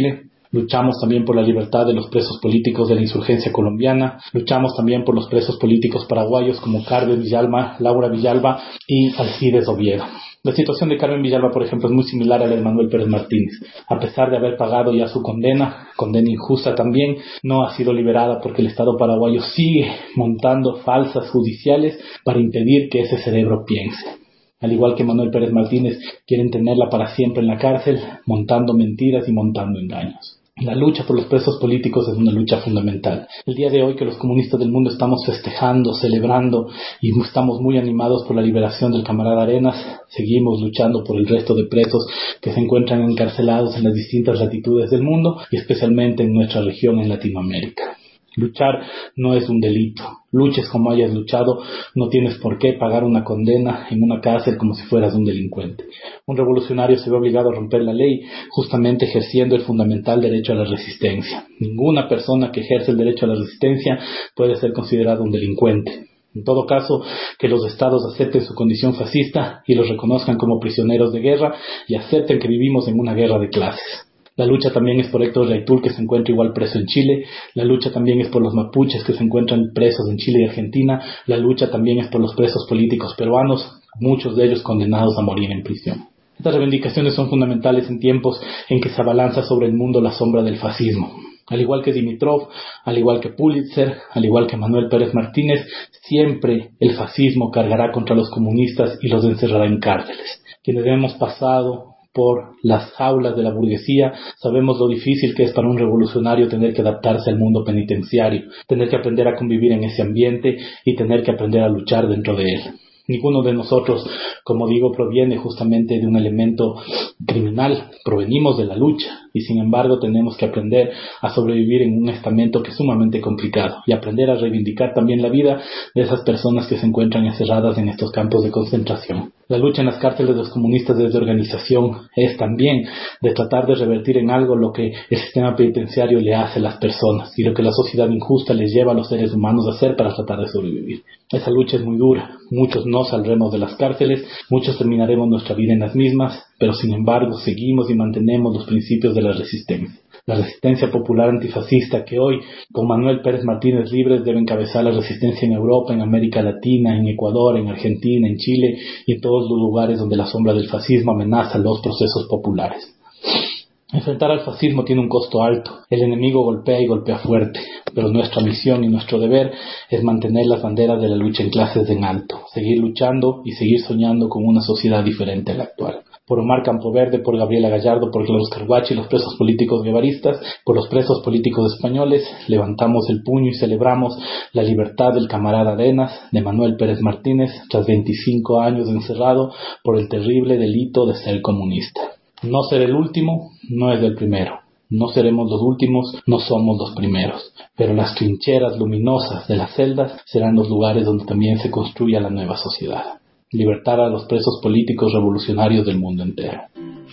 [SPEAKER 7] Luchamos también por la libertad de los presos políticos de la insurgencia colombiana. Luchamos también por los presos políticos paraguayos como Carmen Villalba, Laura Villalba y Alcides Oviedo. La situación de Carmen Villalba, por ejemplo, es muy similar a la de Manuel Pérez Martínez. A pesar de haber pagado ya su condena, condena injusta también, no ha sido liberada porque el Estado paraguayo sigue montando falsas judiciales para impedir que ese cerebro piense. Al igual que Manuel Pérez Martínez, quieren tenerla para siempre en la cárcel, montando mentiras y montando engaños. La lucha por los presos políticos es una lucha fundamental. El día de hoy que los comunistas del mundo estamos festejando, celebrando y estamos muy animados por la liberación del camarada Arenas, seguimos luchando por el resto de presos que se encuentran encarcelados en las distintas latitudes del mundo y especialmente en nuestra región en Latinoamérica. Luchar no es un delito. Luches como hayas luchado, no tienes por qué pagar una condena en una cárcel como si fueras un delincuente. Un revolucionario se ve obligado a romper la ley justamente ejerciendo el fundamental derecho a la resistencia. Ninguna persona que ejerce el derecho a la resistencia puede ser considerado un delincuente. En todo caso, que los estados acepten su condición fascista y los reconozcan como prisioneros de guerra y acepten que vivimos en una guerra de clases. La lucha también es por Héctor Raitul, que se encuentra igual preso en Chile. La lucha también es por los mapuches que se encuentran presos en Chile y Argentina. La lucha también es por los presos políticos peruanos, muchos de ellos condenados a morir en prisión. Estas reivindicaciones son fundamentales en tiempos en que se abalanza sobre el mundo la sombra del fascismo. Al igual que Dimitrov, al igual que Pulitzer, al igual que Manuel Pérez Martínez, siempre el fascismo cargará contra los comunistas y los encerrará en cárceles. Quienes hemos pasado por las jaulas de la burguesía, sabemos lo difícil que es para un revolucionario tener que adaptarse al mundo penitenciario, tener que aprender a convivir en ese ambiente y tener que aprender a luchar dentro de él. Ninguno de nosotros, como digo, proviene justamente de un elemento criminal, provenimos de la lucha y sin embargo tenemos que aprender a sobrevivir en un estamento que es sumamente complicado y aprender a reivindicar también la vida de esas personas que se encuentran encerradas en estos campos de concentración. La lucha en las cárceles de los comunistas desde organización es también de tratar de revertir en algo lo que el sistema penitenciario le hace a las personas y lo que la sociedad injusta les lleva a los seres humanos a hacer para tratar de sobrevivir. Esa lucha es muy dura, muchos no saldremos de las cárceles, muchos terminaremos nuestra vida en las mismas, pero sin embargo seguimos y mantenemos los principios de la resistencia. La resistencia popular antifascista que hoy, con Manuel Pérez Martínez Libres, debe encabezar la resistencia en Europa, en América Latina, en Ecuador, en Argentina, en Chile y en todos los lugares donde la sombra del fascismo amenaza los procesos populares. Enfrentar al fascismo tiene un costo alto. El enemigo golpea y golpea fuerte, pero nuestra misión y nuestro deber es mantener las banderas de la lucha en clases en alto, seguir luchando y seguir soñando con una sociedad diferente a la actual. Por Omar Campoverde, por Gabriela Gallardo, por Carlos Carguachi, los presos políticos guevaristas, por los presos políticos españoles, levantamos el puño y celebramos la libertad del camarada Arenas, de Manuel Pérez Martínez, tras veinticinco años encerrado por el terrible delito de ser comunista. No ser el último no es el primero. No seremos los últimos, no somos los primeros. Pero las trincheras luminosas de las celdas serán los lugares donde también se construya la nueva sociedad. Libertar a los presos políticos revolucionarios del mundo entero.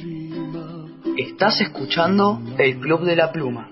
[SPEAKER 13] Estás escuchando el Club de la Pluma.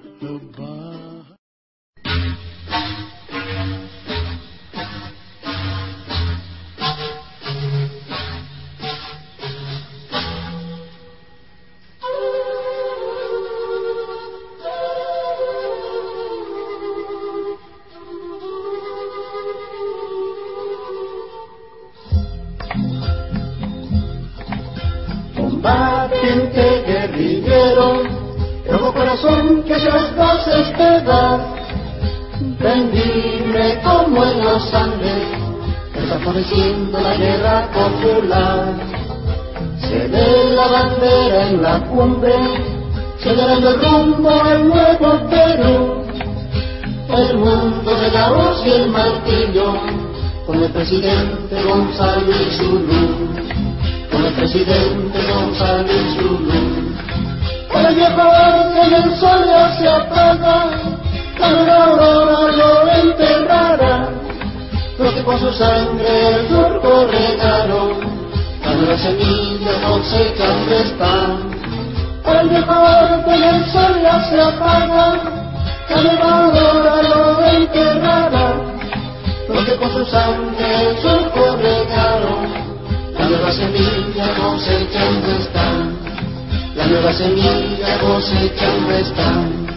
[SPEAKER 9] Combatiente guerrillero, rojo corazón que las voces te da, rendirme como en los Andes, desapareciendo la guerra popular. Se ve la bandera en la cumbre, señalando el rumbo al nuevo Perú, el mundo de la hoz y el martillo, con el presidente Gonzalo Irizulú. Con el presidente Gonzalo Irizulú. Con el viejo en el sol ya se apaga, cuando la aurora lo enterrará, lo que con su sangre el turco regaron, cuando la semilla cosechando está. Con el viejo en el sol ya se apaga, cuando la aurora lo enterrará, lo que con su sangre el turco regaron, cuando la semilla cosechando está. la nueva semilla cosechando están.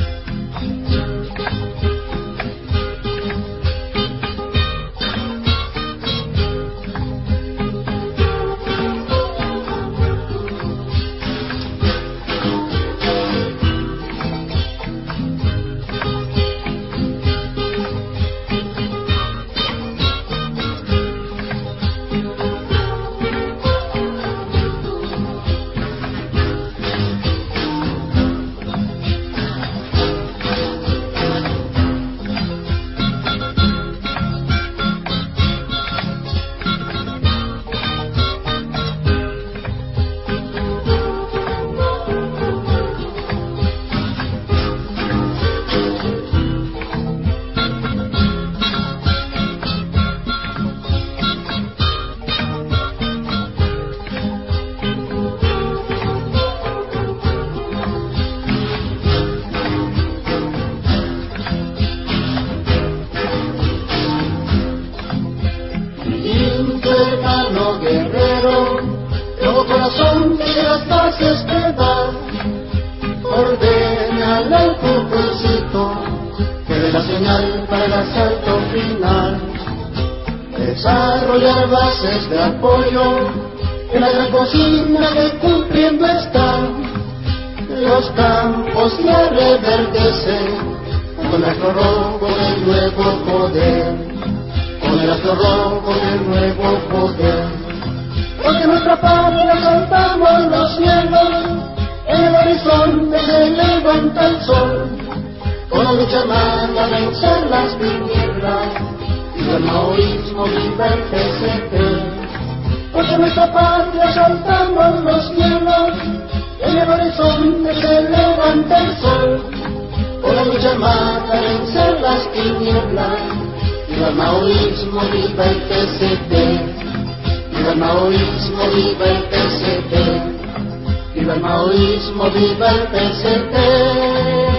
[SPEAKER 9] De apoyo en la gran cocina que cumpliendo están los campos ya reverdecen con el astro rojo del nuevo poder, con el astro rojo del nuevo poder. Porque nuestra patria saltamos los cielos, en el horizonte se levanta el sol, con la lucha armada a vencer las tinieblas. Viva el maoísmo, viva el P C P. Porque nuestra patria saltamos los cielos, en el horizonte se levanta el sol, con la lucha armada a vencer las tinieblas. Viva el maoísmo, viva el P C P. Viva el maoísmo, viva el P C P. Viva el maoísmo, viva el P C P.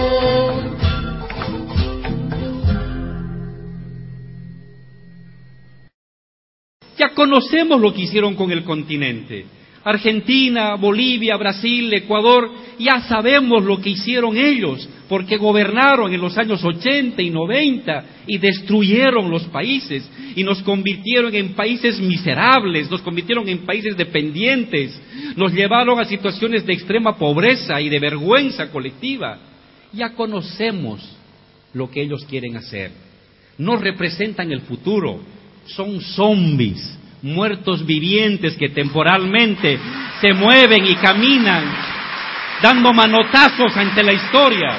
[SPEAKER 8] Ya conocemos lo que hicieron con el continente. Argentina, Bolivia, Brasil, Ecuador, ya sabemos lo que hicieron ellos, porque gobernaron en los años ochenta y noventa y destruyeron los países y nos convirtieron en países miserables, nos convirtieron en países dependientes, nos llevaron a situaciones de extrema pobreza y de vergüenza colectiva. Ya conocemos lo que ellos quieren hacer. No representan el futuro. Son zombies, muertos vivientes que temporalmente se mueven y caminan, dando manotazos ante la historia.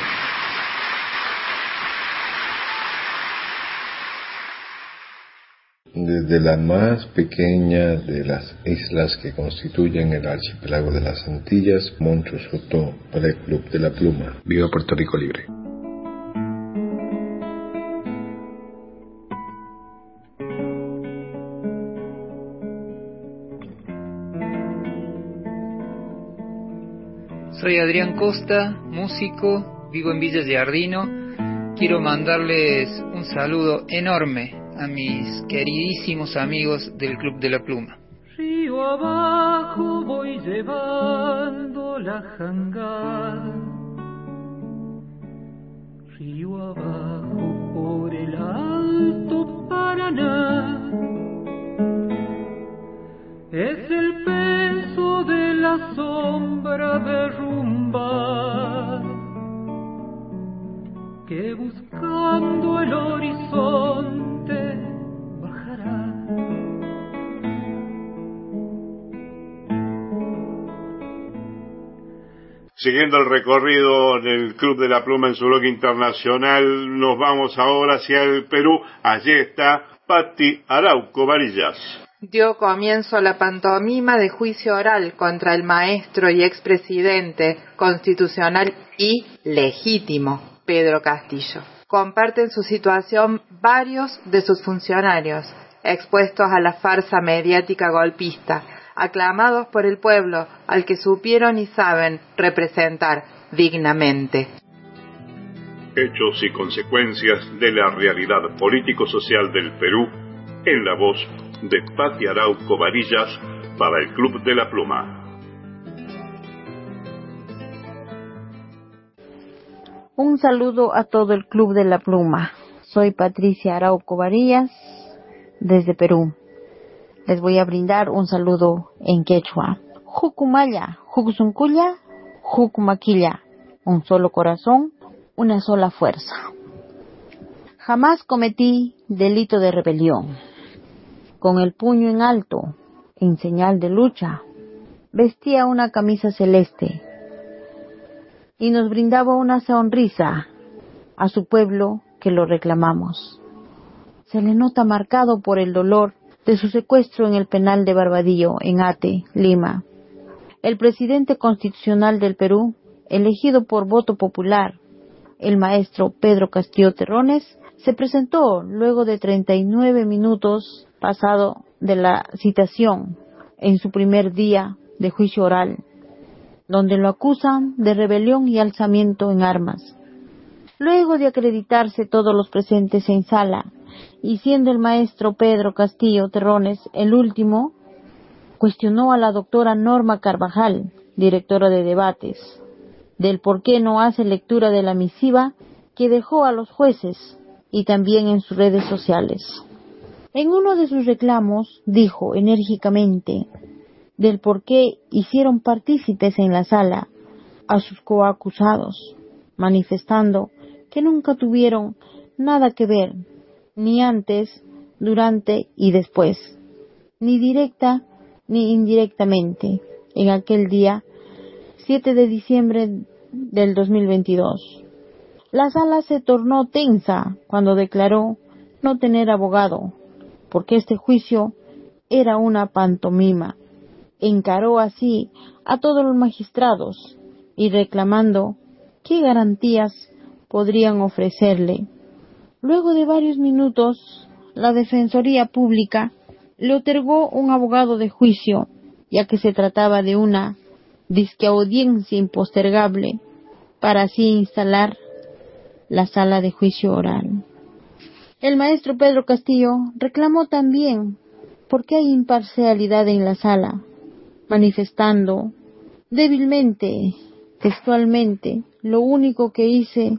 [SPEAKER 11] Desde la más pequeña de las islas que constituyen el archipiélago de las Antillas, Moncho Soto para el Club de la Pluma. Viva Puerto Rico Libre.
[SPEAKER 12] Soy Adrián Costa, músico, vivo en Villa Giardino. Quiero mandarles un saludo enorme a mis queridísimos amigos del Club de la Pluma.
[SPEAKER 15] Río abajo voy llevando la jangada, río abajo por el Alto Paraná. Es el peso de la sombra derrumbada que buscando el horizonte bajará.
[SPEAKER 3] Siguiendo el recorrido del Club de la Pluma en su bloque internacional, nos vamos ahora hacia el Perú. Allí está Patti Arauco Varillas.
[SPEAKER 10] Dio comienzo la pantomima de juicio oral contra el maestro y expresidente constitucional y legítimo Pedro Castillo. Comparten su situación varios de sus funcionarios, expuestos a la farsa mediática golpista, aclamados por el pueblo al que supieron y saben representar dignamente.
[SPEAKER 3] Hechos y consecuencias de la realidad político-social del Perú, en la voz de Patti Arauco Varillas para el Club de la Pluma.
[SPEAKER 16] Un saludo a todo el Club de la Pluma. Soy Patricia Arauco Varillas, desde Perú. Les voy a brindar un saludo en quechua. Jucumaya, Jucsuncuya, Jucumaquilla. Un solo corazón, una sola fuerza. Jamás cometí delito de rebelión. Con el puño en alto, en señal de lucha, vestía una camisa celeste y nos brindaba una sonrisa a su pueblo que lo reclamamos. Se le nota marcado por el dolor de su secuestro en el penal de Barbadillo, en Ate, Lima. El presidente constitucional del Perú, elegido por voto popular, el maestro Pedro Castillo Terrones, se presentó luego de treinta y nueve minutos pasado de la citación en su primer día de juicio oral, donde lo acusan de rebelión y alzamiento en armas. Luego de acreditarse todos los presentes en sala, y siendo el maestro Pedro Castillo Terrones el último, cuestionó a la doctora Norma Carvajal, directora de debates, del por qué no hace lectura de la misiva que dejó a los jueces y también en sus redes sociales. En uno de sus reclamos dijo enérgicamente del por qué hicieron partícipes en la sala a sus coacusados, manifestando que nunca tuvieron nada que ver, ni antes, durante y después, ni directa ni indirectamente, en aquel día siete de diciembre del dos mil veintidós. La sala se tornó tensa cuando declaró no tener abogado, porque este juicio era una pantomima. Encaró así a todos los magistrados y reclamando qué garantías podrían ofrecerle. Luego de varios minutos, la Defensoría Pública le otorgó un abogado de juicio, ya que se trataba de una disque audiencia impostergable, para así instalar la sala de juicio oral. El maestro Pedro Castillo reclamó también por qué hay imparcialidad en la sala, manifestando débilmente, textualmente, lo único que hice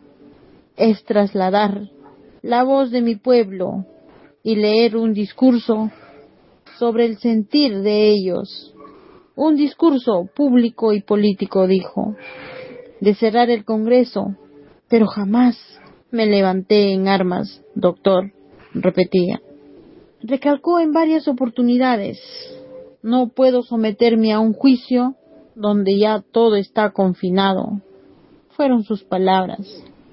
[SPEAKER 16] es trasladar la voz de mi pueblo y leer un discurso sobre el sentir de ellos, un discurso público y político, dijo, de cerrar el Congreso, pero jamás me levanté en armas, doctor, repetía. Recalcó en varias oportunidades, no puedo someterme a un juicio donde ya todo está confinado. Fueron sus palabras.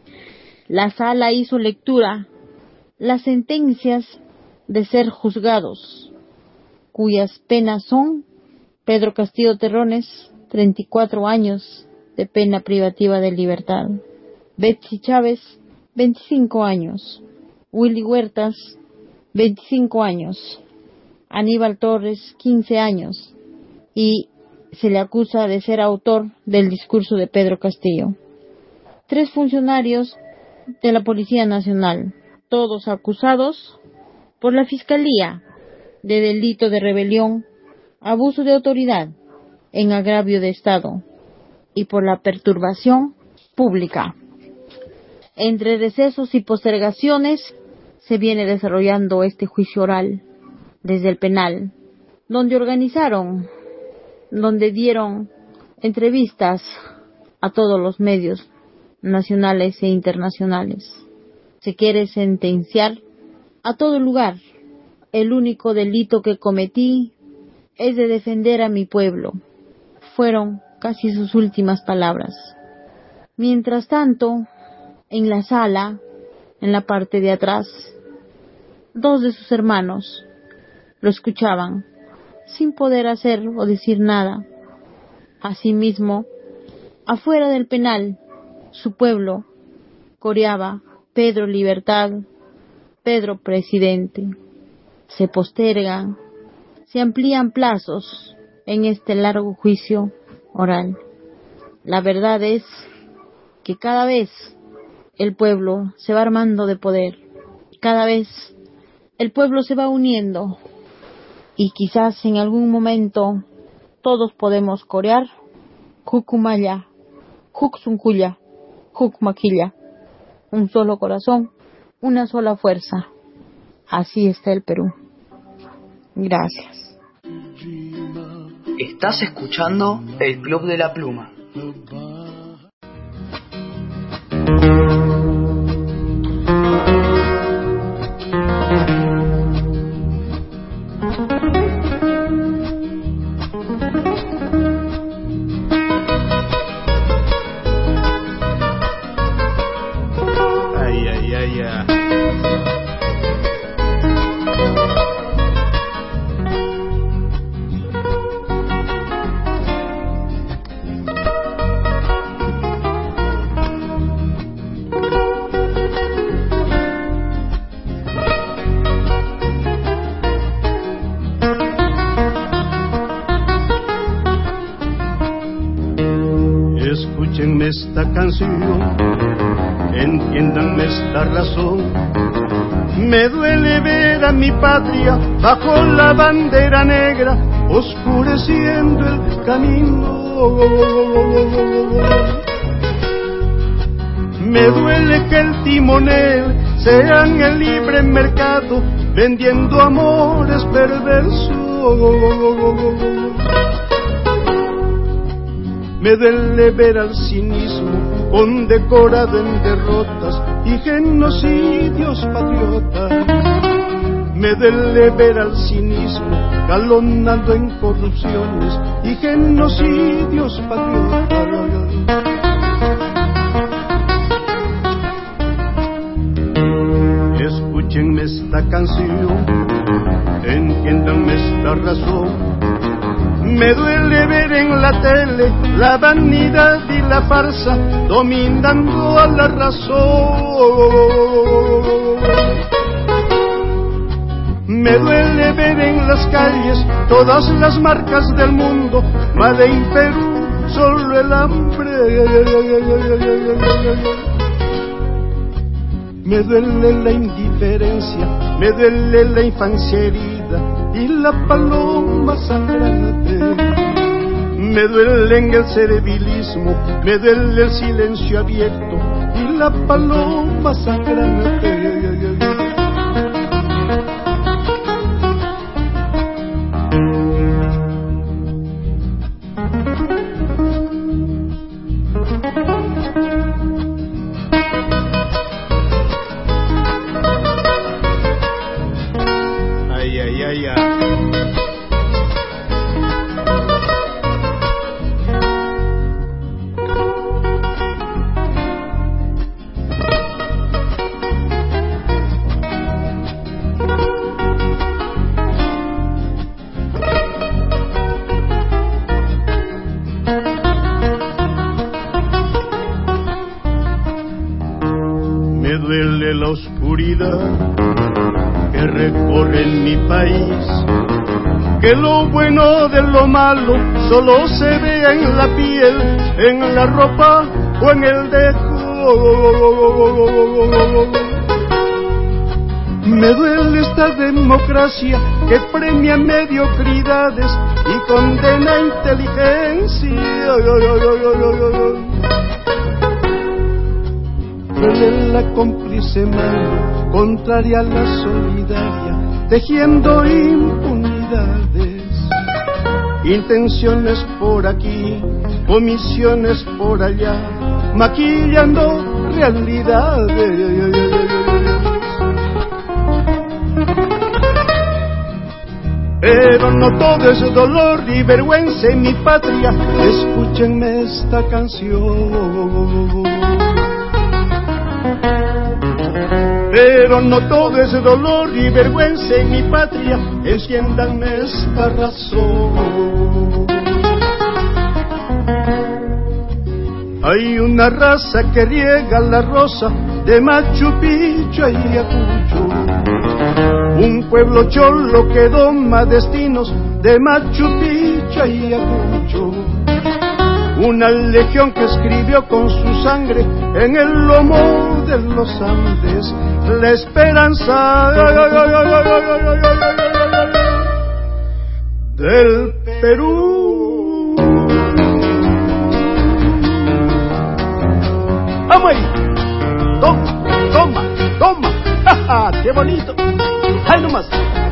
[SPEAKER 16] La sala hizo lectura las sentencias de ser juzgados, cuyas penas son Pedro Castillo Terrones, treinta y cuatro años de pena privativa de libertad. Betsy Chávez, veinticinco años. Willy Huertas, veinticinco años. Aníbal Torres, quince años. Y se le acusa de ser autor del discurso de Pedro Castillo. Tres funcionarios de la Policía Nacional, todos acusados por la Fiscalía de delito de rebelión, abuso de autoridad en agravio de Estado y por la perturbación pública. Entre recesos y postergaciones se viene desarrollando este juicio oral desde el penal, donde organizaron, donde dieron entrevistas a todos los medios nacionales e internacionales. Se quiere sentenciar a todo lugar. El único delito que cometí es de defender a mi pueblo. Fueron casi sus últimas palabras. Mientras tanto, en la sala, en la parte de atrás, dos de sus hermanos lo escuchaban, sin poder hacer o decir nada. Asimismo, afuera del penal, su pueblo coreaba Pedro Libertad, Pedro Presidente. Se postergan, se amplían plazos en este largo juicio oral. La verdad es que cada vez el pueblo se va armando de poder, cada vez el pueblo se va uniendo y quizás en algún momento todos podemos corear Jucumaya, Jucsuncuya, Jucmaquilla, un solo corazón, una sola fuerza. Así está el Perú. Gracias.
[SPEAKER 13] Estás escuchando el Club de la Pluma.
[SPEAKER 14] Ay, ay, ay, ay. Escúchenme esta canción, entiéndanme esta razón. Me duele ver a mi patria bajo la bandera negra, oscureciendo el camino. Me duele que el timonel sea en el libre mercado, vendiendo amores perversos. Me duele ver al cinismo condecorado en derrotas y genocidios patriotas. Me duele ver al cinismo galonando en corrupciones y genocidios patriotas. Escúchenme esta canción, entiéndanme esta razón. Me duele ver en la tele la vanidad y la farsa dominando a la razón. Me duele ver en las calles todas las marcas del mundo, Made in Perú, solo el hambre. Me duele la indiferencia, me duele la infancia herida y la paloma sangrante. Me duele en el servilismo, me duele el silencio abierto y la paloma sangrante. Ay, ay, ay, ay. Me duele la oscuridad que recorre en mi país, que lo bueno de lo malo solo se ve en la piel, en la ropa o en el dejo. Me duele esta democracia que premia mediocridades y condena inteligencia. Duele la cómplice mano contraria a la solidaria, tejiendo impunidades, intenciones por aquí, omisiones por allá, maquillando realidades. Pero no todo es dolor y vergüenza en mi patria, escúchenme esta canción. Pero no todo es dolor y vergüenza en mi patria, enciéndanme esta razón. Hay una raza que riega la rosa de Machu Picchu y Ayacucho, un pueblo cholo que doma destinos de Machu Picchu y Ayacucho, una legión que escribió con su sangre en el lomo de los Andes la esperanza del Perú. ¡Vamos! ¡Ah, qué bonito! ¡Ay, nomás!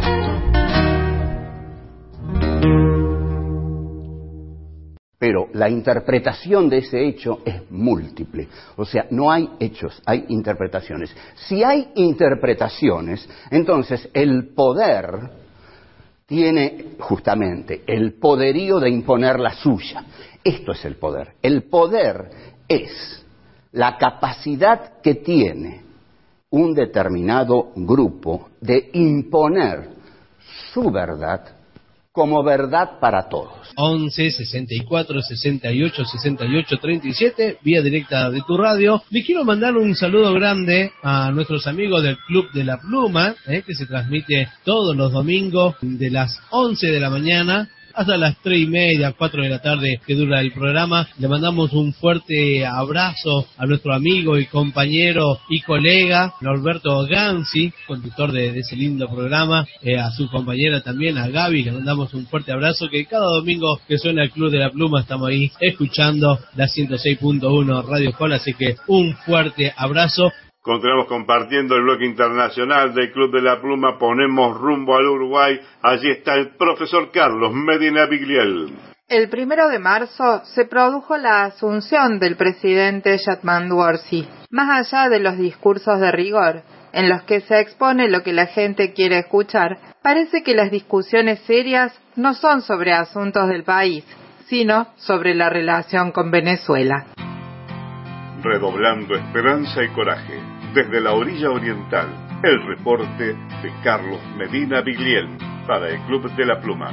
[SPEAKER 17] Pero la interpretación de ese hecho es múltiple. O sea, no hay hechos, hay interpretaciones. Si hay interpretaciones, entonces el poder tiene justamente el poderío de imponer la suya. Esto es el poder. El poder es la capacidad que tiene un determinado grupo de imponer su verdad como verdad para todos.
[SPEAKER 18] once, sesenta y cuatro, sesenta y ocho, sesenta y ocho, treinta y siete, vía directa de tu radio. Le quiero mandar un saludo grande a nuestros amigos del Club de la Pluma, eh, que se transmite todos los domingos de las once de la mañana hasta las tres y media, cuatro de la tarde que dura el programa. Le mandamos un fuerte abrazo a nuestro amigo y compañero y colega Norberto Gansi, conductor de, de ese lindo programa, eh, a su compañera también, a Gaby, le mandamos un fuerte abrazo, que cada domingo que suena el Club de la Pluma estamos ahí escuchando la ciento seis punto uno Radio Hall, así que un fuerte abrazo.
[SPEAKER 3] Continuamos compartiendo el bloque internacional del Club de la Pluma. Ponemos rumbo al Uruguay. Allí está el profesor Carlos Medina Bigliel.
[SPEAKER 10] El primero de marzo se produjo la asunción del presidente Yatmandu Orsi. Más allá de los discursos de rigor, en los que se expone lo que la gente quiere escuchar, parece que las discusiones serias no son sobre asuntos del país, sino sobre la relación con Venezuela.
[SPEAKER 3] Redoblando esperanza y coraje, desde la orilla oriental, el reporte de Carlos Medina Bigliel para el Club de la Pluma.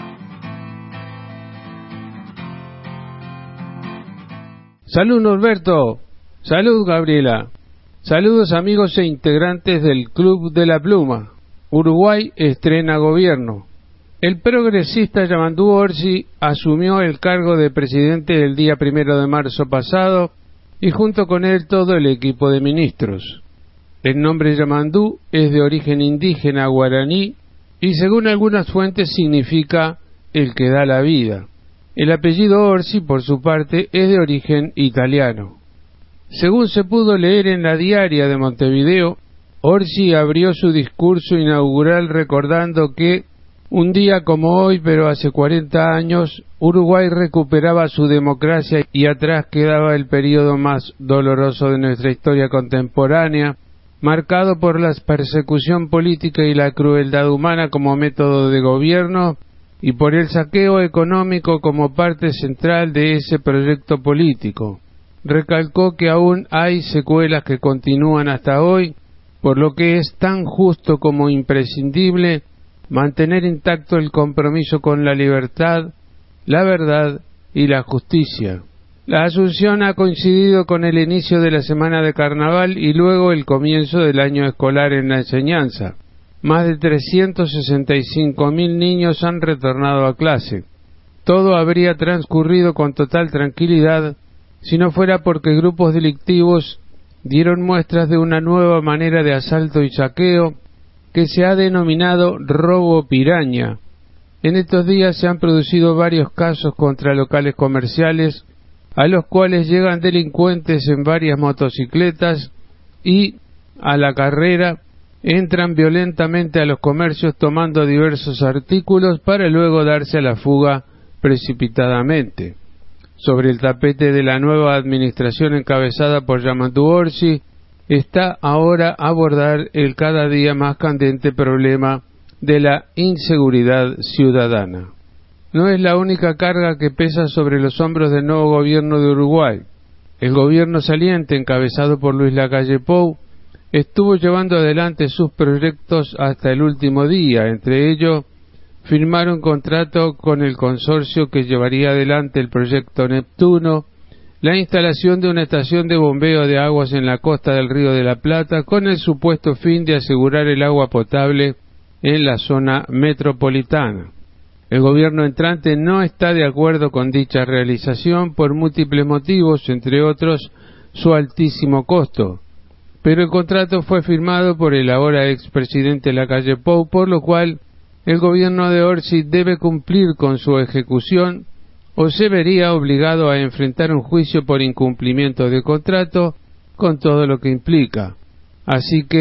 [SPEAKER 19] Salud Norberto, salud Gabriela, saludos amigos e integrantes del Club de la Pluma. Uruguay estrena gobierno. El progresista Yamandú Orsi asumió el cargo de presidente el día primero de marzo pasado, y junto con él todo el equipo de ministros. El nombre Yamandú es de origen indígena guaraní y según algunas fuentes significa el que da la vida. El apellido Orsi, por su parte, es de origen italiano. Según se pudo leer en la Diaria de Montevideo, Orsi abrió su discurso inaugural recordando que un día como hoy, pero hace cuarenta años, Uruguay recuperaba su democracia y atrás quedaba el periodo más doloroso de nuestra historia contemporánea, marcado por la persecución política y la crueldad humana como método de gobierno y por el saqueo económico como parte central de ese proyecto político. Recalcó que aún hay secuelas que continúan hasta hoy, por lo que es tan justo como imprescindible mantener intacto el compromiso con la libertad, la verdad y la justicia. La asunción ha coincidido con el inicio de la semana de carnaval y luego el comienzo del año escolar en la enseñanza. Más de trescientos sesenta y cinco mil niños han retornado a clase. Todo habría transcurrido con total tranquilidad si no fuera porque grupos delictivos dieron muestras de una nueva manera de asalto y saqueo que se ha denominado robo piraña. En estos días se han producido varios casos contra locales comerciales a los cuales llegan delincuentes en varias motocicletas y, a la carrera, entran violentamente a los comercios tomando diversos artículos para luego darse a la fuga precipitadamente. Sobre el tapete de la nueva administración encabezada por Yamandú Orsi está ahora abordar el cada día más candente problema de la inseguridad ciudadana. No es la única carga que pesa sobre los hombros del nuevo gobierno de Uruguay. El gobierno saliente, encabezado por Luis Lacalle Pou, estuvo llevando adelante sus proyectos hasta el último día. Entre ellos, firmar un contrato con el consorcio que llevaría adelante el proyecto Neptuno, la instalación de una estación de bombeo de aguas en la costa del Río de la Plata con el supuesto fin de asegurar el agua potable en la zona metropolitana. El gobierno entrante no está de acuerdo con dicha realización por múltiples motivos, entre otros su altísimo costo, pero el contrato fue firmado por el ahora expresidente Lacalle Pou, por lo cual el gobierno de Orsi debe cumplir con su ejecución o se vería obligado a enfrentar un juicio por incumplimiento de contrato con todo lo que implica. Así que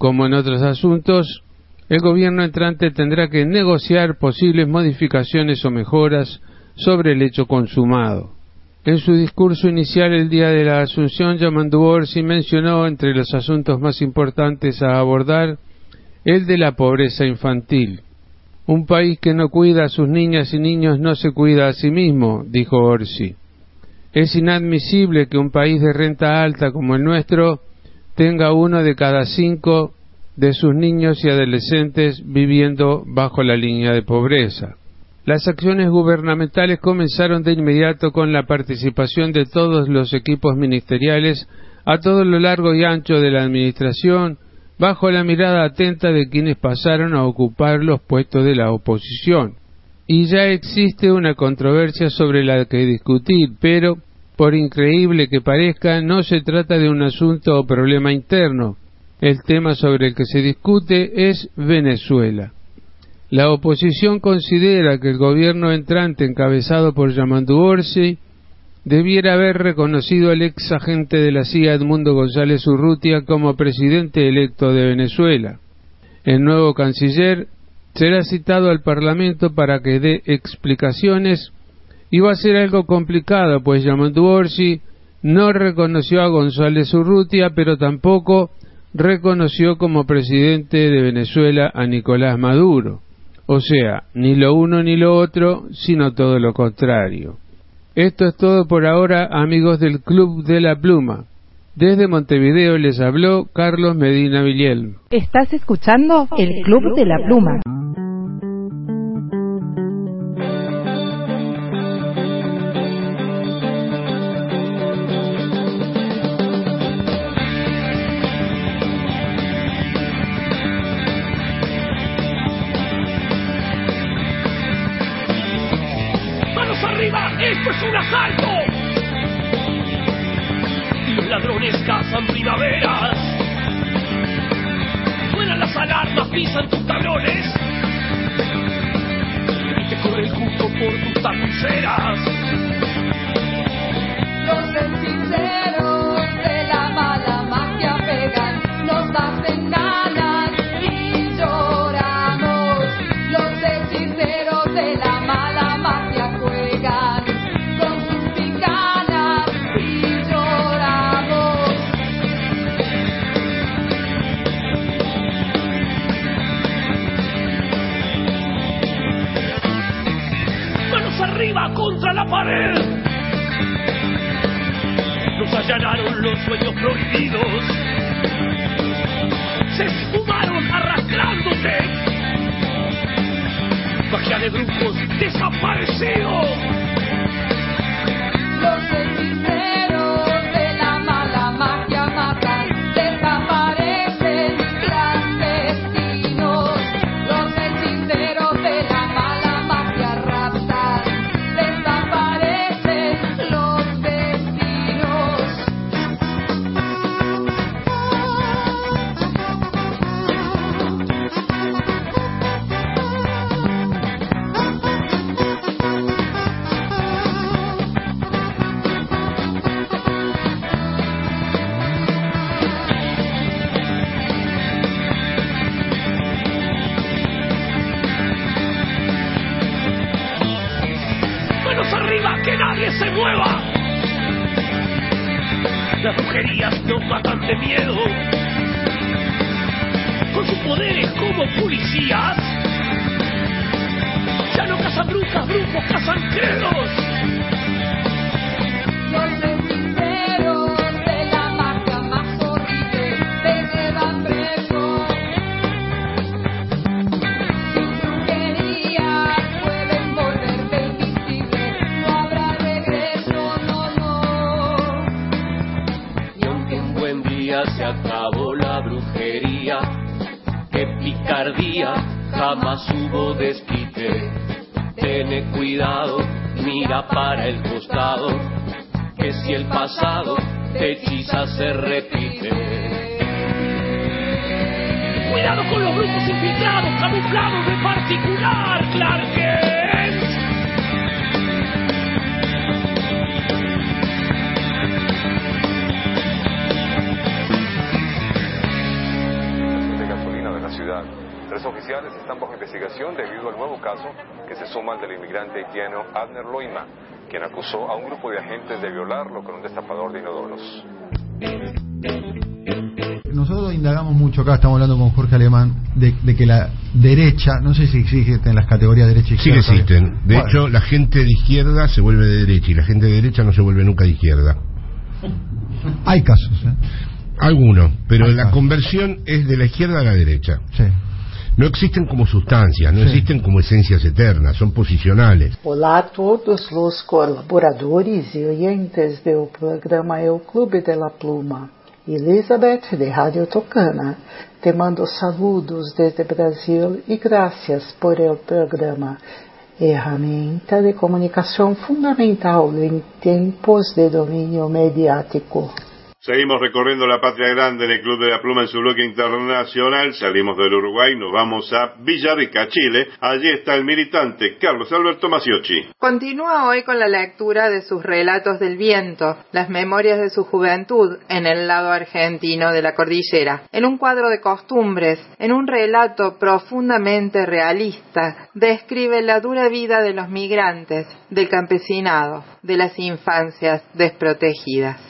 [SPEAKER 19] como en otros asuntos, el gobierno entrante tendrá que negociar posibles modificaciones o mejoras sobre el hecho consumado. En su discurso inicial el día de la Asunción, Yamandu Orsi mencionó entre los asuntos más importantes a abordar el de la pobreza infantil. Un país que no cuida a sus niñas y niños no se cuida a sí mismo, dijo Orsi. Es inadmisible que un país de renta alta como el nuestro tenga uno de cada cinco de sus niños y adolescentes viviendo bajo la línea de pobreza. Las acciones gubernamentales comenzaron de inmediato con la participación de todos los equipos ministeriales a todo lo largo y ancho de la administración, bajo la mirada atenta de quienes pasaron a ocupar los puestos de la oposición. Y ya existe una controversia sobre la que discutir, pero, por increíble que parezca, no se trata de un asunto o problema interno. El tema sobre el que se discute es Venezuela. La oposición considera que el gobierno entrante encabezado por Yamandu Orsi debiera haber reconocido al ex agente de la C I A Edmundo González Urrutia como presidente electo de Venezuela. El nuevo canciller será citado al Parlamento para que dé explicaciones y va a ser algo complicado, pues Yamandu Orsi no reconoció a González Urrutia, pero tampoco reconoció como presidente de Venezuela a Nicolás Maduro. O sea, ni lo uno ni lo otro, sino todo lo contrario. Esto es todo por ahora, amigos del Club de la Pluma. Desde Montevideo les habló Carlos Medina Villel.
[SPEAKER 1] Estás escuchando el Club de la Pluma.
[SPEAKER 9] ¡Esto es un asalto! Y los ladrones cazan primaveras. Suenan las alarmas, pisan tus tablones y te corre el cuco por tus tapiceras.
[SPEAKER 2] Los hechiceros de la mala magia pegan, nos hacen ganas y lloramos. Los hechiceros de la mala magia juegan.
[SPEAKER 9] Arriba contra la pared. Nos allanaron los sueños prohibidos. Se esfumaron arrastrándote. Magia de brujos desaparecidos.
[SPEAKER 2] Los hechiceros de la mala magia matan, desaparecen clandestinos. Los hechiceros de la mala magia raptan.
[SPEAKER 9] Que nadie se mueva. Las brujerías nos matan de miedo. Con sus poderes como policías. Ya no cazan brujas, brujos cazan credos.
[SPEAKER 2] Los hechiceros de la magia más horrible te llevan preso. Sin brujería pueden volverte invisible. No habrá regreso, no, no.
[SPEAKER 9] Y aunque un buen día se acabó la brujería, qué picardía, jamás hubo desquite. Ten cuidado, mira para el costado, que si el pasado te hechiza se repite. Cuidado con los brujos infiltrados, camuflados de particular, Clark Kent.
[SPEAKER 20] investigación debido al nuevo caso que se suma al del inmigrante haitiano Abner Loima, quien acusó a un grupo de agentes de violarlo con un destapador de inodoros.
[SPEAKER 21] Nosotros indagamos mucho acá, estamos hablando con Jorge Alemán, de, de que la derecha, no sé si existen las categorías derecha y
[SPEAKER 22] Sí
[SPEAKER 21] izquierda.
[SPEAKER 22] que existen. De
[SPEAKER 21] Bueno.
[SPEAKER 22] hecho, la gente de izquierda se vuelve de derecha y la gente de derecha no se vuelve nunca de izquierda.
[SPEAKER 21] Hay casos, ¿eh?
[SPEAKER 22] Algunos, pero la conversión es de la izquierda a la derecha.
[SPEAKER 21] Sí.
[SPEAKER 22] No existen como sustancias, no
[SPEAKER 21] Sí.
[SPEAKER 22] existen como esencias eternas, son posicionales.
[SPEAKER 23] Olá a todos os colaboradores e oyentes do programa El Clube de la Pluma. Elizabeth de Radio Tocana, te mando saludos desde Brasil e gracias por el programa. Herramienta de comunicación fundamental en tiempos de dominio mediático.
[SPEAKER 3] Seguimos recorriendo la patria grande en el Club de la Pluma en su bloque internacional. Salimos del Uruguay, nos vamos a Villarrica, Chile. Allí está el militante Carlos Alberto Maciocchi.
[SPEAKER 10] Continúa hoy con la lectura de sus relatos del viento, las memorias de su juventud en el lado argentino de la cordillera, en un cuadro de costumbres, en un relato profundamente realista, describe la dura vida de los migrantes, del campesinado, de las infancias desprotegidas.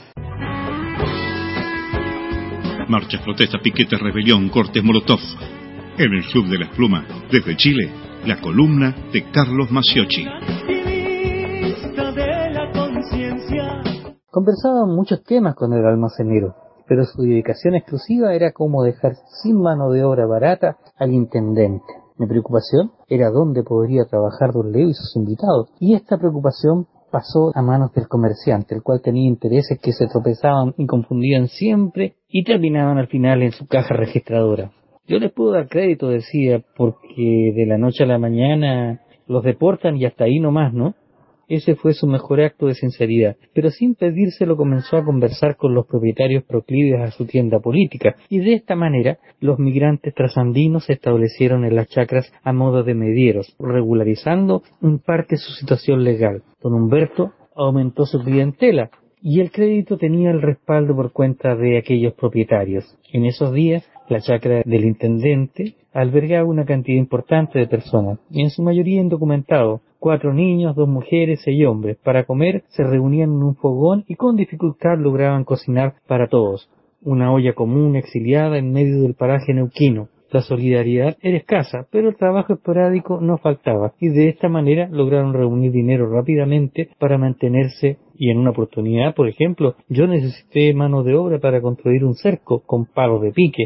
[SPEAKER 24] Marchas, protestas, piquetes, rebelión, cortes, molotov. En el Club de las Plumas, desde Chile, la columna de Carlos Maciocchi.
[SPEAKER 26] Conversaba muchos temas con el almacenero, pero su dedicación exclusiva era cómo dejar sin mano de obra barata al intendente. Mi preocupación era dónde podría trabajar don Leo y sus invitados, y esta preocupación pasó a manos del comerciante, el cual tenía intereses que se tropezaban y confundían siempre y terminaban al final en su caja registradora. Yo les puedo dar crédito, decía, porque de la noche a la mañana los deportan y hasta ahí nomás, ¿no? Ese fue su mejor acto de sinceridad, pero sin pedírselo comenzó a conversar con los propietarios proclives a su tienda política, y de esta manera los migrantes trasandinos se establecieron en las chacras a modo de medieros, regularizando en parte su situación legal. Don Humberto aumentó su clientela, y el crédito tenía el respaldo por cuenta de aquellos propietarios. En esos días, la chacra del intendente albergaba una cantidad importante de personas, y en su mayoría indocumentados, cuatro niños, dos mujeres, seis hombres. Para comer se reunían en un fogón y con dificultad lograban cocinar para todos. Una olla común exiliada en medio del paraje neuquino. La solidaridad era escasa, pero el trabajo esporádico no faltaba, y de esta manera lograron reunir dinero rápidamente para mantenerse, y en una oportunidad, por ejemplo, yo necesité mano de obra para construir un cerco con palos de pique,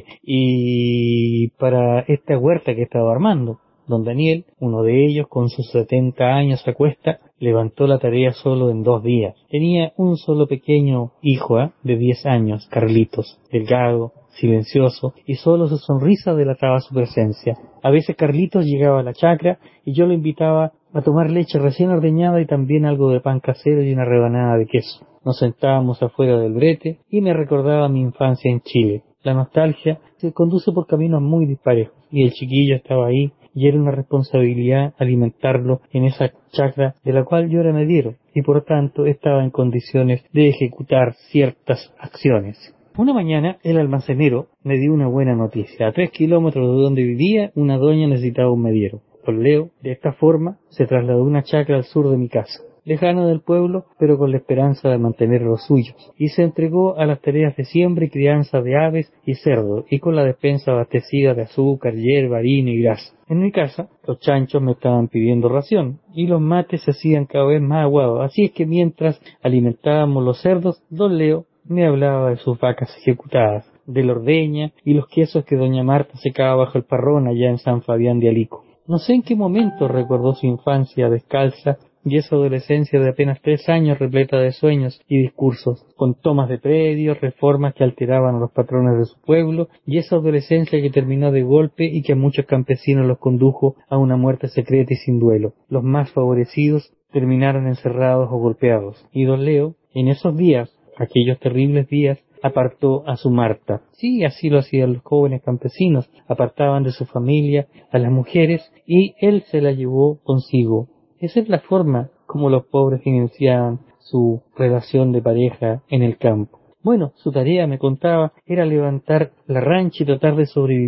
[SPEAKER 26] y para esta huerta que estaba armando. Don Daniel, uno de ellos, con sus setenta años a cuesta, levantó la tarea solo en dos días. Tenía un solo pequeño hijo ¿eh? de diez años, Carlitos, delgado, silencioso, y solo su sonrisa delataba su presencia. A veces Carlitos llegaba a la chacra y yo lo invitaba a tomar leche recién ordeñada y también algo de pan casero y una rebanada de queso. Nos sentábamos afuera del brete y me recordaba mi infancia en Chile. La nostalgia se conduce por caminos muy disparejos y el chiquillo estaba ahí y era una responsabilidad alimentarlo en esa chacra de la cual yo era mediero y por tanto estaba en condiciones de ejecutar ciertas acciones. Una mañana el almacenero me dio una buena noticia. A tres kilómetros de donde vivía, una doña necesitaba un mediero. Don Leo, de esta forma, se trasladó a una chacra al sur de mi casa, lejano del pueblo, pero con la esperanza de mantener los suyos, y se entregó a las tareas de siembra y crianza de aves y cerdos, y con la despensa abastecida de azúcar, hierba, harina y grasa. En mi casa, los chanchos me estaban pidiendo ración, y los mates se hacían cada vez más aguados, así es que mientras alimentábamos los cerdos, don Leo me hablaba de sus vacas ejecutadas, de la ordeña y los quesos que doña Marta secaba bajo el parrón allá en San Fabián de Alico. No sé en qué momento recordó su infancia descalza y esa adolescencia de apenas tres años repleta de sueños y discursos, con tomas de predios, reformas que alteraban a los patrones de su pueblo, y esa adolescencia que terminó de golpe y que a muchos campesinos los condujo a una muerte secreta y sin duelo. Los más favorecidos terminaron encerrados o golpeados, y don Leo, en esos días, aquellos terribles días, apartó a su Marta. Sí, así lo hacían los jóvenes campesinos, apartaban de su familia a las mujeres y él se la llevó consigo. Esa es la forma como los pobres financiaban su relación de pareja en el campo. Bueno, su tarea, me contaba, era levantar la rancha y tratar de sobrevivir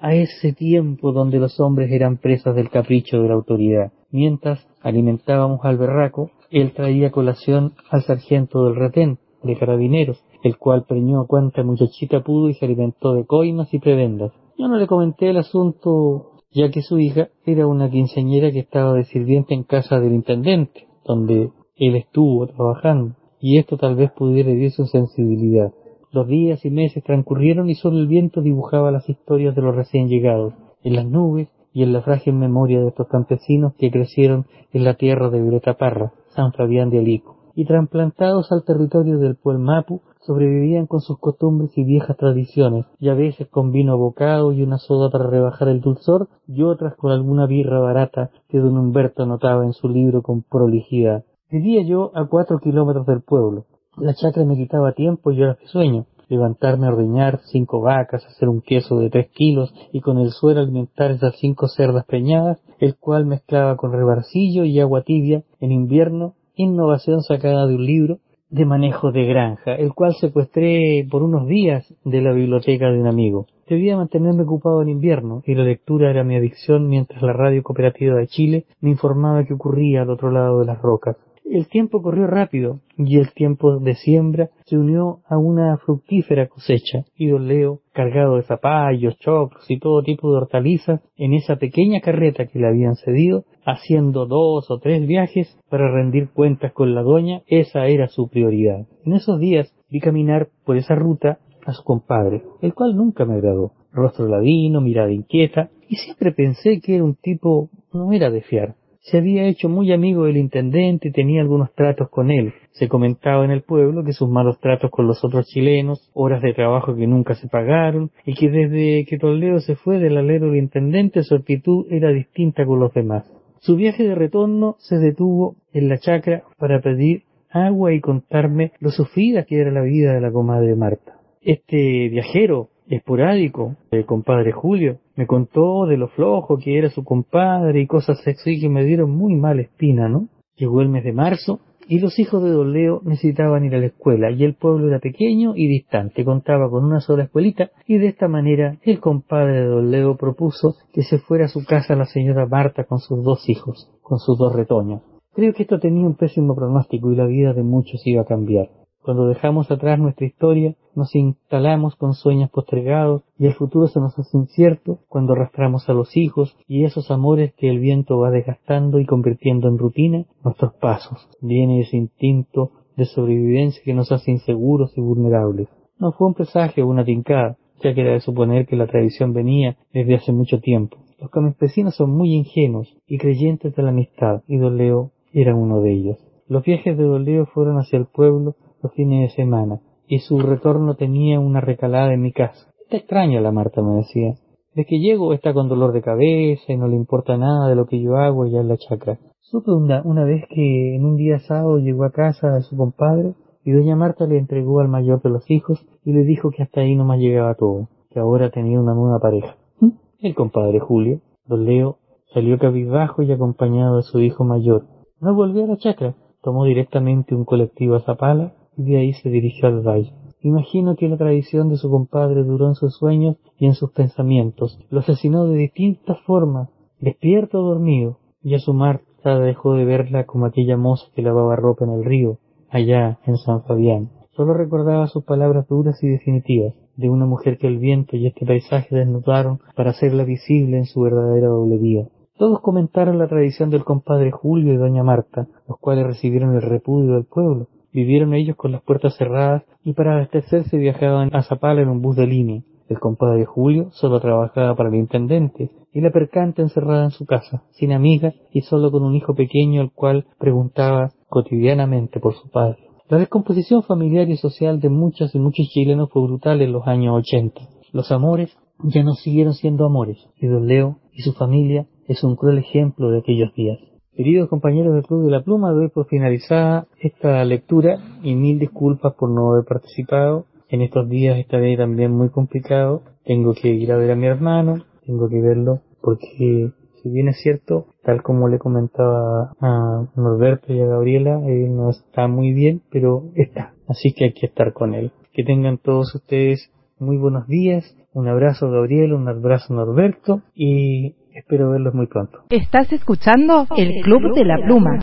[SPEAKER 26] a ese tiempo donde los hombres eran presas del capricho de la autoridad. Mientras alimentábamos al berraco, él traía a colación al sargento del retén de carabineros, el cual preñó a cuanta muchachita pudo y se alimentó de coimas y prebendas. Yo no le comenté el asunto, ya que su hija era una quinceañera que estaba de sirviente en casa del intendente, donde él estuvo trabajando, y esto tal vez pudiera herir su sensibilidad. Los días y meses transcurrieron y solo el viento dibujaba las historias de los recién llegados, en las nubes y en la frágil memoria de estos campesinos que crecieron en la tierra de Violeta Parra, San Fabián de Alico, y trasplantados al territorio del Puelmapu, sobrevivían con sus costumbres y viejas tradiciones, y a veces con vino bocado y una soda para rebajar el dulzor, y otras con alguna birra barata que don Humberto anotaba en su libro con prolijidad. Vivía yo a cuatro kilómetros del pueblo. La chacra me quitaba tiempo y horas de sueño. Levantarme a ordeñar cinco vacas, hacer un queso de tres kilos y con el suero alimentar esas cinco cerdas preñadas, el cual mezclaba con rebarcillo y agua tibia en invierno, innovación sacada de un libro de manejo de granja, el cual secuestré por unos días de la biblioteca de un amigo. Debía mantenerme ocupado en invierno y la lectura era mi adicción mientras la radio cooperativa de Chile me informaba qué ocurría al otro lado de las rocas. El tiempo corrió rápido y el tiempo de siembra se unió a una fructífera cosecha, y don Leo, cargado de zapallos, choclos y todo tipo de hortalizas, en esa pequeña carreta que le habían cedido, haciendo dos o tres viajes para rendir cuentas con la doña, esa era su prioridad. En esos días vi caminar por esa ruta a su compadre, el cual nunca me agradó. Rostro ladino, mirada inquieta, y siempre pensé que era un tipo, no era de fiar. Se había hecho muy amigo del intendente y tenía algunos tratos con él. Se comentaba en el pueblo que sus malos tratos con los otros chilenos, horas de trabajo que nunca se pagaron, y que desde que Toledo se fue del alero del intendente su actitud era distinta con los demás. Su viaje de retorno se detuvo en la chacra para pedir agua y contarme lo sufrida que era la vida de la comadre Marta. Este viajero esporádico, el compadre Julio, me contó de lo flojo que era su compadre y cosas así que me dieron muy mala espina, ¿no? Llegó el mes de marzo y los hijos de don Leo necesitaban ir a la escuela y el pueblo era pequeño y distante, contaba con una sola escuelita, y de esta manera el compadre de don Leo propuso que se fuera a su casa la señora Marta con sus dos hijos, con sus dos retoños. Creo que esto tenía un pésimo pronóstico y la vida de muchos iba a cambiar. Cuando dejamos atrás nuestra historia, nos instalamos con sueños postergados y el futuro se nos hace incierto cuando arrastramos a los hijos y esos amores que el viento va desgastando y convirtiendo en rutina nuestros pasos. Viene ese instinto de sobrevivencia que nos hace inseguros y vulnerables. No fue un presagio o una tincada, ya que era de suponer que la tradición venía desde hace mucho tiempo. Los campesinos son muy ingenuos y creyentes de la amistad, y don Leo era uno de ellos. Los viajes de don Leo fueron hacia el pueblo los fines de semana, y su retorno tenía una recalada en mi casa. Está extraña la Marta, me decía. De que llego está con dolor de cabeza y no le importa nada de lo que yo hago allá en la chacra. Supe una, una vez que en un día sábado llegó a casa de su compadre y doña Marta le entregó al mayor de los hijos y le dijo que hasta ahí nomás llegaba todo, que ahora tenía una nueva pareja. ¿Mm? El compadre Julio. Don Leo salió cabizbajo y acompañado de su hijo mayor. No volvió a la chacra, tomó directamente un colectivo a Zapala y de ahí se dirigió al valle. Imagino que la tradición de su compadre duró en sus sueños y en sus pensamientos. Lo asesinó de distintas formas, despierto o dormido, y a su Marta dejó de verla como aquella moza que lavaba ropa en el río, allá en San Fabián. Solo recordaba sus palabras duras y definitivas, de una mujer que el viento y este paisaje desnudaron para hacerla visible en su verdadera doble vida. Todos comentaron la tradición del compadre Julio y doña Marta, los cuales recibieron el repudio del pueblo. Vivieron ellos con las puertas cerradas y para abastecerse viajaban a Zapala en un bus de línea. El compadre Julio solo trabajaba para el intendente y la percanta encerrada en su casa, sin amigas y solo con un hijo pequeño al cual preguntaba cotidianamente por su padre. La descomposición familiar y social de muchas y muchos chilenos fue brutal en los años ochenta. Los amores ya no siguieron siendo amores y don Leo y su familia es un cruel ejemplo de aquellos días. Queridos compañeros del Club de la Pluma, doy por finalizada esta lectura y mil disculpas por no haber participado. En estos días estaré también muy complicado. Tengo que ir a ver a mi hermano, tengo que verlo porque, si bien es cierto, tal como le comentaba a Norberto y a Gabriela, él no está muy bien, pero está. Así que hay que estar con él. Que tengan todos ustedes muy buenos días, un abrazo Gabriel, un abrazo Norberto y espero verlos muy pronto.
[SPEAKER 1] Estás escuchando el Club de la Pluma.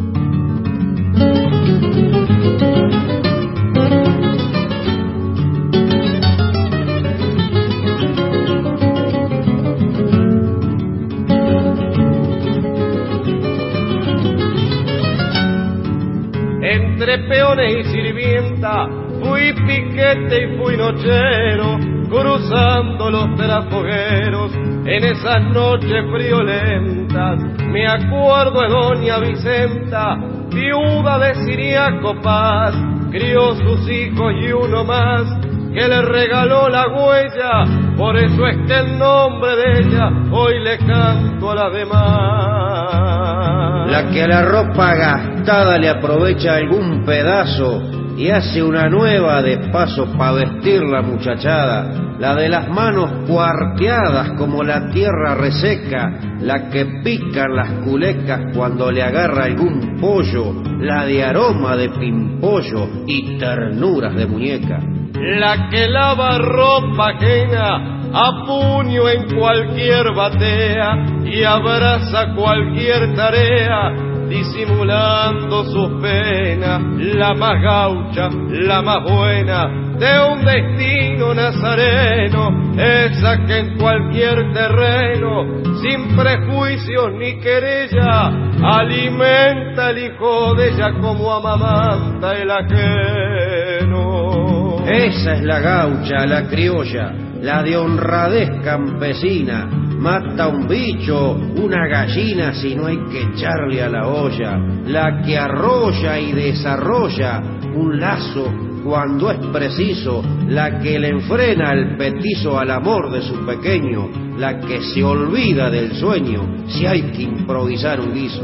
[SPEAKER 4] Entre peones y sirvienta, fui piquete y fui nochero, cruzando los trafogueros en esas noches friolentas. Me acuerdo de doña Vicenta, viuda de Siriaco Paz, crió sus hijos y uno más, que le regaló la huella, por eso es que el nombre de ella hoy le canto a las demás.
[SPEAKER 5] La que a la ropa gastada le aprovecha algún pedazo y hace una nueva de paso pa' vestir la muchachada, la de las manos cuarteadas como la tierra reseca, la que pican las culecas cuando le agarra algún pollo, la de aroma de pimpollo y ternuras de muñeca.
[SPEAKER 4] La que lava ropa ajena a puño en cualquier batea y abraza cualquier tarea disimulando sus penas, la más gaucha, la más buena de un destino nazareno, esa que en cualquier terreno, sin prejuicios ni querella, alimenta el hijo de ella como amamanta el ajeno.
[SPEAKER 5] Esa es la gaucha, la criolla, la de honradez campesina, mata un bicho, una gallina si no hay que echarle a la olla, la que arrolla y desarrolla un lazo cuando es preciso, la que le enfrena el petizo al amor de su pequeño, la que se olvida del sueño si hay que improvisar un guiso.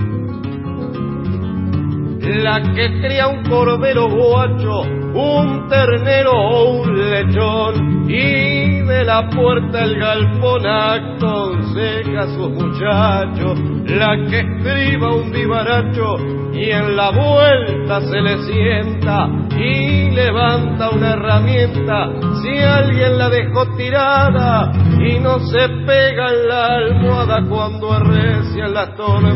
[SPEAKER 4] La que cría un cordero guacho, un ternero o un lechón, y de la puerta el galpón aconseja a sus muchachos, la que estriba un vivaracho y en la vuelta se le sienta y levanta una herramienta si alguien la dejó tirada y no se pega en la almohada cuando arrecian las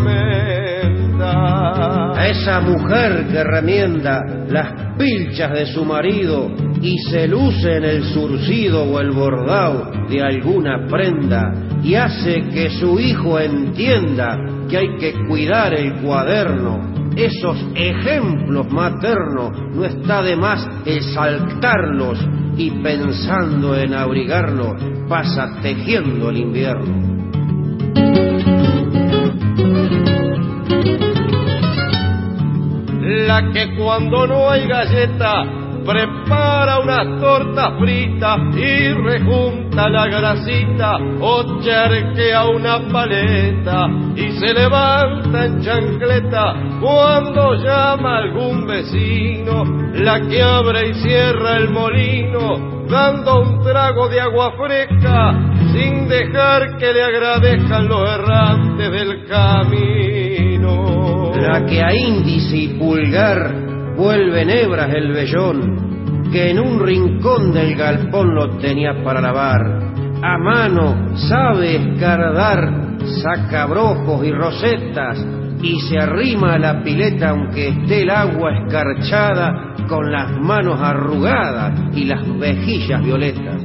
[SPEAKER 4] tormentas.
[SPEAKER 5] Esa mujer que remienda las pilchas de su marido y se luce en el surcido o el bordado de alguna prenda y hace que su hijo entienda que hay que cuidar el cuaderno. Esos ejemplos maternos no está de más exaltarlos y pensando en abrigarlos pasa tejiendo el invierno.
[SPEAKER 4] La que cuando no hay galleta prepara unas tortas fritas y rejunta la grasita o charquea una paleta y se levanta en chancleta cuando llama algún vecino, la que abre y cierra el molino dando un trago de agua fresca sin dejar que le agradezcan los errantes del camino.
[SPEAKER 5] La que a índice y pulgar vuelve hebras el vellón, que en un rincón del galpón lo tenía para lavar. A mano sabe escardar sacabrojos y rosetas y se arrima a la pileta aunque esté el agua escarchada con las manos arrugadas y las mejillas violetas.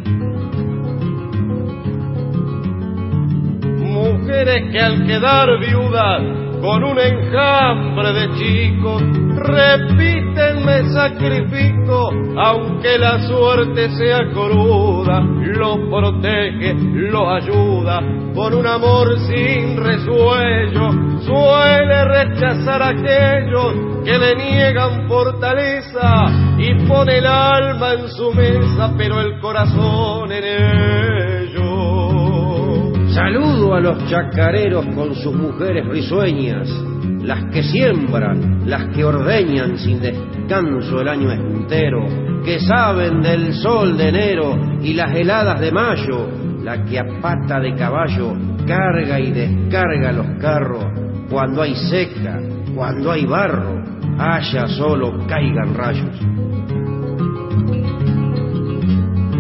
[SPEAKER 4] Mujeres que al quedar viudas con un enjambre de chicos repiten me sacrifico aunque la suerte sea cruda, los protege, los ayuda por un amor sin resuello, suele rechazar a aquellos que le niegan fortaleza y pone el alma en su mesa pero el corazón en ellos.
[SPEAKER 5] Saludo a los chacareros con sus mujeres risueñas, las que siembran, las que ordeñan sin descanso el año entero, que saben del sol de enero y las heladas de mayo, la que a pata de caballo carga y descarga los carros, cuando hay seca, cuando hay barro, haya solo caigan rayos.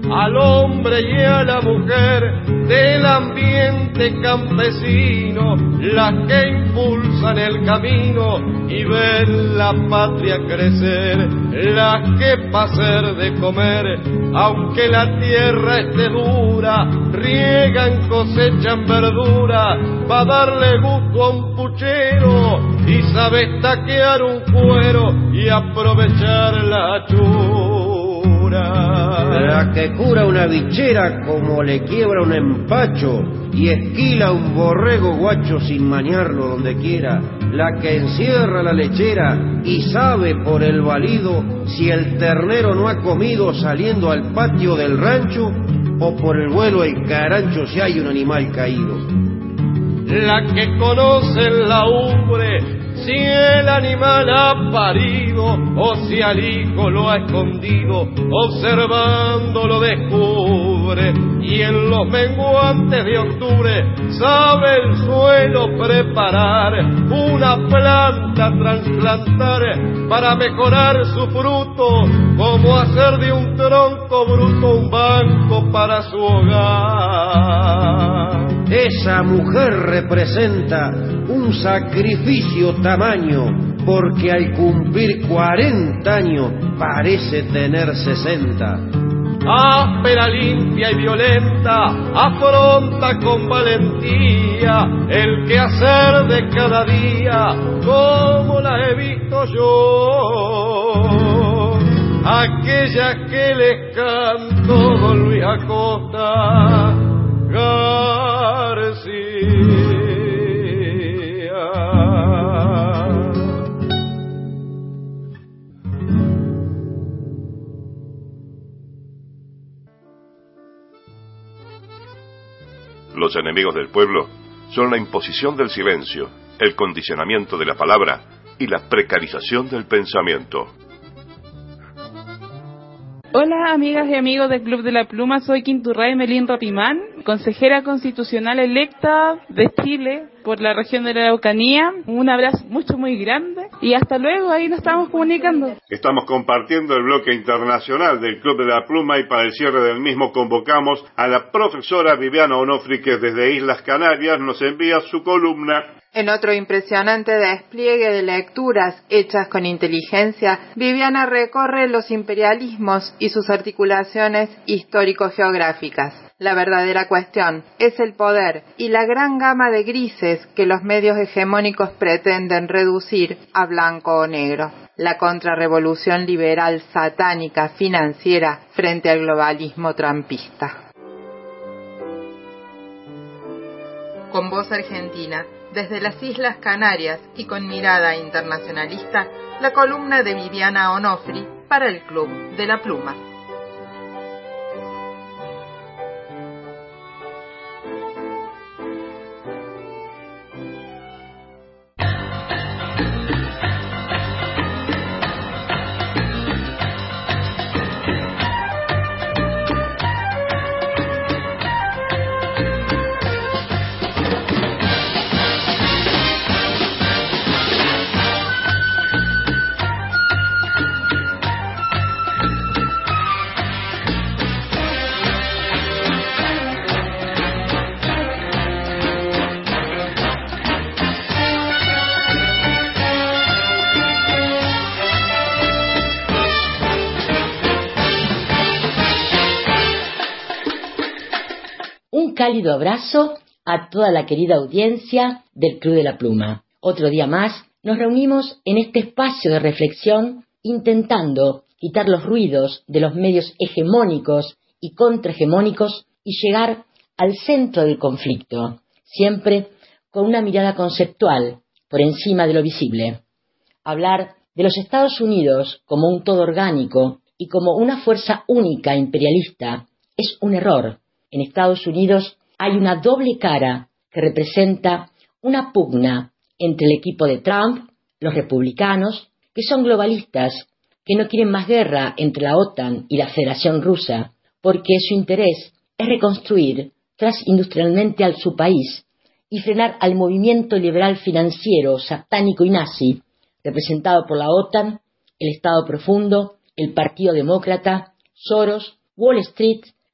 [SPEAKER 4] al hombre y a la mujer del ambiente campesino, las que impulsan el camino y ven la patria crecer, las que pa' hacer de comer, aunque la tierra esté dura, riegan, cosechan verdura, pa' darle gusto a un puchero y sabe taquear un cuero y aprovechar la chura.
[SPEAKER 5] La que cura una bichera como le quiebra un empacho y esquila un borrego guacho sin maniarlo donde quiera. La que encierra la lechera y sabe por el balido si el ternero no ha comido saliendo al patio del rancho o por el vuelo el carancho si hay un animal caído.
[SPEAKER 4] La que conoce la ubre si el animal ha parido o si al hijo lo ha escondido, observando lo descubre. Y en los menguantes de octubre sabe el suelo preparar, una planta trasplantar para mejorar su fruto, como hacer de un tronco bruto un banco para su hogar.
[SPEAKER 5] Esa mujer representa un sacrificio tamaño, porque al cumplir cuarenta años parece tener sesenta.
[SPEAKER 4] Áspera, limpia y violenta, afronta con valentía el quehacer de cada día, como la he visto yo. Aquella que les cantó don Luis Acosta García.
[SPEAKER 3] Los enemigos del pueblo son la imposición del silencio, el condicionamiento de la palabra y la precarización del pensamiento.
[SPEAKER 6] Hola amigas y amigos del Club de la Pluma, soy Quinturray Melín Rapimán, consejera constitucional electa de Chile por la región de la Araucanía. Un abrazo mucho muy grande y hasta luego, ahí nos estamos comunicando.
[SPEAKER 3] Estamos compartiendo el bloque internacional del Club de la Pluma y para el cierre del mismo convocamos a la profesora Viviana Onofri, que desde Islas Canarias nos envía su columna.
[SPEAKER 10] En otro impresionante despliegue de lecturas hechas con inteligencia, Viviana recorre los imperialismos y sus articulaciones histórico-geográficas. La verdadera cuestión es el poder y la gran gama de grises que los medios hegemónicos pretenden reducir a blanco o negro. La contrarrevolución liberal satánica financiera frente al globalismo trumpista. Con voz argentina, desde las Islas Canarias y con mirada internacionalista, la columna de Viviana Onofri para el Club de la Pluma.
[SPEAKER 7] Cálido abrazo a toda la querida audiencia del Club de la Pluma. Otro día más nos reunimos en este espacio de reflexión intentando quitar los ruidos de los medios hegemónicos y contrahegemónicos y llegar al centro del conflicto, siempre con una mirada conceptual por encima de lo visible. Hablar de los Estados Unidos como un todo orgánico y como una fuerza única imperialista es un error. En Estados Unidos hay una doble cara que representa una pugna entre el equipo de Trump, los republicanos, que son globalistas, que no quieren más guerra entre la OTAN y la Federación Rusa, porque su interés es reconstruir transindustrialmente a su país y frenar al movimiento liberal financiero, satánico y nazi, representado por la OTAN, el Estado Profundo, el Partido Demócrata, Soros, Wall Street,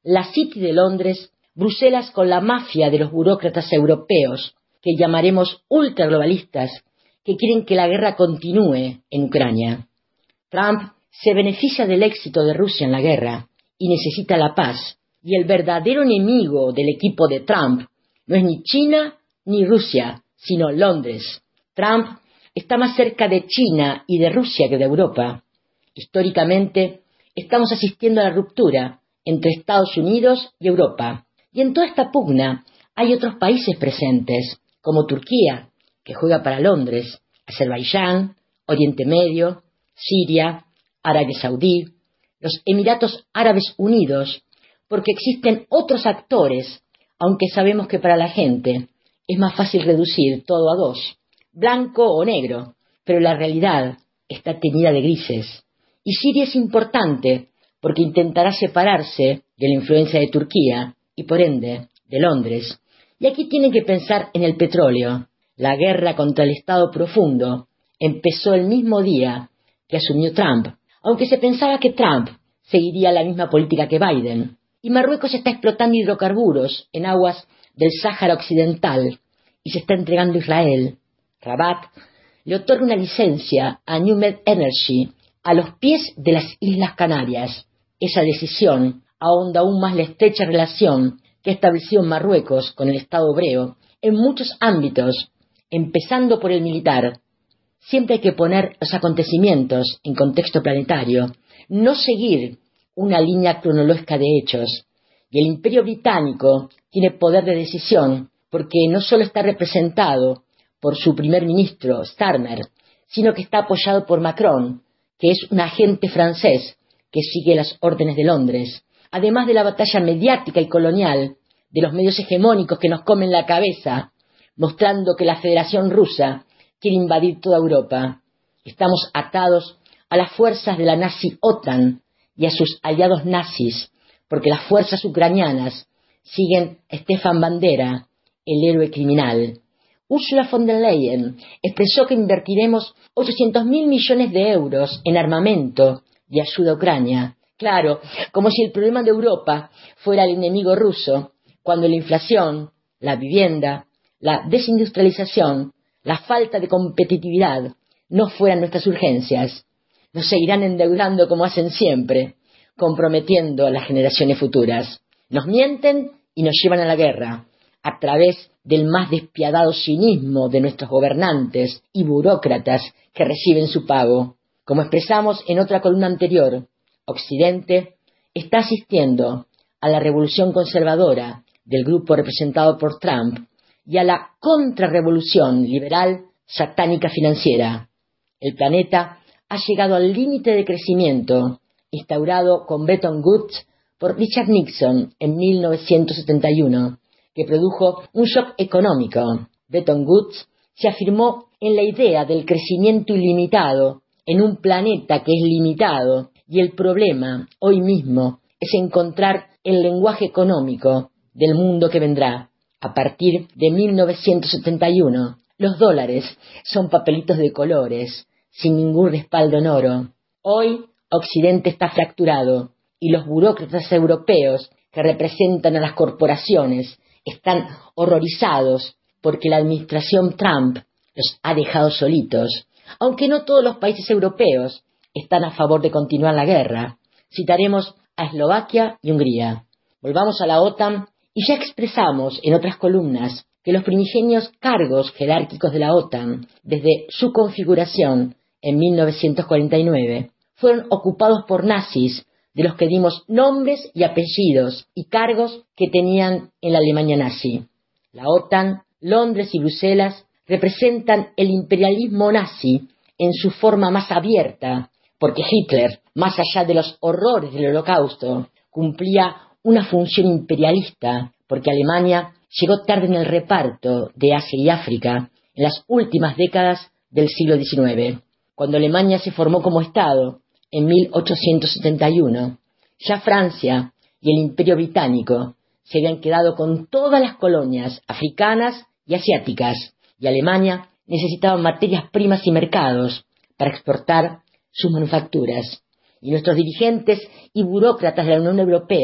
[SPEAKER 7] la City de Londres, Bruselas con la mafia de los burócratas europeos, que llamaremos ultraglobalistas, que quieren que la guerra continúe en Ucrania. Trump se beneficia del éxito de Rusia en la guerra y necesita la paz, y el verdadero enemigo del equipo de Trump no es ni China ni Rusia, sino Londres. Trump está más cerca de China y de Rusia que de Europa. Históricamente, estamos asistiendo a la ruptura entre Estados Unidos y Europa. Y en toda esta pugna hay otros países presentes, como Turquía, que juega para Londres, Azerbaiyán, Oriente Medio, Siria, Arabia Saudí, los Emiratos Árabes Unidos, porque existen otros actores, aunque sabemos que para la gente es más fácil reducir todo a dos, blanco o negro, pero la realidad está teñida de grises. Y Siria es importante porque intentará separarse de la influencia de Turquía y por ende de Londres. Y aquí tienen que pensar en el petróleo. La guerra contra el Estado profundo empezó el mismo día que asumió Trump, aunque se pensaba que Trump seguiría la misma política que Biden. Y Marruecos está explotando hidrocarburos en aguas del Sáhara Occidental y se está entregando a Israel. Rabat le otorga una licencia a NewMed Energy a los pies de las Islas Canarias. Esa decisión ahonda aún más la estrecha relación que ha establecido Marruecos con el Estado hebreo en muchos ámbitos, empezando por el militar. Siempre hay que poner los acontecimientos en contexto planetario, no seguir una línea cronológica de hechos. Y el Imperio Británico tiene poder de decisión porque no solo está representado por su primer ministro, Starmer, sino que está apoyado por Macron, que es un agente francés que sigue las órdenes de Londres, además de la batalla mediática y colonial de los medios hegemónicos que nos comen la cabeza, mostrando que la Federación Rusa quiere invadir toda Europa. Estamos atados a las fuerzas de la nazi OTAN y a sus aliados nazis, porque las fuerzas ucranianas siguen a Stefan Bandera, el héroe criminal. Ursula von der Leyen expresó que invertiremos ochocientos mil millones de euros en armamento y ayuda a Ucrania. Claro, como si el problema de Europa fuera el enemigo ruso, cuando la inflación, la vivienda, la desindustrialización, la falta de competitividad no fueran nuestras urgencias. Nos seguirán endeudando como hacen siempre, comprometiendo a las generaciones futuras. Nos mienten y nos llevan a la guerra, a través del más despiadado cinismo de nuestros gobernantes y burócratas que reciben su pago. Como expresamos en otra columna anterior, Occidente está asistiendo a la revolución conservadora del grupo representado por Trump y a la contrarrevolución liberal satánica financiera. El planeta ha llegado al límite de crecimiento instaurado con Bretton Woods por Richard Nixon en mil novecientos setenta y uno, que produjo un shock económico. Bretton Woods se afirmó en la idea del crecimiento ilimitado en un planeta que es limitado, y el problema hoy mismo es encontrar el lenguaje económico del mundo que vendrá. A partir de mil novecientos setenta y uno, los dólares son papelitos de colores, sin ningún respaldo en oro. Hoy, Occidente está fracturado, y los burócratas europeos que representan a las corporaciones están horrorizados porque la administración Trump los ha dejado solitos, aunque no todos los países europeos están a favor de continuar la guerra. Citaremos a Eslovaquia y Hungría. Volvamos a la OTAN y ya expresamos en otras columnas que los primigenios cargos jerárquicos de la OTAN, desde su configuración en mil novecientos cuarenta y nueve, fueron ocupados por nazis, de los que dimos nombres y apellidos y cargos que tenían en la Alemania nazi. La OTAN, Londres y Bruselas representan el imperialismo nazi en su forma más abierta, porque Hitler, más allá de los horrores del Holocausto, cumplía una función imperialista, porque Alemania llegó tarde en el reparto de Asia y África en las últimas décadas del siglo diecinueve. Cuando Alemania se formó como Estado, en mil ochocientos setenta y uno, ya Francia y el Imperio Británico se habían quedado con todas las colonias africanas y asiáticas, y Alemania necesitaba materias primas y mercados para exportar sus manufacturas. Y nuestros dirigentes y burócratas de la Unión Europea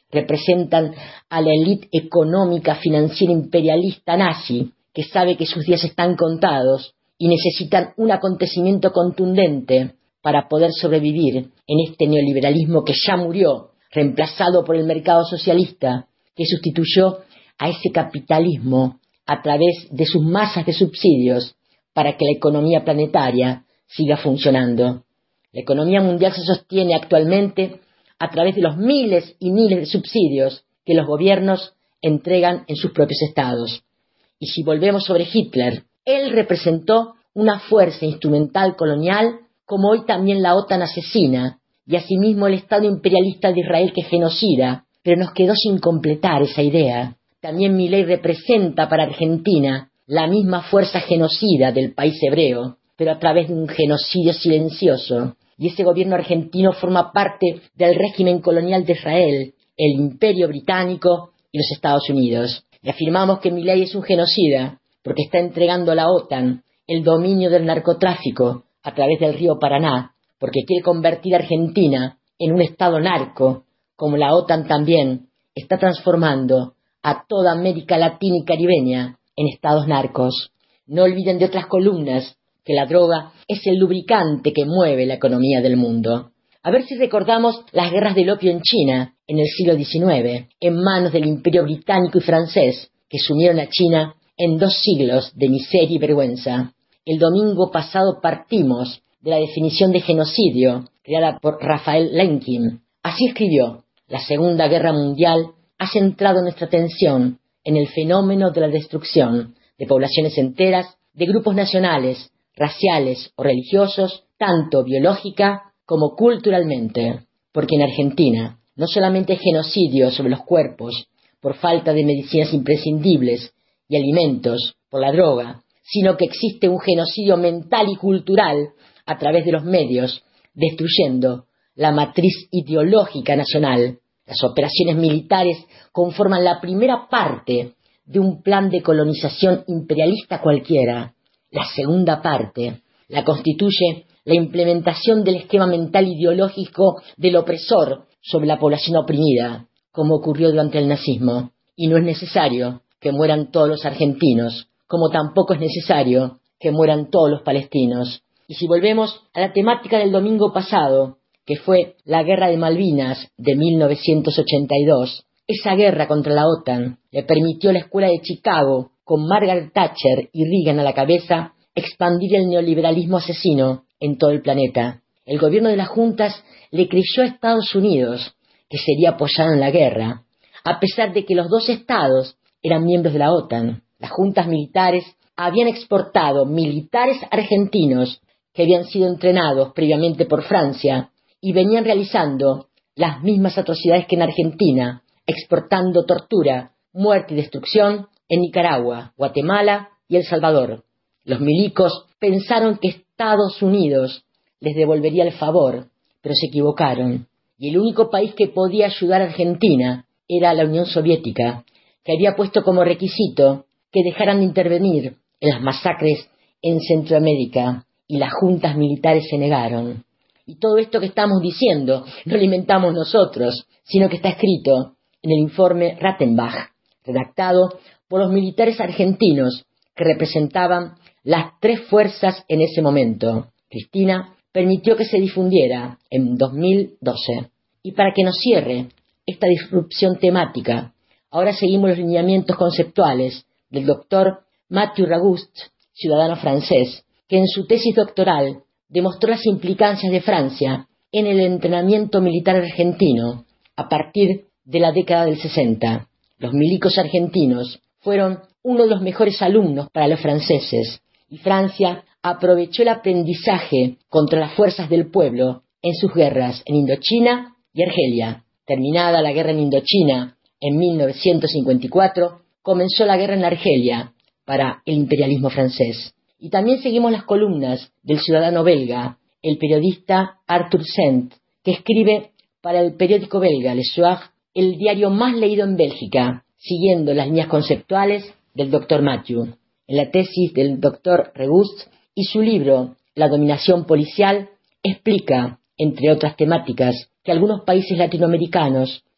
[SPEAKER 7] representan a la élite económica financiera imperialista nazi, que sabe que sus días están contados y necesitan un acontecimiento contundente para poder sobrevivir en este neoliberalismo que ya murió, reemplazado por el mercado socialista, que sustituyó a ese capitalismo a través de sus masas de subsidios para que la economía planetaria siga funcionando. La economía mundial se sostiene actualmente a través de los miles y miles de subsidios que los gobiernos entregan en sus propios estados. Y si volvemos sobre Hitler, él representó una fuerza instrumental colonial, como hoy también la OTAN asesina, y asimismo el Estado imperialista de Israel que genocida, pero nos quedó sin completar esa idea. También Milei representa para Argentina la misma fuerza genocida del país hebreo, pero a través de un genocidio silencioso. Y ese gobierno argentino forma parte del régimen colonial de Israel, el Imperio Británico y los Estados Unidos. Y afirmamos que Milei es un genocida porque está entregando a la OTAN el dominio del narcotráfico a través del río Paraná, porque quiere convertir a Argentina en un estado narco, como la OTAN también está transformando a toda América Latina y Caribeña en estados narcos. No olviden de otras columnas que la droga es el lubricante que mueve la economía del mundo. A ver si recordamos las guerras del opio en China en el siglo diecinueve, en manos del Imperio Británico y francés, que sumieron a China en dos siglos de miseria y vergüenza. El domingo pasado partimos de la definición de genocidio creada por Raphael Lemkin. Así escribió: la Segunda Guerra Mundial ha centrado nuestra atención en el fenómeno de la destrucción de poblaciones enteras, de grupos nacionales, raciales o religiosos, tanto biológica como culturalmente, porque en Argentina no solamente hay genocidio sobre los cuerpos por falta de medicinas imprescindibles y alimentos, por la droga, sino que existe un genocidio mental y cultural a través de los medios, destruyendo la matriz ideológica nacional. Las operaciones militares conforman la primera parte de un plan de colonización imperialista cualquiera. La segunda parte la constituye la implementación del esquema mental ideológico del opresor sobre la población oprimida, como ocurrió durante el nazismo. Y no es necesario que mueran todos los argentinos, como tampoco es necesario que mueran todos los palestinos. Y si volvemos a la temática del domingo pasado, que fue la Guerra de Malvinas de mil novecientos ochenta y dos, esa guerra contra la OTAN le permitió a la Escuela de Chicago, con Margaret Thatcher y Reagan a la cabeza, expandir el neoliberalismo asesino en todo el planeta. El gobierno de las juntas le creyó a Estados Unidos que sería apoyado en la guerra, a pesar de que los dos estados eran miembros de la OTAN. Las juntas militares habían exportado militares argentinos que habían sido entrenados previamente por Francia y venían realizando las mismas atrocidades que en Argentina, exportando tortura, muerte y destrucción en Nicaragua, Guatemala y El Salvador. Los milicos pensaron que Estados Unidos les devolvería el favor, pero se equivocaron. Y el único país que podía ayudar a Argentina era la Unión Soviética, que había puesto como requisito que dejaran de intervenir en las masacres en Centroamérica, y las juntas militares se negaron. Y todo esto que estamos diciendo no lo inventamos nosotros, sino que está escrito en el informe Rattenbach, redactado por los militares argentinos que representaban las tres fuerzas en ese momento. Cristina permitió que se difundiera en dos mil doce. Y para que nos cierre esta disrupción temática, ahora seguimos los lineamientos conceptuales del doctor Mathieu Ragust, ciudadano francés, que en su tesis doctoral demostró las implicancias de Francia en el entrenamiento militar argentino a partir de la década del sesenta. Los milicos argentinos fueron uno de los mejores alumnos para los franceses, y Francia aprovechó el aprendizaje contra las fuerzas del pueblo en sus guerras en Indochina y Argelia. Terminada la guerra en Indochina en mil novecientos cincuenta y cuatro, comenzó la guerra en Argelia para el imperialismo francés. Y también seguimos las columnas del ciudadano belga, el periodista Arthur Sent, que escribe para el periódico belga Le Soir, el diario más leído en Bélgica, siguiendo las líneas conceptuales del doctor Mathieu. En la tesis del doctor Ragust y su libro La dominación policial, explica, entre otras temáticas, que algunos países latinoamericanos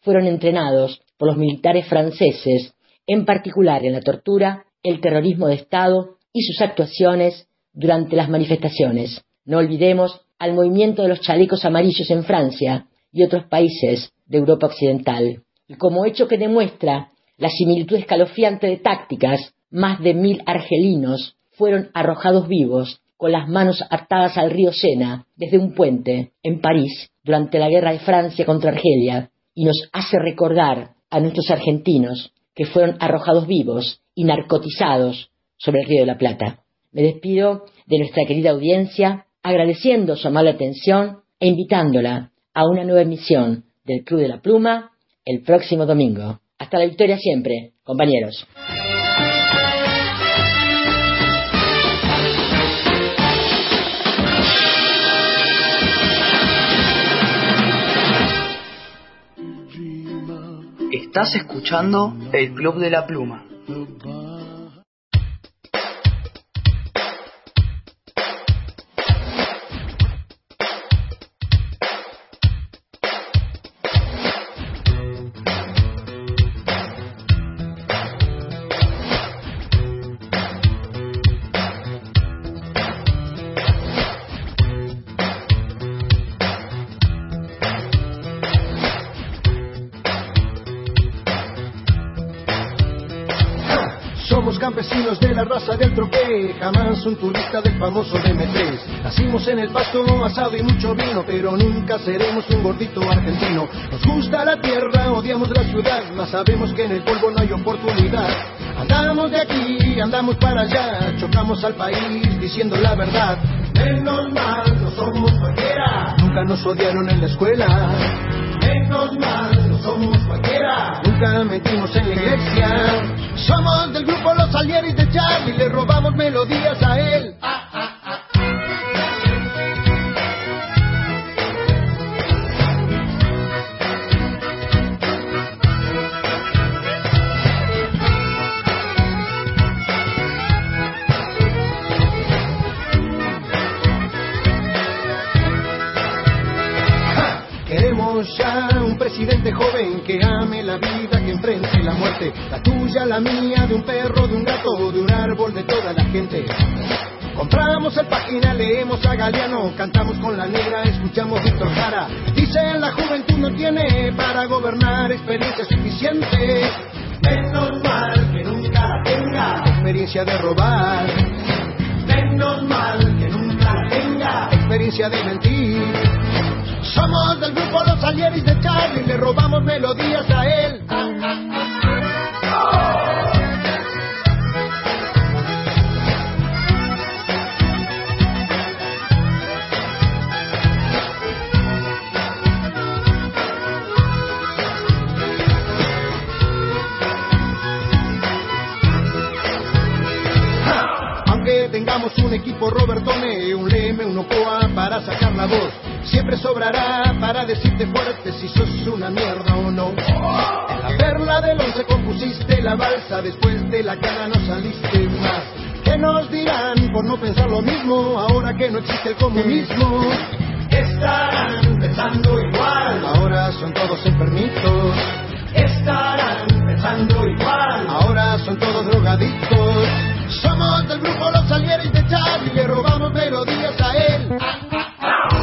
[SPEAKER 7] fueron entrenados por los militares franceses, en particular en la tortura, el terrorismo de Estado y sus actuaciones durante las manifestaciones. No olvidemos al movimiento de los chalecos amarillos en Francia y otros países de Europa Occidental. Y como hecho que demuestra la similitud escalofriante de tácticas, más de mil argelinos fueron arrojados vivos con las manos atadas al río Sena desde un puente en París durante la guerra de Francia contra Argelia, y nos hace recordar a nuestros argentinos que fueron arrojados vivos y narcotizados sobre el río de la Plata. Me despido de nuestra querida audiencia agradeciendo su amable atención e invitándola a una nueva emisión del Club de la Pluma el próximo domingo. Hasta la victoria siempre, compañeros.
[SPEAKER 13] Estás escuchando el Club de la Pluma.
[SPEAKER 14] Campesinos de la raza del troqué, jamás un turista del famoso D M tres. Nacimos en el pasto, asado y mucho vino, pero nunca seremos un gordito argentino. Nos gusta la tierra, odiamos la ciudad, mas sabemos que en el polvo no hay oportunidad. Andamos de aquí, andamos para allá, chocamos al país diciendo la verdad. Menos mal, no somos cualquiera, nunca nos odiaron en la escuela. Menos mal, no somos cualquiera, nunca mentimos en la iglesia. Somos del grupo Los Salieris de Charlie, le robamos melodías a él. Ah, ah, ah. Queremos ya un presidente joven que ame la vida, que enfrente la muerte, la tuya, la mía, de un perro, de un gato, de un árbol, de toda la gente. Compramos el Página, leemos a Galeano, cantamos con la negra, escuchamos Víctor Jara. Dicen la juventud no tiene para gobernar experiencia suficiente. Menos mal que nunca la tenga experiencia de robar. Menos mal que nunca la tenga experiencia de mentir. Somos del grupo Los Salieris de Charlie, le robamos melodías a él. Ah, ah, ah. Aunque tengamos un equipo Robertone, un Leme, un Ocoa para sacar la voz, siempre sobrará para decirte fuerte si sos una mierda o no. En la perla del once compusiste la balsa, después de la cana no saliste más. ¿Qué nos dirán por no pensar lo mismo ahora que no existe el comunismo? Estarán pensando igual, ahora son todos enfermitos. Estarán pensando igual, ahora son todos drogadictos. Somos del grupo Los Salieris de Charlie, le robamos melodías a él. Ah, ah, ah.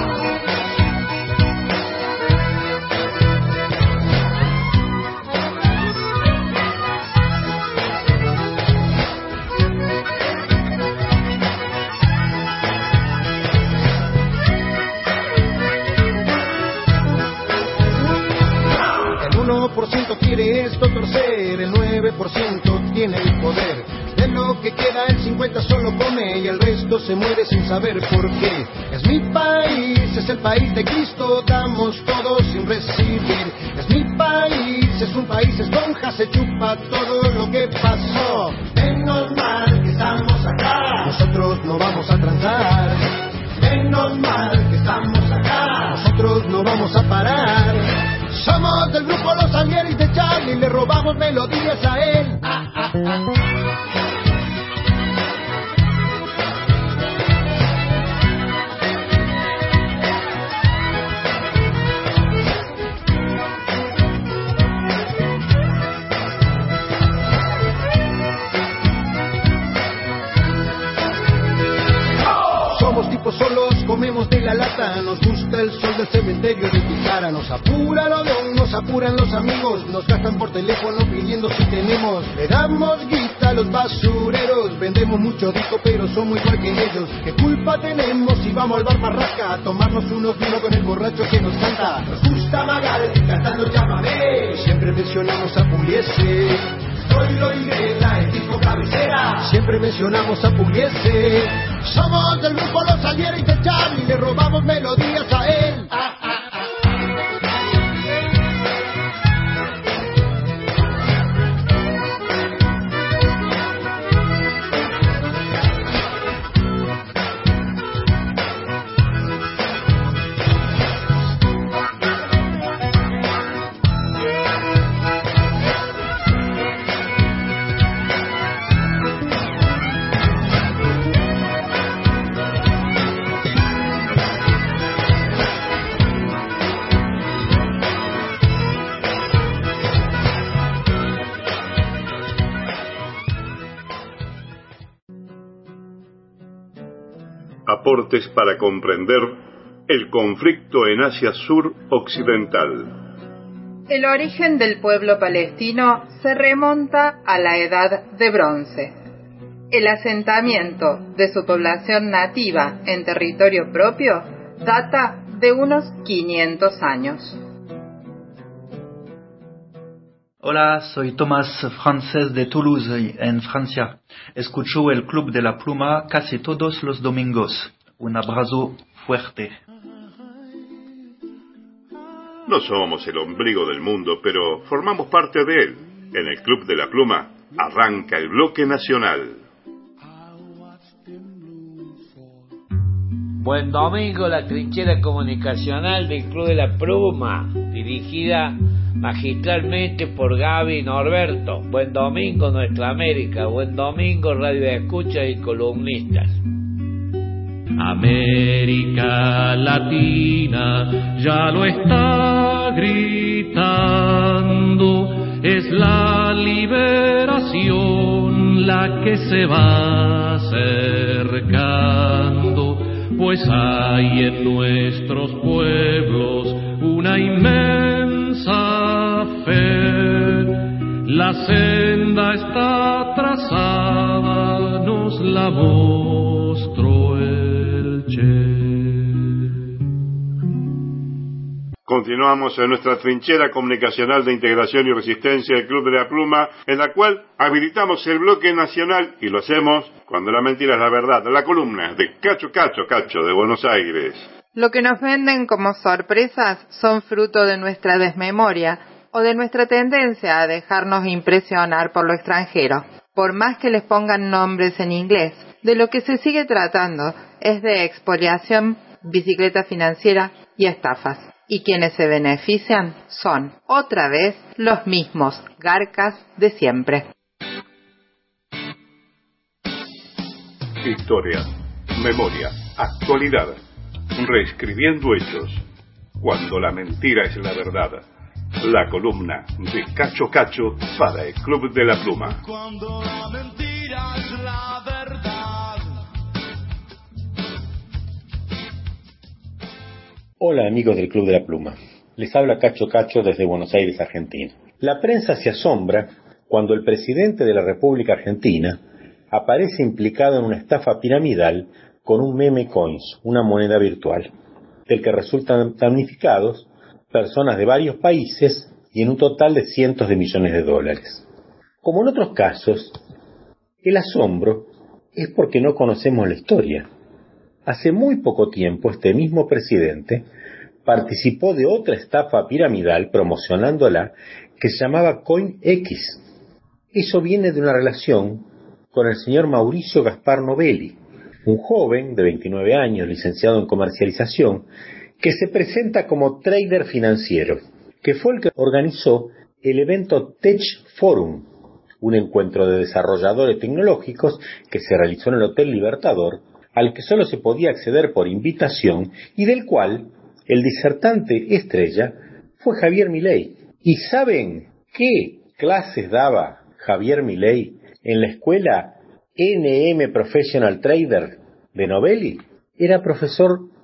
[SPEAKER 14] El uno por ciento quiere esto torcer, el nueve por ciento tiene el poder. De lo que queda el cincuenta por ciento solo come y el resto se muere sin saber por qué. Es mi país, es el país de Cristo, damos todos sin recibir. Es mi país, es un país esponja, se chupa todo lo que pasó. Menos mal que estamos acá, nosotros no vamos a transar. Menos mal que estamos acá, nosotros no vamos a parar. Somos del grupo Los Salieris de Charlie, le robamos melodías a él. Ah, ah, ah. cara. Nos gusta el sol del cementerio de tu cara. Nos apura el avión, nos apuran los amigos. Nos gastan por teléfono pidiendo si tenemos. Le damos guita a los basureros. Vendemos mucho disco pero somos igual que ellos. ¿Qué culpa tenemos si vamos al bar Barraca a tomarnos unos vinos con el borracho que nos canta? Nos gusta Magal cantando Llámame. Siempre mencionamos a Pugliese. Soy lo Irena, el disco cabecera. Siempre mencionamos a Pugliese. Somos del grupo Los Salieri de Charlie. Le robamos melodías a él. Ah, ah.
[SPEAKER 3] Aportes para comprender el conflicto en Asia Sur Occidental.
[SPEAKER 10] El origen del pueblo palestino se remonta a la Edad de Bronce. El asentamiento de su población nativa en territorio propio data de unos quinientos años.
[SPEAKER 8] Hola, soy Tomás Francés de Toulouse, en Francia. Escucho el Club de la Pluma casi todos los domingos. Un abrazo fuerte.
[SPEAKER 3] No somos el ombligo del mundo, pero formamos parte de él. En el Club de la Pluma arranca el bloque nacional.
[SPEAKER 11] Buen domingo, la trinchera comunicacional del Club de la Pluma, dirigida magistralmente por Gaby y Norberto. Buen domingo, Nuestra América. Buen domingo, Radio Escucha y columnistas.
[SPEAKER 12] América Latina ya lo está gritando, es la liberación la que se va acercando, pues hay en nuestros pueblos una inmensa fe, la senda está trazada, nos la mostró el Che.
[SPEAKER 3] Continuamos en nuestra trinchera comunicacional de integración y resistencia del Club de la Pluma, en la cual habilitamos el bloque nacional y lo hacemos cuando la mentira es la verdad, la columna de Cacho Cacho Cacho de Buenos Aires.
[SPEAKER 10] Lo que nos venden como sorpresas son fruto de nuestra desmemoria o de nuestra tendencia a dejarnos impresionar por lo extranjero. Por más que les pongan nombres en inglés, de lo que se sigue tratando es de expoliación, bicicleta financiera y estafas. Y quienes se benefician son, otra vez, los mismos garcas de siempre.
[SPEAKER 3] Historia, memoria, actualidad, reescribiendo hechos, cuando la mentira es la verdad. La columna de Cacho Cacho para el Club de la Pluma.
[SPEAKER 9] Cuando la mentira es la verdad.
[SPEAKER 15] Hola amigos del Club de la Pluma, les habla Cacho Cacho desde Buenos Aires, Argentina. La prensa se asombra cuando el presidente de la República Argentina aparece implicado en una estafa piramidal con un meme coins, una moneda virtual, del que resultan damnificados personas de varios países y en un total de cientos de millones de dólares. Como en otros casos, el asombro es porque no conocemos la historia. Hace muy poco tiempo este mismo presidente participó de otra estafa piramidal promocionándola que se llamaba CoinX. Eso viene de una relación con el señor Mauricio Gaspar Novelli, un joven de veintinueve años licenciado en comercialización que se presenta como trader financiero, que fue el que organizó el evento Tech Forum, un encuentro de desarrolladores tecnológicos que se realizó en el Hotel Libertador, al que solo se podía acceder por invitación y del cual el disertante estrella fue Javier Milei. ¿Y saben qué clases daba Javier Milei en la escuela N M Professional Trader de Novelli? Era profesor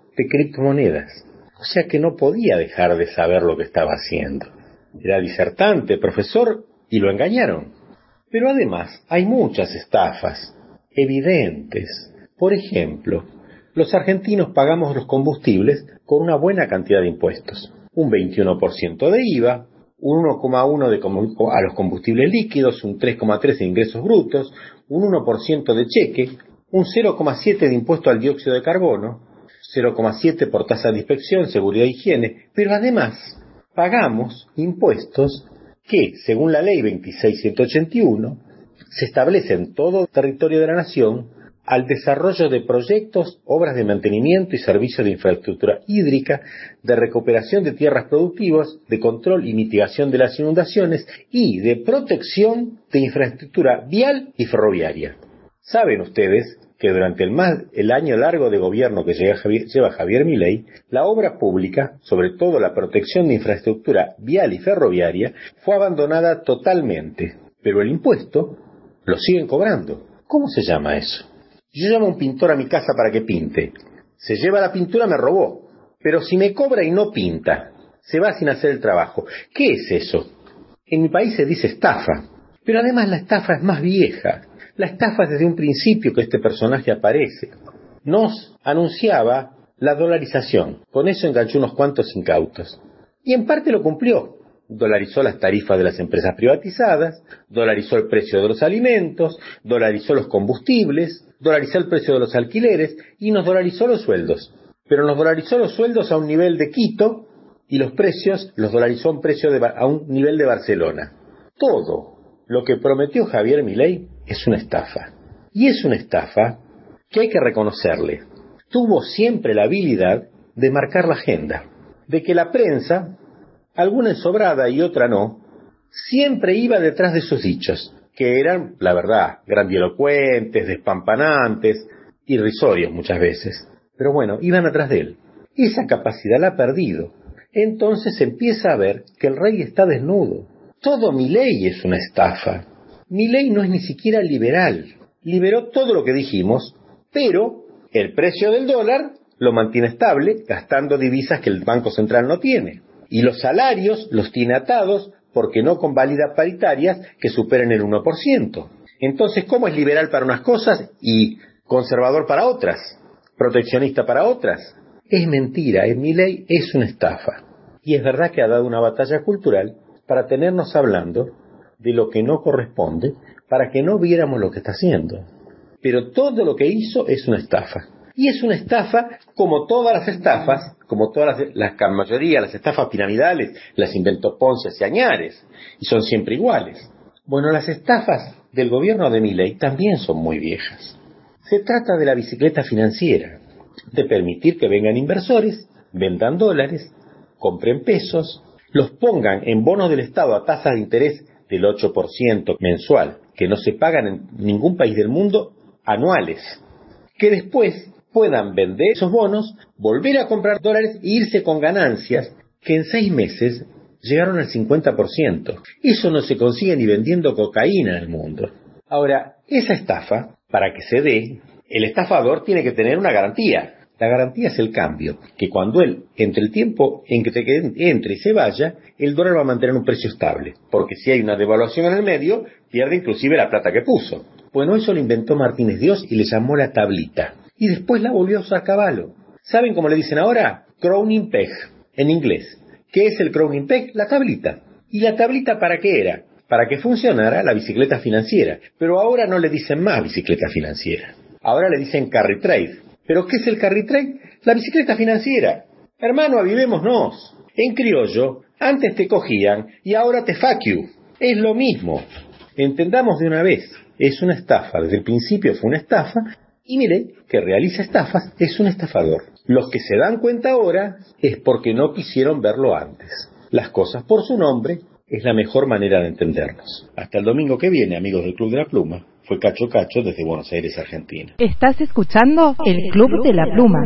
[SPEAKER 15] de criptomonedas. O sea que no podía dejar de saber lo que estaba haciendo. Era disertante, profesor, y lo engañaron. Pero además hay muchas estafas evidentes. Por ejemplo, los argentinos pagamos los combustibles con una buena cantidad de impuestos. Un veintiuno por ciento de I V A, un uno coma uno por ciento de a los combustibles líquidos, un tres coma tres por ciento de ingresos brutos, un uno por ciento de cheque, un cero coma siete por ciento de impuesto al dióxido de carbono, cero coma siete por ciento por tasa de inspección, seguridad e higiene, pero además pagamos impuestos que, según la ley veintiséis mil ciento ochenta y uno, se establece en todo el territorio de la nación al desarrollo de proyectos, obras de mantenimiento y servicios de infraestructura hídrica, de recuperación de tierras productivas, de control y mitigación de las inundaciones y de protección de infraestructura vial y ferroviaria. Saben ustedes que durante el, más, el año largo de gobierno que lleva Javier, lleva Javier Milei, la obra pública, sobre todo la protección de infraestructura vial y ferroviaria, fue abandonada totalmente. Pero el impuesto lo siguen cobrando. ¿Cómo se llama eso? Yo llamo a un pintor a mi casa para que pinte. Se lleva la pintura, me robó. Pero si me cobra y no pinta, se va sin hacer el trabajo. ¿Qué es eso? En mi país se dice estafa. Pero además la estafa es más vieja. La estafa es desde un principio que este personaje aparece. Nos anunciaba la dolarización. Con eso enganchó unos cuantos incautos. Y en parte lo cumplió. Dolarizó las tarifas de las empresas privatizadas, dolarizó el precio de los alimentos, dolarizó los combustibles, dolarizó el precio de los alquileres y nos dolarizó los sueldos. Pero nos dolarizó los sueldos a un nivel de Quito y los precios los dolarizó a un, precio de, a un nivel de Barcelona. Todo lo que prometió Javier Milei es una estafa. Y es una estafa que hay que reconocerle. Tuvo siempre la habilidad de marcar la agenda, de que la prensa, alguna ensobrada y otra no, siempre iba detrás de sus dichos, que eran, la verdad, grandilocuentes, despampanantes, irrisorios muchas veces. Pero bueno, iban atrás de él. Esa capacidad la ha perdido. Entonces empieza a ver que el rey está desnudo. Todo Milei es una estafa. Milei no es ni siquiera liberal. Liberó todo lo que dijimos, pero el precio del dólar lo mantiene estable, gastando divisas que el Banco Central no tiene. Y los salarios los tiene atados porque no convalida paritarias que superen el uno por ciento. Entonces, ¿cómo es liberal para unas cosas y conservador para otras? ¿Proteccionista para otras? Es mentira, Milei es una estafa. Y es verdad que ha dado una batalla cultural para tenernos hablando de lo que no corresponde, para que no viéramos lo que está haciendo. Pero todo lo que hizo es una estafa. Y es una estafa como todas las estafas, como todas las, la mayoría, las estafas piramidales, las inventó Ponce y Añares, y son siempre iguales. Bueno, las estafas del gobierno de Milei también son muy viejas. Se trata de la bicicleta financiera, de permitir que vengan inversores, vendan dólares, compren pesos, los pongan en bonos del Estado a tasas de interés del ocho por ciento mensual, que no se pagan en ningún país del mundo, anuales, que después puedan vender esos bonos, volver a comprar dólares e irse con ganancias que en seis meses llegaron al cincuenta por ciento. Eso no se consigue ni vendiendo cocaína en el mundo. Ahora, esa estafa, para que se dé, el estafador tiene que tener una garantía. La garantía es el cambio, que cuando él, entre el tiempo en que te entre y se vaya, el dólar va a mantener un precio estable, porque si hay una devaluación en el medio, pierde inclusive la plata que puso. Bueno, eso lo inventó Martínez Dios y le llamó la tablita. Y después la volvió a usar Cavallo. ¿Saben cómo le dicen ahora? Crowning peg, en inglés. ¿Qué es el crowning peg? La tablita. ¿Y la tablita para qué era? Para que funcionara la bicicleta financiera. Pero ahora no le dicen más bicicleta financiera. Ahora le dicen carry trade. ¿Pero qué es el carry trade? La bicicleta financiera. Hermano, avivémonos. En criollo, antes te cogían y ahora te fuck you. Es lo mismo. Entendamos de una vez. Es una estafa. Desde el principio fue una estafa. Y Milei, que realiza estafas, es un estafador. Los que se dan cuenta ahora es porque no quisieron verlo antes. Las cosas por su nombre es la mejor manera de entendernos. Hasta el domingo que viene, amigos del Club de la Pluma. Fue Cacho Cacho desde Buenos Aires, Argentina.
[SPEAKER 1] Estás escuchando el Club de la Pluma.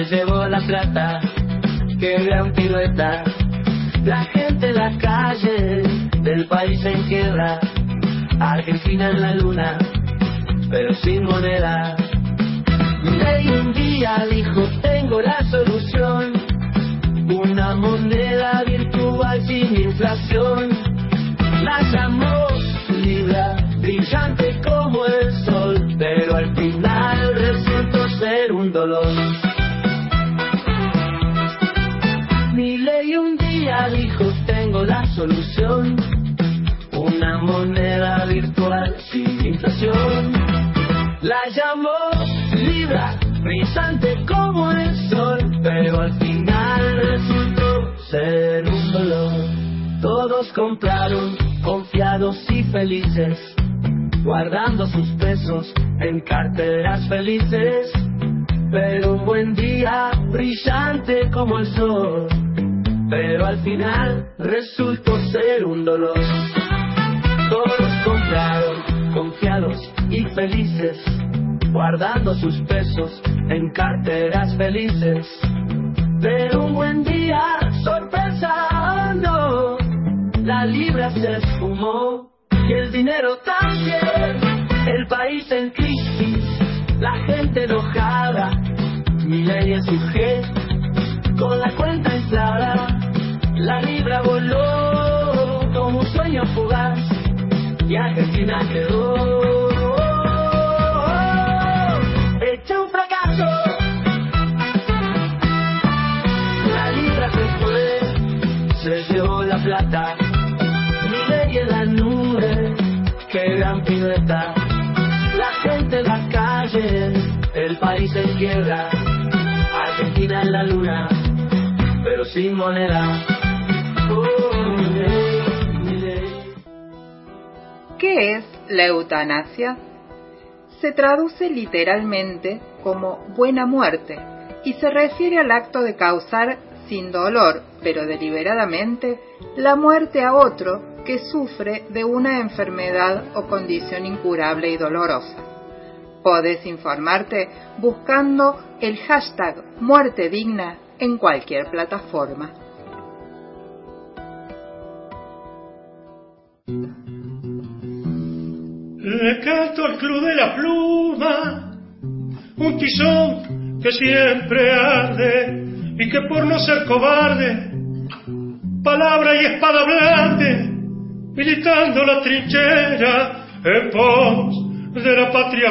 [SPEAKER 9] llevó la plata, qué gran pirueta. La gente en la calle del país en quiebra, Argentina en la luna, pero sin moneda. Milei un día dijo tengo la solución, una moneda virtual sin inflación. La llamó libra, brillante como el sol, pero al final resultó ser un dolor. Milei un día dijo tengo la solución, una moneda virtual sin inflación. La llamó libra, brillante como el sol, pero al final resultó ser un dolor. Todos compraron confiados y felices, guardando sus pesos en carteras felices, pero un buen día brillante como el sol, pero al final resultó ser un dolor. Todos compraron confiados y felices, guardando sus pesos en carteras felices, pero un buen día, sorpresa, no, la libra se esfumó y el dinero también. El país en crisis, la gente enojada, Milei es su jefe con la cuenta inflada. La libra voló como un sueño fugaz y Argentina quedó hecha un fracaso. La libra se fue, se llevó la plata, Milei en la nube, qué gran pirueta. La gente en la calle, el país en quiebra, Argentina en la luna, pero sin moneda. Oh, Milei, Milei.
[SPEAKER 10] ¿Qué es la eutanasia? Se traduce literalmente como buena muerte y se refiere al acto de causar sin dolor, pero deliberadamente, la muerte a otro que sufre de una enfermedad o condición incurable y dolorosa. Podés informarte buscando el hashtag muerte digna en cualquier plataforma.
[SPEAKER 2] Le canto al Club de la Pluma, un tizón que siempre arde y que por no ser cobarde, palabra y espada blande, militando la trinchera en pos de la patria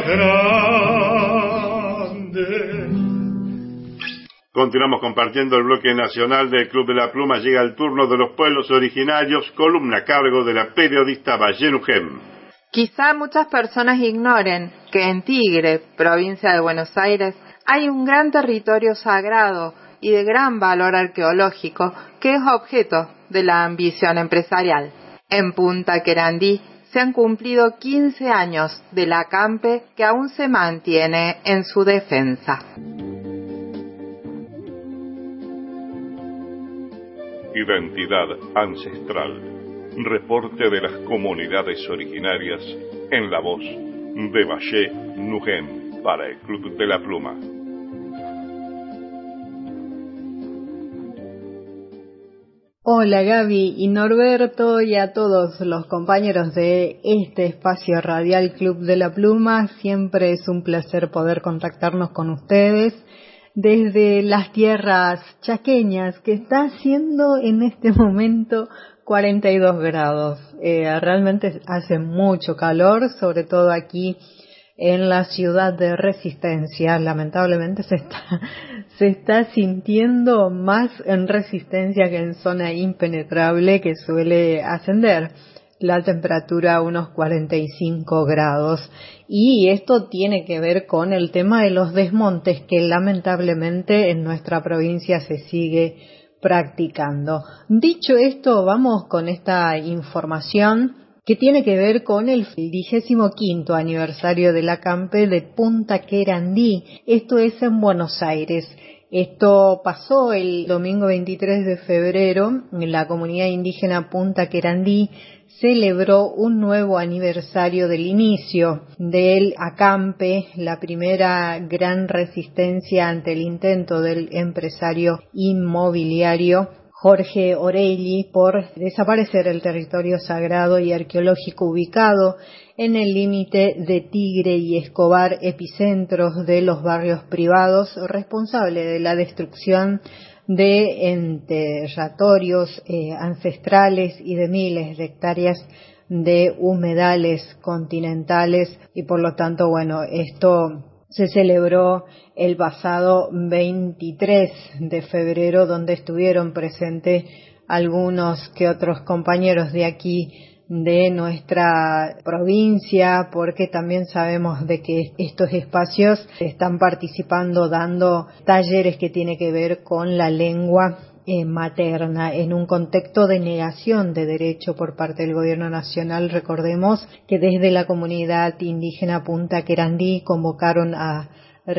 [SPEAKER 2] grande.
[SPEAKER 3] Continuamos compartiendo el bloque nacional del Club de la Pluma. Llega el turno de los pueblos originarios, columna a cargo de la periodista Valle Nujem.
[SPEAKER 10] Quizá muchas personas ignoren que en Tigre, provincia de Buenos Aires, hay un gran territorio sagrado y de gran valor arqueológico que es objeto de la ambición empresarial. En Punta Querandí se han cumplido quince años del acampe que aún se mantiene en su defensa.
[SPEAKER 3] Identidad ancestral. Reporte de las comunidades originarias en la voz de Valle Nujem para el Club de la Pluma.
[SPEAKER 16] Hola Gaby y Norberto y a todos los compañeros de este espacio radial Club de la Pluma. Siempre es un placer poder contactarnos con ustedes desde las tierras chaqueñas, que está haciendo en este momento cuarenta y dos grados. Eh, realmente hace mucho calor, sobre todo aquí en la ciudad de Resistencia. Lamentablemente se está, se está sintiendo más en Resistencia que en zona impenetrable, que suele ascender la temperatura a unos cuarenta y cinco grados. Y esto tiene que ver con el tema de los desmontes que lamentablemente en nuestra provincia se sigue practicando. Dicho esto, vamos con esta información que tiene que ver con el vigésimo quinto aniversario del acampe de Punta Querandí. Esto es en Buenos Aires. Esto pasó el domingo veintitrés de febrero en la comunidad indígena Punta Querandí. celebró un nuevo aniversario del inicio del acampe, la primera gran resistencia ante el intento del empresario inmobiliario Jorge Orelli por desaparecer el territorio sagrado y arqueológico ubicado en el límite de Tigre y Escobar, epicentros de los barrios privados, responsable de la destrucción de enterratorios eh, ancestrales y de miles de hectáreas de humedales continentales, y por lo tanto, bueno, esto se celebró el pasado veintitrés de febrero, donde estuvieron presentes algunos que otros compañeros de aquí de nuestra provincia, porque también sabemos de que estos espacios están participando dando talleres que tienen que ver con la lengua eh, materna en un contexto de negación de derecho por parte del gobierno nacional. Recordemos que desde la comunidad indígena Punta Querandí convocaron a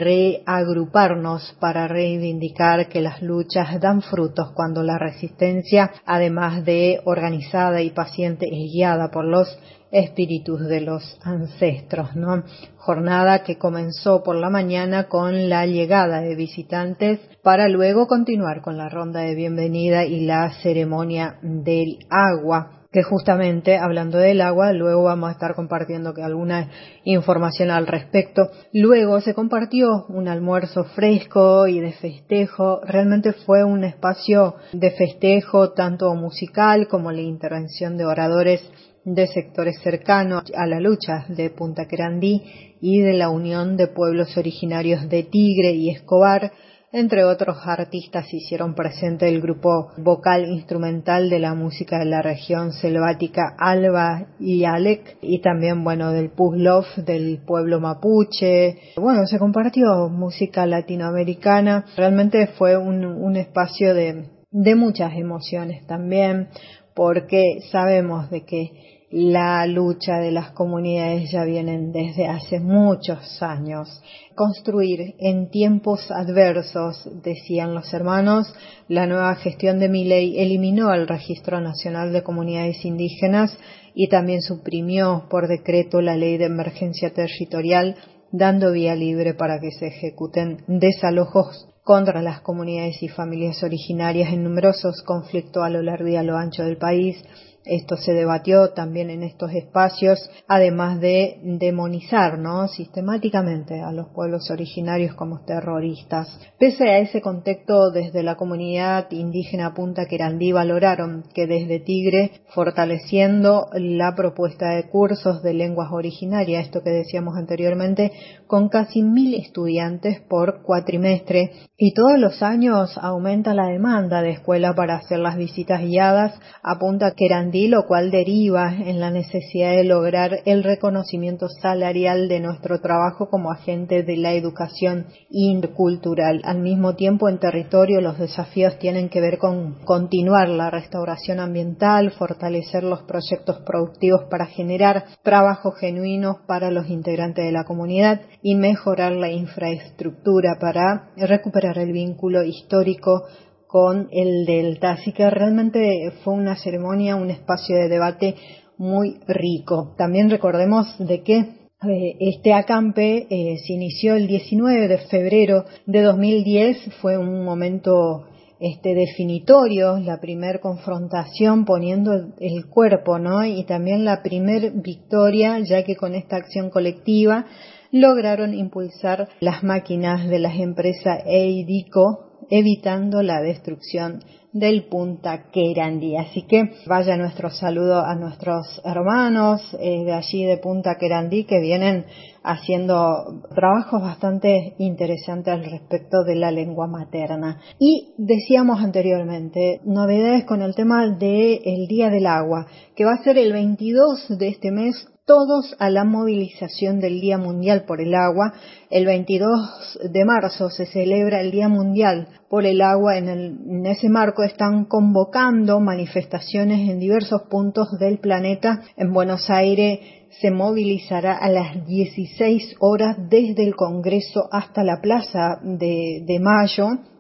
[SPEAKER 16] reagruparnos para reivindicar que las luchas dan frutos cuando la resistencia, además de organizada y paciente, es guiada por los espíritus de los ancestros, ¿no? Jornada que comenzó por la mañana con la llegada de visitantes para luego continuar con la ronda de bienvenida y la ceremonia del agua, que justamente, hablando del agua, luego vamos a estar compartiendo que alguna información al respecto. Luego se compartió un almuerzo fresco y de festejo. Realmente fue un espacio de festejo tanto musical como la intervención de oradores de sectores cercanos a la lucha de Punta Querandí y de la Unión de Pueblos Originarios de Tigre y Escobar. Entre otros artistas se hicieron presente el grupo vocal instrumental de la música de la región selvática Alba y Alec, y también, bueno, del Puslov, del pueblo mapuche. Bueno, se compartió música latinoamericana. Realmente fue un, un espacio de, de muchas emociones también, porque sabemos de que la lucha de las comunidades ya vienen desde hace muchos años. Construir en tiempos adversos, decían los hermanos. La nueva gestión de Milei eliminó el Registro Nacional de Comunidades Indígenas y también suprimió por decreto la Ley de Emergencia Territorial, dando vía libre para que se ejecuten desalojos contra las comunidades y familias originarias en numerosos conflictos a lo largo y a lo ancho del país. Esto se debatió también en estos espacios, además de demonizar, ¿no?, sistemáticamente a los pueblos originarios como terroristas. Pese a ese contexto, desde la comunidad indígena Punta Querandí valoraron que desde Tigre, fortaleciendo la propuesta de cursos de lenguas originarias, esto que decíamos anteriormente, con casi mil estudiantes por cuatrimestre, y todos los años aumenta la demanda de escuela para hacer las visitas guiadas a Punta Querandí, lo cual deriva en la necesidad de lograr el reconocimiento salarial de nuestro trabajo como agente de la educación intercultural. Al mismo tiempo, en territorio, los desafíos tienen que ver con continuar la restauración ambiental, fortalecer los proyectos productivos para generar trabajos genuinos para los integrantes de la comunidad y mejorar la infraestructura para recuperar el vínculo histórico con el Delta. Así que realmente fue una ceremonia, un espacio de debate muy rico. También recordemos de que eh, este acampe eh, se inició el diecinueve de febrero de dos mil diez, fue un momento este definitorio, la primer confrontación poniendo el, el cuerpo, ¿no? Y también la primer victoria, ya que con esta acción colectiva lograron impulsar las máquinas de las empresas Eidico, evitando la destrucción del Punta Querandí. Así que vaya nuestro saludo a nuestros hermanos eh, de allí de Punta Querandí, que vienen haciendo trabajos bastante interesantes al respecto de la lengua materna. Y decíamos anteriormente, novedades con el tema del Día del Agua, que va a ser el veintidós de este mes, todos a la movilización del Día Mundial por el Agua. El veintidós de marzo se celebra el Día Mundial por el Agua. En, el, en ese marco están convocando manifestaciones en diversos puntos del planeta. En Buenos Aires se movilizará a las dieciséis horas desde el Congreso hasta la Plaza de, de Mayo.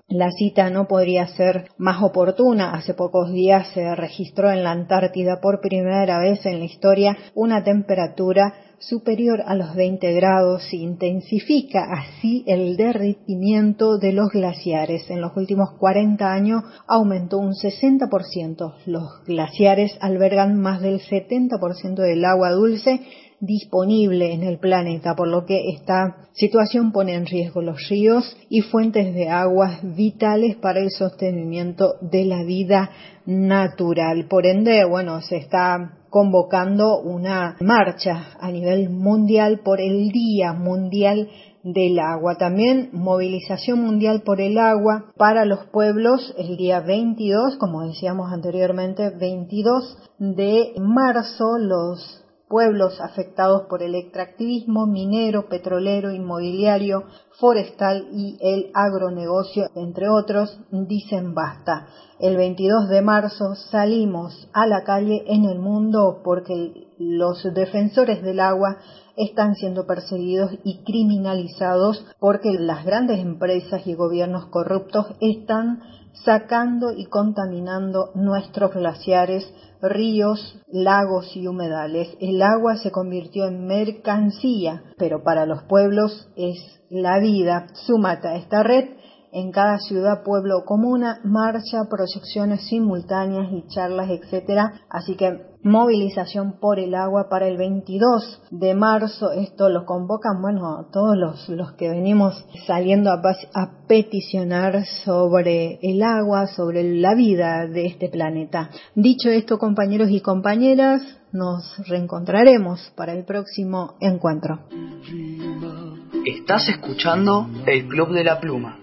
[SPEAKER 16] La cita no podría ser más oportuna. Hace pocos días se registró en la Antártida por primera vez en la historia una temperatura superior a los veinte grados. Intensifica así el derretimiento de los glaciares. En los últimos cuarenta años aumentó un sesenta por ciento. Los glaciares albergan más del setenta por ciento del agua dulce disponible en el planeta, por lo que esta situación pone en riesgo los ríos y fuentes de aguas vitales para el sostenimiento de la vida natural. Por ende, bueno, se está convocando una marcha a nivel mundial por el Día Mundial del Agua. También movilización mundial por el agua para los pueblos el día veintidós, como decíamos anteriormente, veintidós de marzo. Los pueblos afectados por el extractivismo minero, petrolero, inmobiliario, forestal y el agronegocio, entre otros, dicen basta. El veintidós de marzo salimos a la calle en el mundo porque los defensores del agua están siendo perseguidos y criminalizados porque las grandes empresas y gobiernos corruptos están sacando y contaminando nuestros glaciares, ríos, lagos y humedales. El agua se convirtió en mercancía, pero para los pueblos es la vida. Súmate a esta red. En cada ciudad, pueblo o comuna, marcha, proyecciones simultáneas y charlas, etcétera. Así que movilización por el agua para el veintidós de marzo. Esto lo convocan, bueno, todos los, los que venimos saliendo a, a peticionar sobre el agua, sobre la vida de este planeta. Dicho esto, compañeros y compañeras, nos reencontraremos para el próximo encuentro.
[SPEAKER 13] Estás escuchando el Club de la Pluma.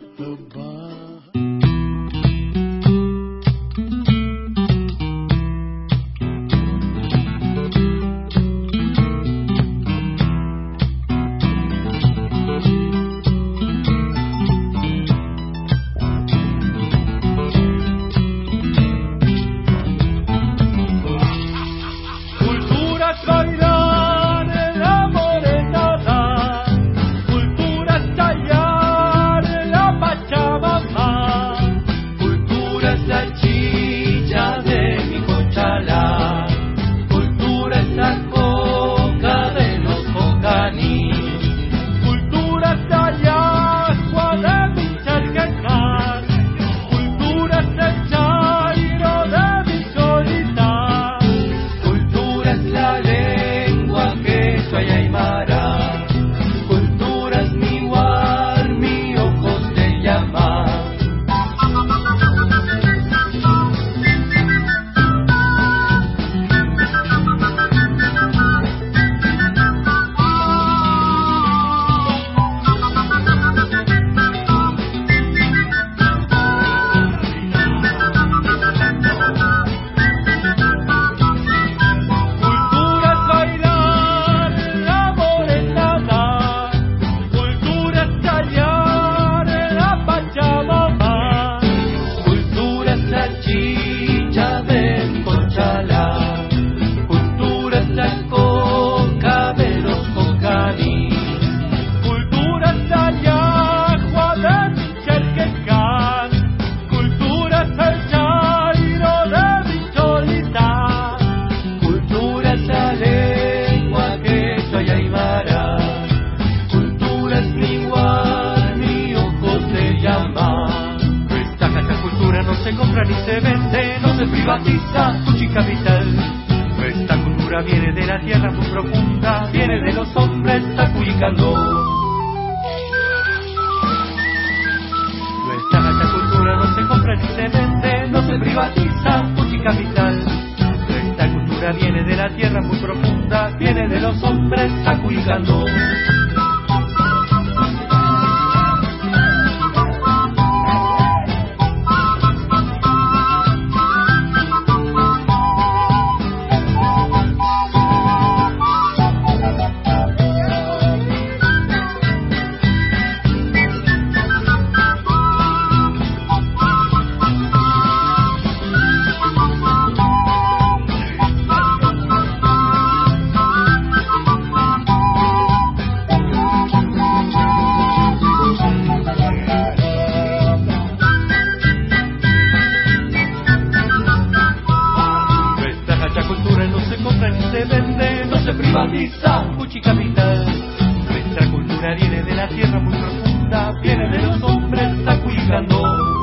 [SPEAKER 17] la tierra muy profunda, viene de los hombres sacudigando.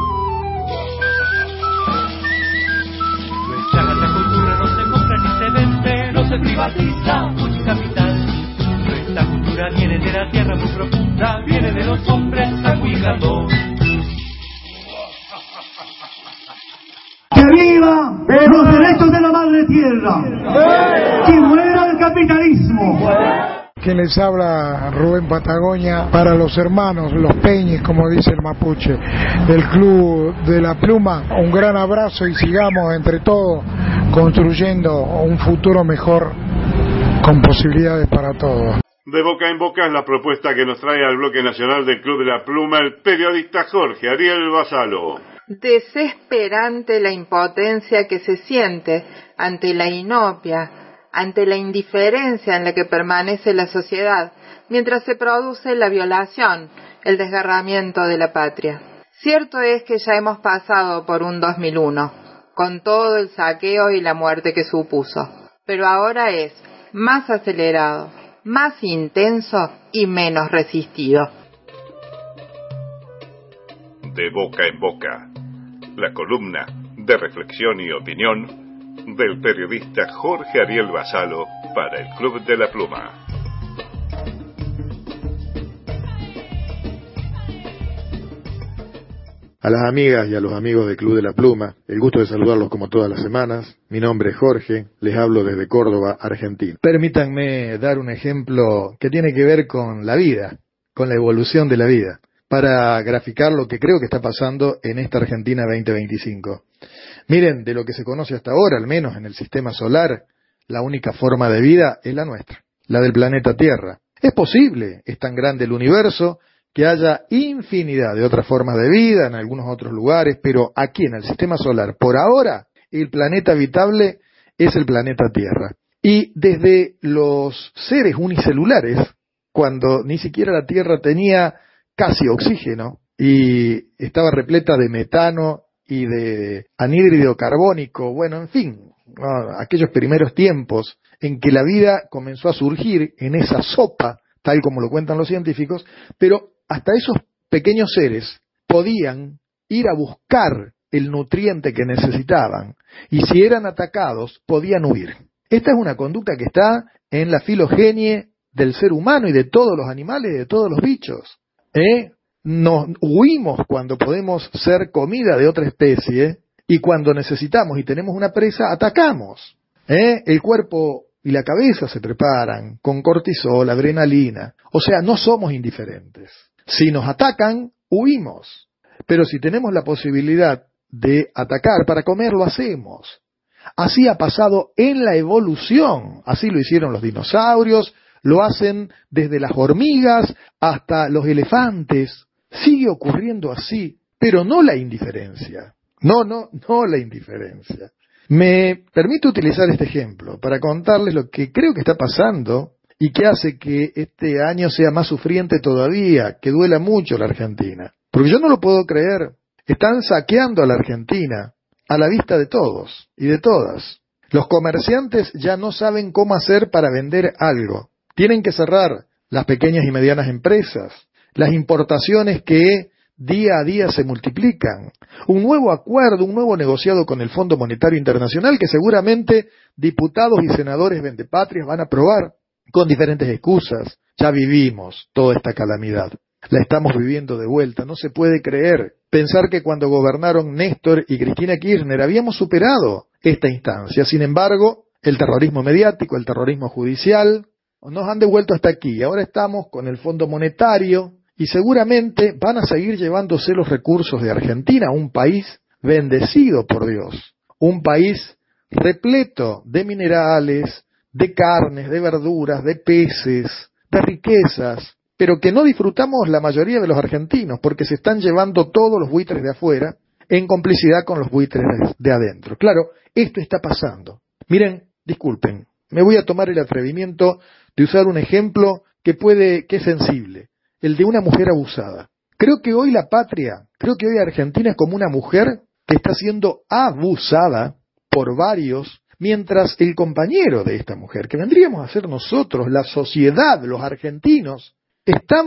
[SPEAKER 17] Nuestra gata cultura no se compra ni se vende, no se privatiza, mucho capital. Nuestra cultura viene de la tierra muy profunda, viene de los hombres sacudigando.
[SPEAKER 18] ¡Que viva los derechos de la madre tierra! ¡Que muera el capitalismo!
[SPEAKER 19] Quien les habla, Rubén Patagonia, para los hermanos, los Peñes, como dice el mapuche, del Club de la Pluma, un gran abrazo y sigamos entre todos construyendo un futuro mejor con posibilidades para todos.
[SPEAKER 3] De boca en boca es la propuesta que nos trae al bloque nacional del Club de la Pluma el periodista Jorge Ariel Basalo.
[SPEAKER 10] Desesperante la impotencia que se siente ante la inopia, ante la indiferencia en la que permanece la sociedad, mientras se produce la violación, el desgarramiento de la patria. Cierto es que ya hemos pasado por un dos mil uno, con todo el saqueo y la muerte que supuso, pero ahora es más acelerado, más intenso y menos resistido.
[SPEAKER 3] De boca en boca, la columna de reflexión y opinión del periodista Jorge Ariel Basalo para el Club de la Pluma.
[SPEAKER 20] A las amigas y a los amigos del Club de la Pluma, el gusto de saludarlos como todas las semanas. Mi nombre es Jorge, les hablo desde Córdoba, Argentina. Permítanme dar un ejemplo que tiene que ver con la vida, con la evolución de la vida, para graficar lo que creo que está pasando en esta Argentina veinte veinticinco. Miren, de lo que se conoce hasta ahora, al menos en el sistema solar, la única forma de vida es la nuestra, la del planeta Tierra. Es posible, es tan grande el universo, que haya infinidad de otras formas de vida en algunos otros lugares, pero aquí en el sistema solar, por ahora, el planeta habitable es el planeta Tierra. Y desde los seres unicelulares, cuando ni siquiera la Tierra tenía casi oxígeno y estaba repleta de metano y de anhídrido carbónico, bueno, en fin, aquellos primeros tiempos en que la vida comenzó a surgir en esa sopa, tal como lo cuentan los científicos, pero hasta esos pequeños seres podían ir a buscar el nutriente que necesitaban y si eran atacados podían huir. Esta es una conducta que está en la filogenie del ser humano y de todos los animales y de todos los bichos. ¿Eh? Nos huimos cuando podemos ser comida de otra especie y cuando necesitamos y tenemos una presa, atacamos. ¿Eh? El cuerpo y la cabeza se preparan con cortisol, adrenalina. O sea, no somos indiferentes. Si nos atacan, huimos. Pero si tenemos la posibilidad de atacar para comer, lo hacemos. Así ha pasado en la evolución. Así lo hicieron los dinosaurios, lo hacen desde las hormigas hasta los elefantes. Sigue ocurriendo así, pero no la indiferencia. No, no, no la indiferencia. Me permito utilizar este ejemplo para contarles lo que creo que está pasando y que hace que este año sea más sufriente todavía, que duela mucho la Argentina. Porque yo no lo puedo creer. Están saqueando a la Argentina a la vista de todos y de todas. Los comerciantes ya no saben cómo hacer para vender algo. Tienen que cerrar las pequeñas y medianas empresas, las importaciones que día a día se multiplican, un nuevo acuerdo, un nuevo negociado con el Fondo Monetario Internacional que seguramente diputados y senadores vendepatrias van a aprobar con diferentes excusas. Ya vivimos toda esta calamidad, la estamos viviendo de vuelta, no se puede creer. Pensar que cuando gobernaron Néstor y Cristina Kirchner habíamos superado esta instancia, sin embargo, el terrorismo mediático, el terrorismo judicial, nos han devuelto hasta aquí. Ahora estamos con el Fondo Monetario y seguramente van a seguir llevándose los recursos de Argentina, un país bendecido por Dios, un país repleto de minerales, de carnes, de verduras, de peces, de riquezas, pero que no disfrutamos la mayoría de los argentinos porque se están llevando todos los buitres de afuera en complicidad con los buitres de adentro. Claro, esto está pasando. Miren, disculpen, me voy a tomar el atrevimiento de usar un ejemplo que puede, que es sensible, el de una mujer abusada. Creo que hoy la patria, creo que hoy Argentina es como una mujer que está siendo abusada por varios, mientras el compañero de esta mujer, que vendríamos a ser nosotros, la sociedad, los argentinos, estamos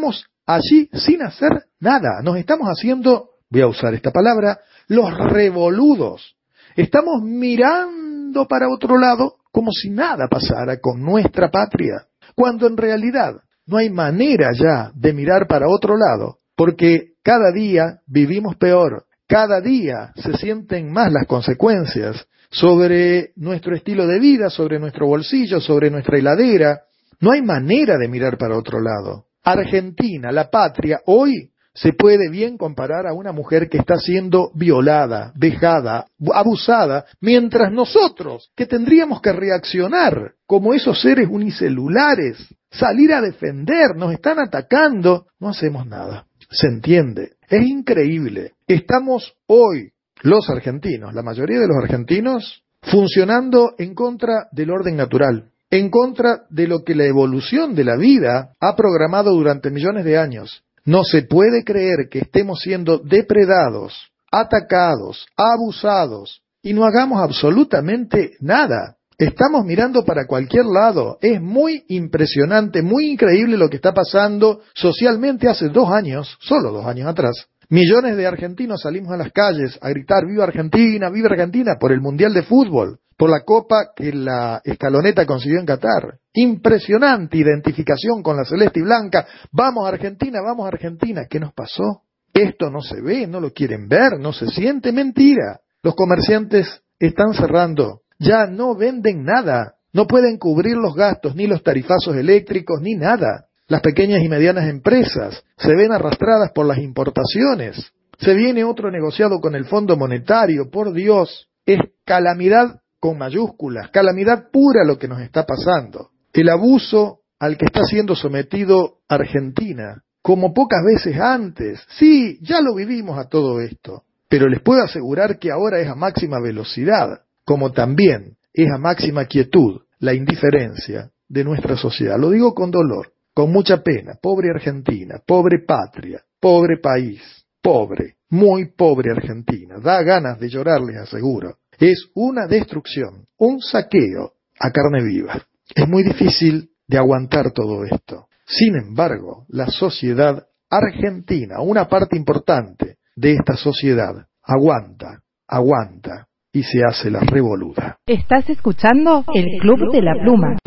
[SPEAKER 20] allí sin hacer nada. Nos estamos haciendo, voy a usar esta palabra, los revoludos. Estamos mirando para otro lado como si nada pasara con nuestra patria, cuando en realidad no hay manera ya de mirar para otro lado, porque cada día vivimos peor, cada día se sienten más las consecuencias sobre nuestro estilo de vida, sobre nuestro bolsillo, sobre nuestra heladera. No hay manera de mirar para otro lado. Argentina, la patria, hoy se puede bien comparar a una mujer que está siendo violada, vejada, abusada, mientras nosotros, que tendríamos que reaccionar como esos seres unicelulares, salir a defender, nos están atacando, no hacemos nada. ¿Se entiende? Es increíble. Estamos hoy, los argentinos, la mayoría de los argentinos, funcionando en contra del orden natural, en contra de lo que la evolución de la vida ha programado durante millones de años. No se puede creer que estemos siendo depredados, atacados, abusados, y no hagamos absolutamente nada. Estamos mirando para cualquier lado. Es muy impresionante, muy increíble lo que está pasando socialmente hace dos años, solo dos años atrás. Millones de argentinos salimos a las calles a gritar ¡Viva Argentina! ¡Viva Argentina! Por el Mundial de Fútbol, por la copa que la escaloneta consiguió en Qatar. Impresionante identificación con la celeste y blanca. ¡Vamos Argentina! ¡Vamos Argentina! ¿Qué nos pasó? Esto no se ve, no lo quieren ver, no se siente. Mentira. Los comerciantes están cerrando. Ya no venden nada. No pueden cubrir los gastos, ni los tarifazos eléctricos, ni nada. Las pequeñas y medianas empresas se ven arrastradas por las importaciones. Se viene otro negociado con el Fondo Monetario. Por Dios, es calamidad con mayúsculas, calamidad pura lo que nos está pasando. El abuso al que está siendo sometido Argentina, como pocas veces antes. Sí, ya lo vivimos a todo esto, pero les puedo asegurar que ahora es a máxima velocidad, como también es a máxima quietud la indiferencia de nuestra sociedad. Lo digo con dolor, con mucha pena. Pobre Argentina, pobre patria, pobre país, pobre, muy pobre Argentina. Da ganas de llorar, les aseguro. Es una destrucción, un saqueo a carne viva. Es muy difícil de aguantar todo esto. Sin embargo, la sociedad argentina, una parte importante de esta sociedad, aguanta, aguanta y se hace la revoluda.
[SPEAKER 1] Estás escuchando el Club de la Pluma.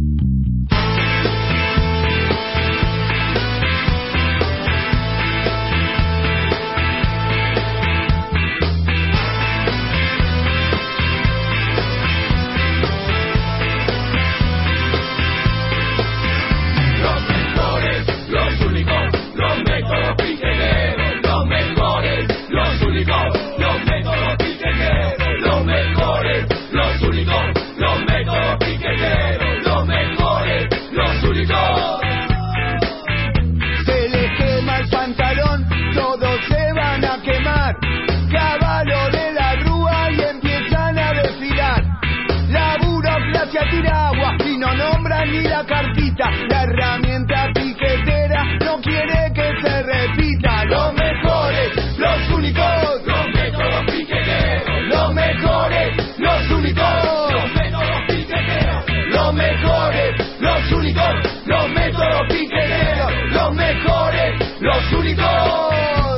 [SPEAKER 9] La herramienta piquetera no quiere que se repita. Los mejores, los únicos, los métodos piqueteros. Los mejores, los únicos, los métodos piqueteros. Los mejores, los únicos, los métodos piqueteros. Los mejores, los únicos.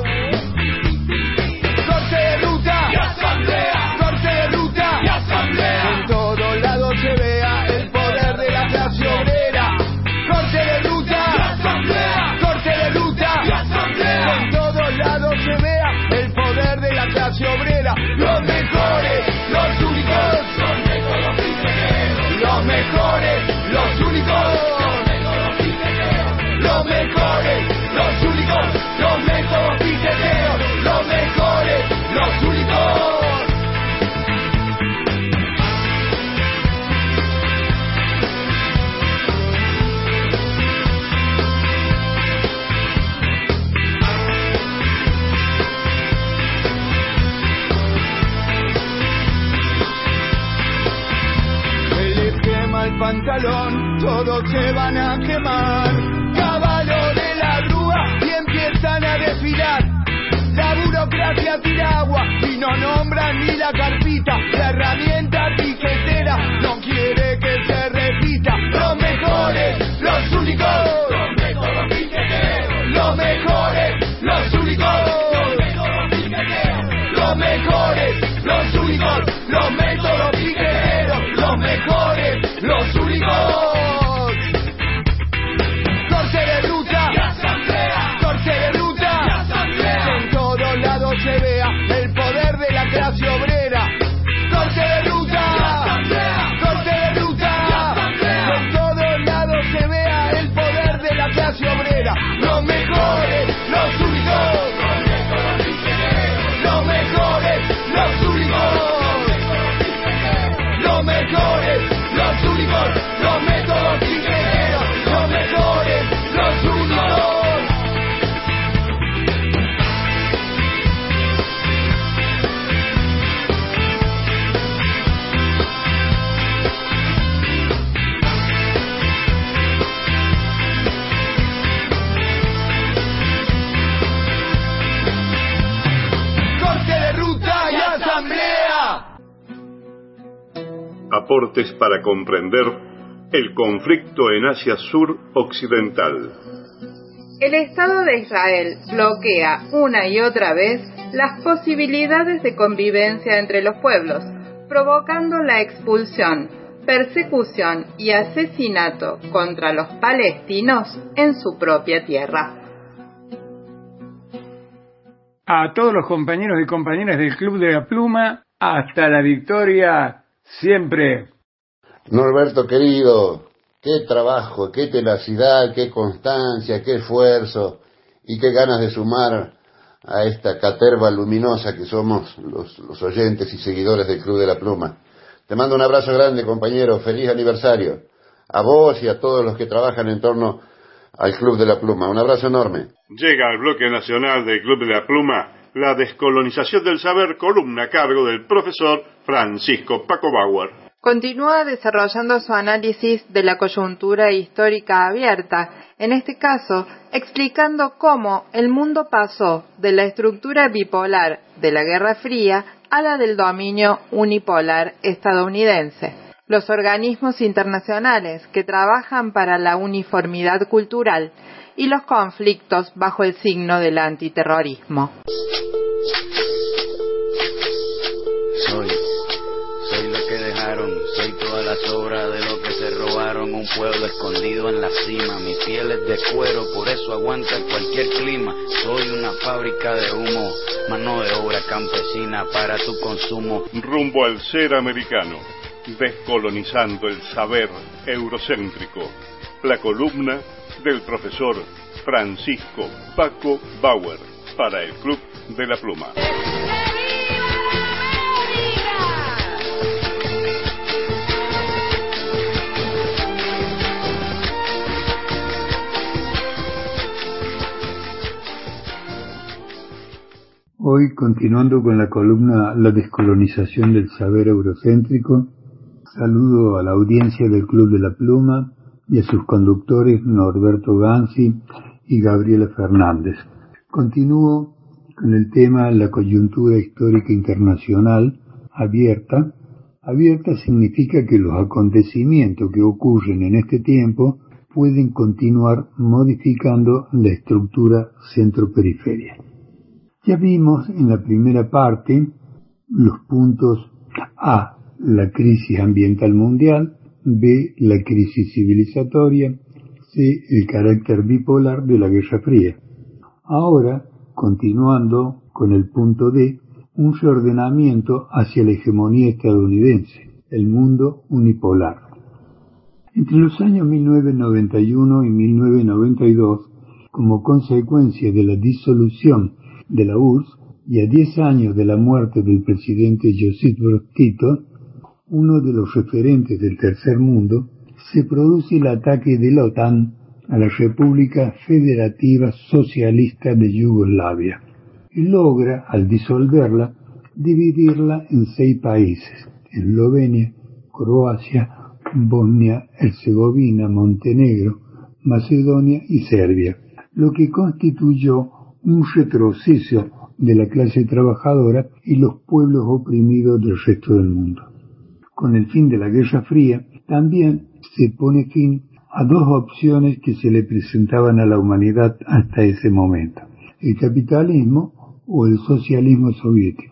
[SPEAKER 9] Corte de ruta y asamblea. Corte de ruta y asamblea. En todos lados se vea el poder de la clase obrera. Corte de ruta y asamblea. Corte de ruta y asamblea. En todos lados se vea el poder de la clase obrera. Los mejores, los únicos, los métodos piqueteros. Los mejores, los únicos, los métodos piqueteros. Los mejores, los únicos, los métodos piqueteros. Los mejores, los únicos. El pantalón, todos se van a quemar. Caballo de la grúa y empiezan a desfilar. La burocracia tira agua y no nombran ni la carpita. La herramienta piquetera no quiere que se repita. Los mejores, los únicos, los métodos piqueteros. Los únicos, los métodos piqueros, los mejores, los únicos. Corte de ruta y asamblea, corte de ruta y asamblea, que en todos lados se vea el poder de la clase obrera. Corte de ruta y asamblea, corte de ruta y asamblea, que en todos lados se vea el poder de la clase obrera. Los mejores, los únicos, los mejores, los únicos, los mejores, los únicos, los métodos piqueros, los mejores, los únicos. Corte de ruta y asamblea.
[SPEAKER 3] Aportes para comprender el conflicto en Asia Sur Occidental.
[SPEAKER 10] El Estado de Israel bloquea una y otra vez las posibilidades de convivencia entre los pueblos, provocando la expulsión, persecución y asesinato contra los palestinos en su propia tierra.
[SPEAKER 21] A todos los compañeros y compañeras del Club de la Pluma, hasta la victoria siempre.
[SPEAKER 22] Norberto querido, qué trabajo, qué tenacidad, qué constancia, qué esfuerzo y qué ganas de sumar a esta caterva luminosa que somos los, los oyentes y seguidores del Club de la Pluma. Te mando un abrazo grande, compañero, feliz aniversario. A vos y a todos los que trabajan en torno al Club de la Pluma. Un abrazo enorme.
[SPEAKER 3] Llega al bloque nacional del Club de la Pluma la descolonización del saber, columna a cargo del profesor Francisco Paco Bauer.
[SPEAKER 10] Continúa desarrollando su análisis de la coyuntura histórica abierta, en este caso explicando cómo el mundo pasó de la estructura bipolar de la Guerra Fría a la del dominio unipolar estadounidense. Los organismos internacionales que trabajan para la uniformidad cultural y los conflictos bajo el signo del antiterrorismo.
[SPEAKER 23] Soy, soy lo que dejaron, soy toda la sobra de lo que se robaron, un pueblo escondido en la cima, mi piel es de cuero, por eso aguanta cualquier clima, soy una fábrica de humo, mano de obra campesina para tu consumo.
[SPEAKER 3] Rumbo al ser americano, descolonizando el saber eurocéntrico, la columna del profesor Francisco Paco Bauer para el Club de la Pluma.
[SPEAKER 24] Hoy, continuando con la columna La descolonización del saber eurocéntrico, saludo a la audiencia del Club de la Pluma y a sus conductores Norberto Gansi y Gabriela Fernández. Continúo con el tema La coyuntura histórica internacional abierta. Abierta significa que los acontecimientos que ocurren en este tiempo pueden continuar modificando la estructura centro-periferia. Ya vimos en la primera parte los puntos A, la crisis ambiental mundial, B, la crisis civilizatoria, C, el carácter bipolar de la Guerra Fría. Ahora, continuando con el punto D, un reordenamiento hacia la hegemonía estadounidense, el mundo unipolar. Entre los años mil novecientos noventa y uno y mil novecientos noventa y dos, como consecuencia de la disolución de la U R S S y a diez años de la muerte del presidente Josip Broz Tito, uno de los referentes del tercer mundo, se produce el ataque de la OTAN a la República Federativa Socialista de Yugoslavia y logra, al disolverla, dividirla en seis países: Eslovenia, Croacia, Bosnia, Herzegovina, Montenegro, Macedonia y Serbia, lo que constituyó un retroceso de la clase trabajadora y los pueblos oprimidos del resto del mundo. Con el fin de la Guerra Fría, también se pone fin a dos opciones que se le presentaban a la humanidad hasta ese momento: el capitalismo o el socialismo soviético.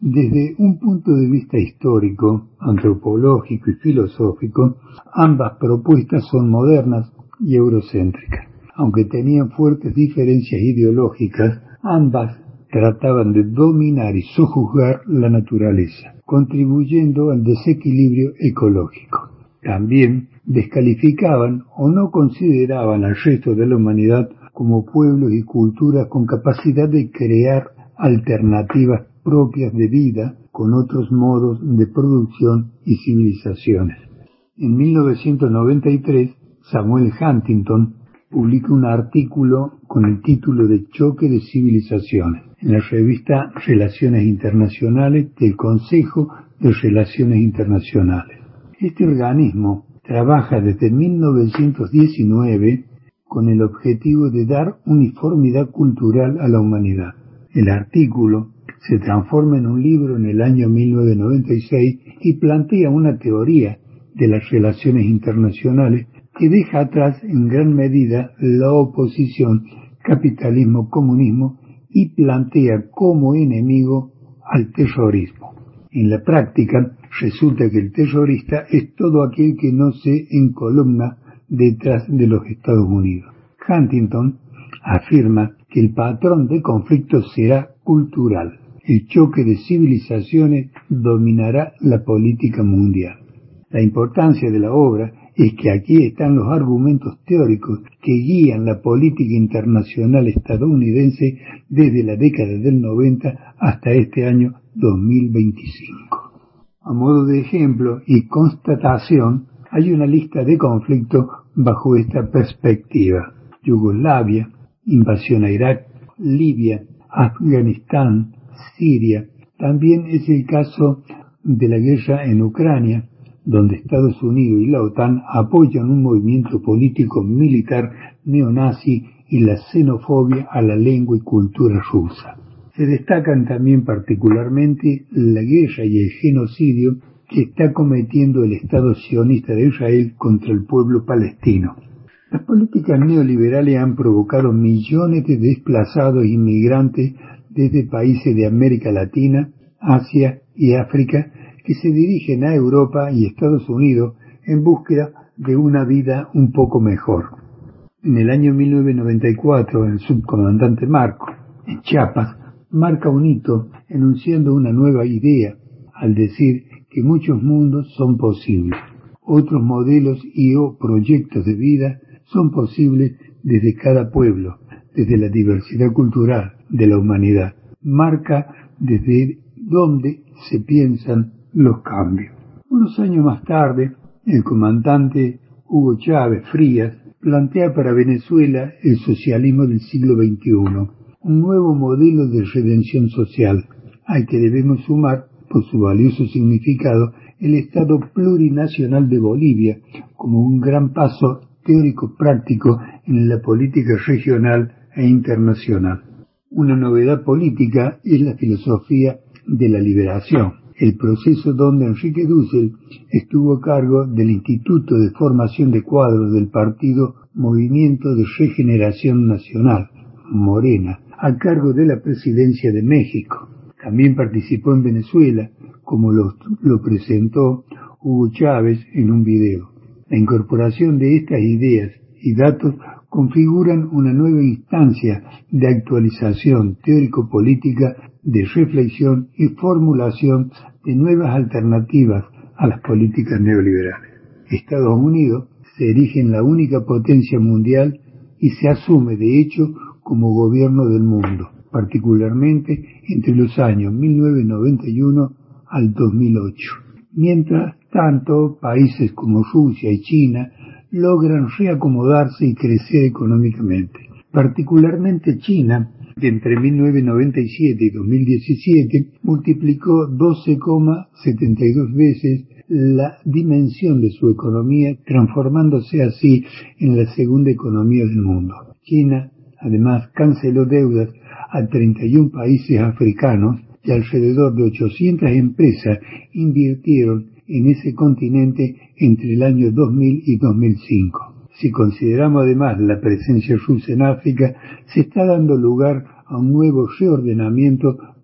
[SPEAKER 24] Desde un punto de vista histórico, antropológico y filosófico, ambas propuestas son modernas y eurocéntricas. Aunque tenían fuertes diferencias ideológicas, ambas trataban de dominar y sojuzgar la naturaleza, contribuyendo al desequilibrio ecológico. También descalificaban o no consideraban al resto de la humanidad como pueblos y culturas con capacidad de crear alternativas propias de vida con otros modos de producción y civilizaciones. En mil novecientos noventa y tres, Samuel Huntington publica un artículo con el título de Choque de Civilizaciones en la revista Relaciones Internacionales del Consejo de Relaciones Internacionales. Este organismo trabaja desde mil novecientos diecinueve con el objetivo de dar uniformidad cultural a la humanidad. El artículo se transforma en un libro en el año mil novecientos noventa y seis y plantea una teoría de las relaciones internacionales que deja atrás en gran medida la oposición capitalismo-comunismo y plantea como enemigo al terrorismo. En la práctica, resulta que el terrorista es todo aquel que no se encolumna detrás de los Estados Unidos. Huntington afirma que el patrón de conflicto será cultural. El choque de civilizaciones dominará la política mundial. La importancia de la obra es que aquí están los argumentos teóricos que guían la política internacional estadounidense desde la década del noventa hasta este año dos mil veinticinco. A modo de ejemplo y constatación, hay una lista de conflictos bajo esta perspectiva: Yugoslavia, invasión a Irak, Libia, Afganistán, Siria. También es el caso de la guerra en Ucrania, donde Estados Unidos y la OTAN apoyan un movimiento político militar neonazi y la xenofobia a la lengua y cultura rusa. Se destacan también particularmente la guerra y el genocidio que está cometiendo el Estado sionista de Israel contra el pueblo palestino. Las políticas neoliberales han provocado millones de desplazados inmigrantes desde países de América Latina, Asia y África que se dirigen a Europa y Estados Unidos en búsqueda de una vida un poco mejor. En el año mil novecientos noventa y cuatro, el subcomandante Marco, en Chiapas, marca un hito enunciando una nueva idea al decir que muchos mundos son posibles. Otros modelos y o proyectos de vida son posibles desde cada pueblo, desde la diversidad cultural de la humanidad. Marca desde dónde se piensan los cambios. Unos años más tarde, el comandante Hugo Chávez Frías plantea para Venezuela el socialismo del siglo veintiuno, un nuevo modelo de redención social, al que debemos sumar, por su valioso significado, el Estado plurinacional de Bolivia como un gran paso teórico-práctico en la política regional e internacional. Una novedad política es la filosofía de la liberación, el proceso donde Enrique Dussel estuvo a cargo del Instituto de Formación de Cuadros del Partido Movimiento de Regeneración Nacional, Morena, a cargo de la Presidencia de México. También participó en Venezuela, como lo, lo presentó Hugo Chávez en un video. La incorporación de estas ideas y datos configuran una nueva instancia de actualización teórico-política, de reflexión y formulación de nuevas alternativas a las políticas neoliberales. Estados Unidos se erige en la única potencia mundial y se asume de hecho como gobierno del mundo, particularmente entre los años mil novecientos noventa y uno al dos mil ocho. Mientras tanto, países como Rusia y China logran reacomodarse y crecer económicamente. Particularmente China, que entre mil novecientos noventa y siete y dos mil diecisiete multiplicó doce coma setenta y dos veces la dimensión de su economía, transformándose así en la segunda economía del mundo. China, además, canceló deudas a treinta y uno países africanos y alrededor de ochocientas empresas invirtieron en ese continente entre el año dos mil y dos mil cinco. Si consideramos además la presencia rusa en África, se está dando lugar a un nuevo reordenamiento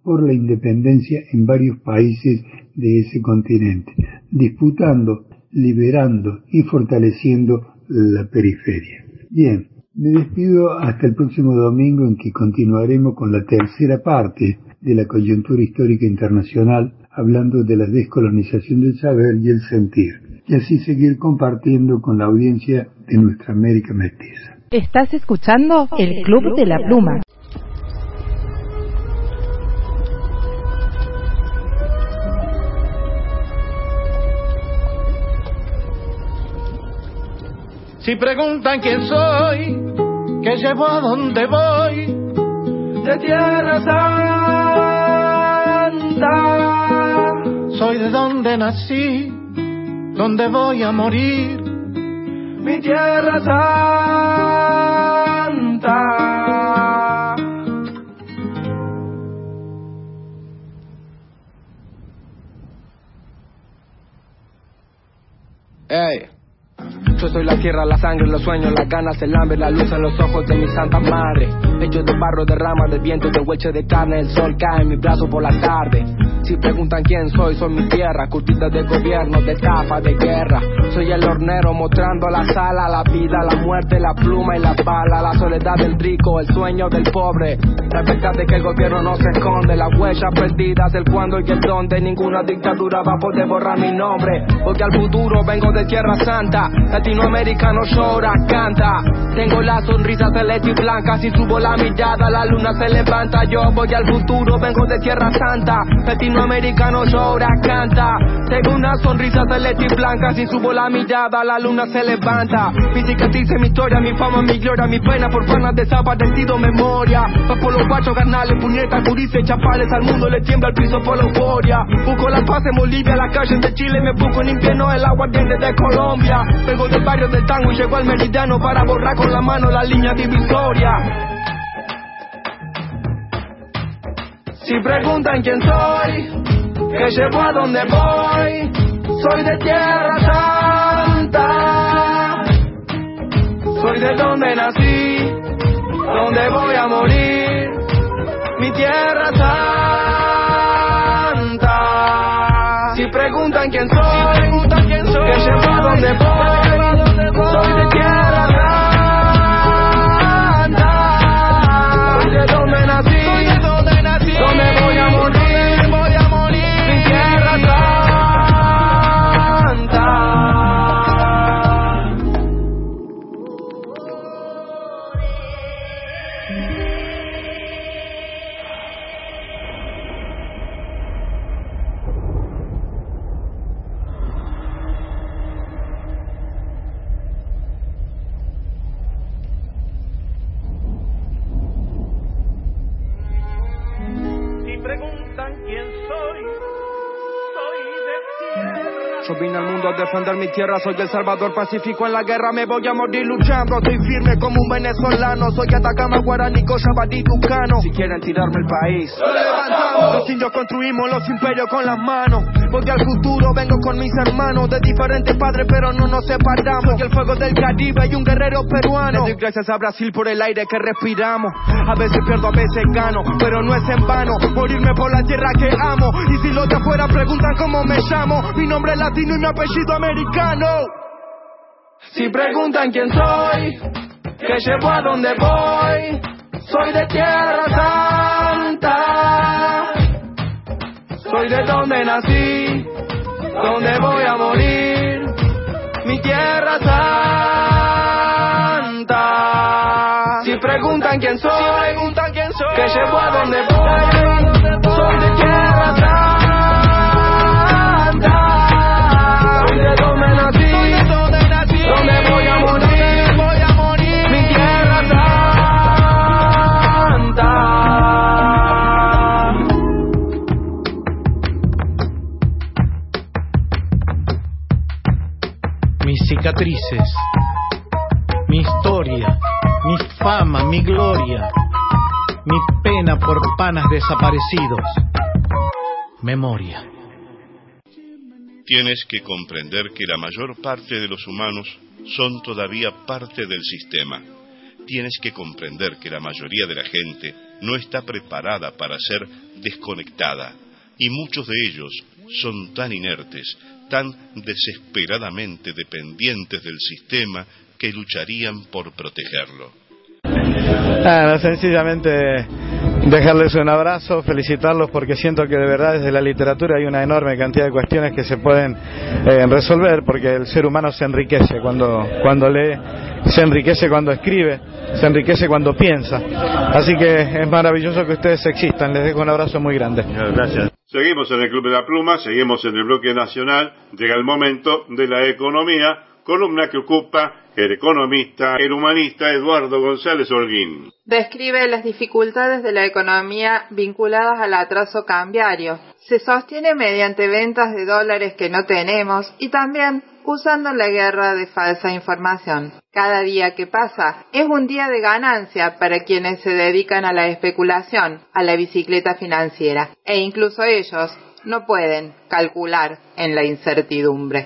[SPEAKER 24] por la independencia en varios países de ese continente, disputando, liberando y fortaleciendo la periferia. Bien, me despido hasta el próximo domingo, en que continuaremos con la tercera parte de la coyuntura histórica internacional, hablando de la descolonización del saber y el sentir, y así seguir compartiendo con la audiencia de nuestra América mestiza.
[SPEAKER 1] Estás escuchando el Club de la Pluma.
[SPEAKER 9] Si preguntan quién soy, qué llevo, a dónde voy, de Tierra Santa, soy de donde nací, donde voy a morir, mi Tierra Santa.
[SPEAKER 4] Hey. Yo soy la tierra, la sangre, los sueños, las ganas, el hambre, la luz en los ojos de mi santa madre. Hecho de barro, de ramas, de viento, de hueche de carne, el sol cae en mi brazo por la tarde. Si preguntan quién soy, soy mi tierra, curtida de gobierno, de etapa, de guerra. Soy el hornero mostrando la sala, la vida, la muerte, la pluma y la bala, la soledad del rico, el sueño del pobre. La verdad de que el gobierno no se esconde, las huellas perdidas, el cuándo y el dónde. Ninguna dictadura va a poder borrar mi nombre, porque al futuro vengo de Tierra Santa. Latinoamericano llora, canta. Tengo la sonrisa celeste y blanca. Si subo la mirada, la luna se levanta. Yo voy al futuro, vengo de Tierra Santa. Latinoamericano llora, canta. Tengo una sonrisa celeste y blanca. Si subo la mirada, la luna se levanta. Mi cicatriz, mi historia, mi fama, mi gloria, mi pena por panas desaparecido, memoria. Va por los guachos, carnales, puñetas, gurises, chapales. Al mundo le tiembla el piso por la euforia. Busco la paz en Bolivia, las calles de Chile. Me busco en invierno el aguardiente de Colombia. Vengo del barrio del tango y llego al meridiano para borrar con la mano la línea divisoria. Si preguntan quién soy, que llevo, a dónde voy, soy de Tierra Santa. Soy de donde nací, donde voy a morir, mi Tierra Santa. Si preguntan quién soy, preguntan quién soy, que llevo, a dónde voy, soy de Tierra Santa. Soy de donde nací, soy de donde nací, donde voy a morir, voy a morir, mi Tierra Santa. Yo vine al mundo a defender mi tierra, soy el salvador pacífico en la guerra, me voy a morir luchando, estoy firme como un venezolano, soy Atacama, Guaraní, Cochabamba, Tucano. Si quieren tirarme el país, lo levantamos. Los indios construimos los imperios con las manos, porque al futuro vengo con mis hermanos, de diferentes padres pero no nos separamos. Soy el fuego del Caribe y un guerrero peruano. Le doy gracias a Brasil por el aire que respiramos, a veces pierdo, a veces gano, pero no es en vano, morirme por la tierra que amo. Y si los de afuera preguntan cómo me llamo, mi nombre es latino y mi apellido americano. Si preguntan quién soy, que llevo, a dónde voy, soy de Tierra Santa. Soy de donde nací, donde voy a morir, mi Tierra Santa. Si preguntan quién soy, si preguntan quién soy, que llevo, a dónde voy, soy de Tierra Santa. Donde voy a morir, voy a morir, mi Tierra Santa.
[SPEAKER 5] Mis cicatrices, mi historia, mi fama, mi gloria, mi pena por panas desaparecidos, memoria.
[SPEAKER 3] Tienes que comprender que la mayor parte de los humanos son todavía parte del sistema. Tienes que comprender que la mayoría de la gente no está preparada para ser desconectada, y muchos de ellos son tan inertes, tan desesperadamente dependientes del sistema, que lucharían por protegerlo.
[SPEAKER 5] Ah, sencillamente dejarles un abrazo, felicitarlos, porque siento que de verdad desde la literatura hay una enorme cantidad de cuestiones que se pueden eh, resolver, porque el ser humano se enriquece cuando, cuando lee, se enriquece cuando escribe, se enriquece cuando piensa. Así que es maravilloso que ustedes existan. Les dejo un abrazo muy grande.
[SPEAKER 3] Gracias. Seguimos en el Club de la Pluma, seguimos en el bloque nacional. Llega el momento de la economía, columna que ocupa el economista, el humanista Eduardo González Holguín.
[SPEAKER 10] Describe las dificultades de la economía vinculadas al atraso cambiario. Se sostiene mediante ventas de dólares que no tenemos y también usando la guerra de falsa información. Cada día que pasa es un día de ganancia para quienes se dedican a la especulación, a la bicicleta financiera, e incluso ellos no pueden calcular en la incertidumbre.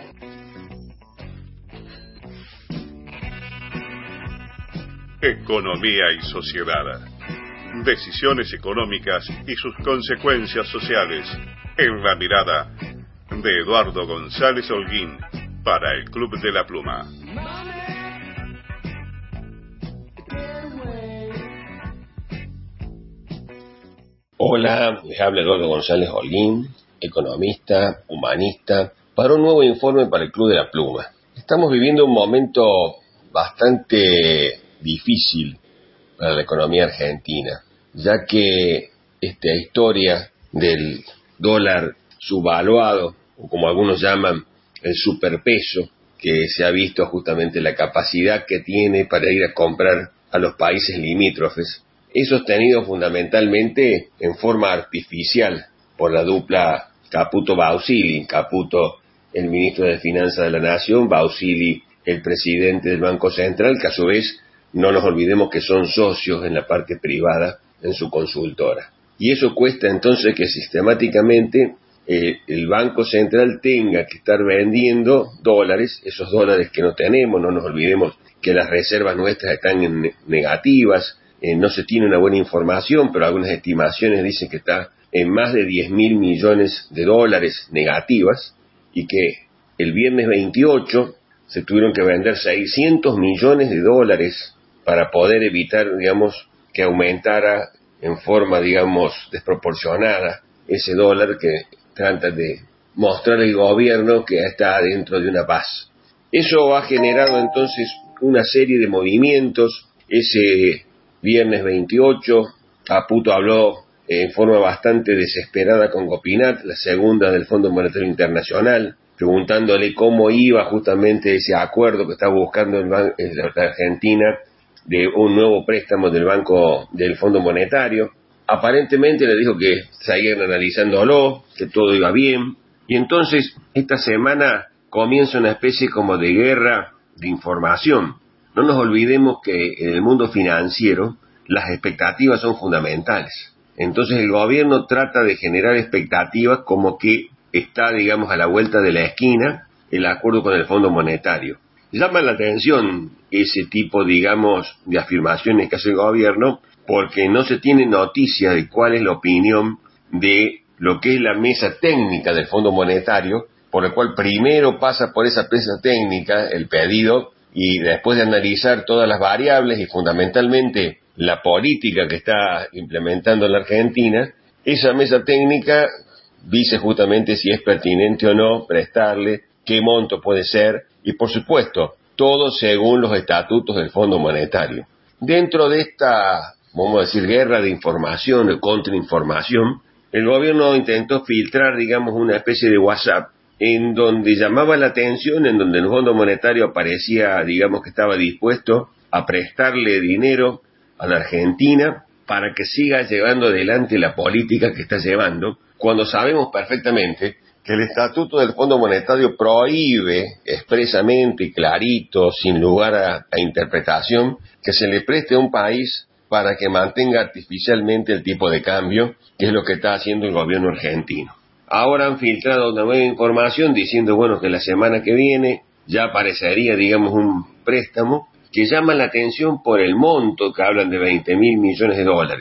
[SPEAKER 3] Economía y sociedad. Decisiones económicas y sus consecuencias sociales. En la mirada de Eduardo González Holguín para el Club de la Pluma.
[SPEAKER 6] Hola, les habla Eduardo González Holguín, economista, humanista, para un nuevo informe para el Club de la Pluma. Estamos viviendo un momento bastante difícil para la economía argentina, ya que esta historia del dólar subvaluado, o como algunos llaman el superpeso, que se ha visto justamente la capacidad que tiene para ir a comprar a los países limítrofes, es sostenido fundamentalmente en forma artificial por la dupla Caputo-Bausili. Caputo, el ministro de Finanzas de la Nación; Bausili, el presidente del Banco Central, que a su vez no nos olvidemos que son socios en la parte privada en su consultora. Y eso cuesta entonces que sistemáticamente eh, el Banco Central tenga que estar vendiendo dólares, esos dólares que no tenemos. No nos olvidemos que las reservas nuestras están en negativas, eh, no se tiene una buena información, pero algunas estimaciones dicen que está en más de diez mil millones de dólares negativas, y que el viernes veintiocho se tuvieron que vender seiscientos millones de dólares para poder evitar, digamos, que aumentara en forma, digamos, desproporcionada ese dólar que trata de mostrar el gobierno que está dentro de una paz. Eso ha generado entonces una serie de movimientos. Ese viernes veintiocho, Caputo habló en forma bastante desesperada con Gopinath, la segunda del Fondo Monetario Internacional, preguntándole cómo iba justamente ese acuerdo que estaba buscando en la Argentina de un nuevo préstamo del Banco del Fondo Monetario. Aparentemente le dijo que seguían analizándolo, que todo iba bien, y entonces esta semana comienza una especie como de guerra de información. No nos olvidemos que en el mundo financiero las expectativas son fundamentales. Entonces el gobierno trata de generar expectativas como que está, digamos, a la vuelta de la esquina el acuerdo con el Fondo Monetario. Llama la atención ese tipo, digamos, de afirmaciones que hace el gobierno, porque no se tiene noticia de cuál es la opinión de lo que es la mesa técnica del Fondo Monetario, por el cual primero pasa por esa mesa técnica el pedido, y después de analizar todas las variables y fundamentalmente la política que está implementando la Argentina, esa mesa técnica dice justamente si es pertinente o no prestarle, qué monto puede ser, y por supuesto, todo según los estatutos del Fondo Monetario. Dentro de esta, vamos a decir, guerra de información, de contrainformación, el gobierno intentó filtrar, digamos, una especie de WhatsApp en donde llamaba la atención, en donde el Fondo Monetario aparecía, digamos, que estaba dispuesto a prestarle dinero a la Argentina para que siga llevando adelante la política que está llevando, cuando sabemos perfectamente que el estatuto del Fondo Monetario prohíbe expresamente y clarito, sin lugar a, a interpretación, que se le preste a un país para que mantenga artificialmente el tipo de cambio, que es lo que está haciendo el gobierno argentino. Ahora han filtrado una nueva información diciendo, bueno, que la semana que viene ya aparecería, digamos, un préstamo que llama la atención por el monto, que hablan de veinte mil millones de dólares.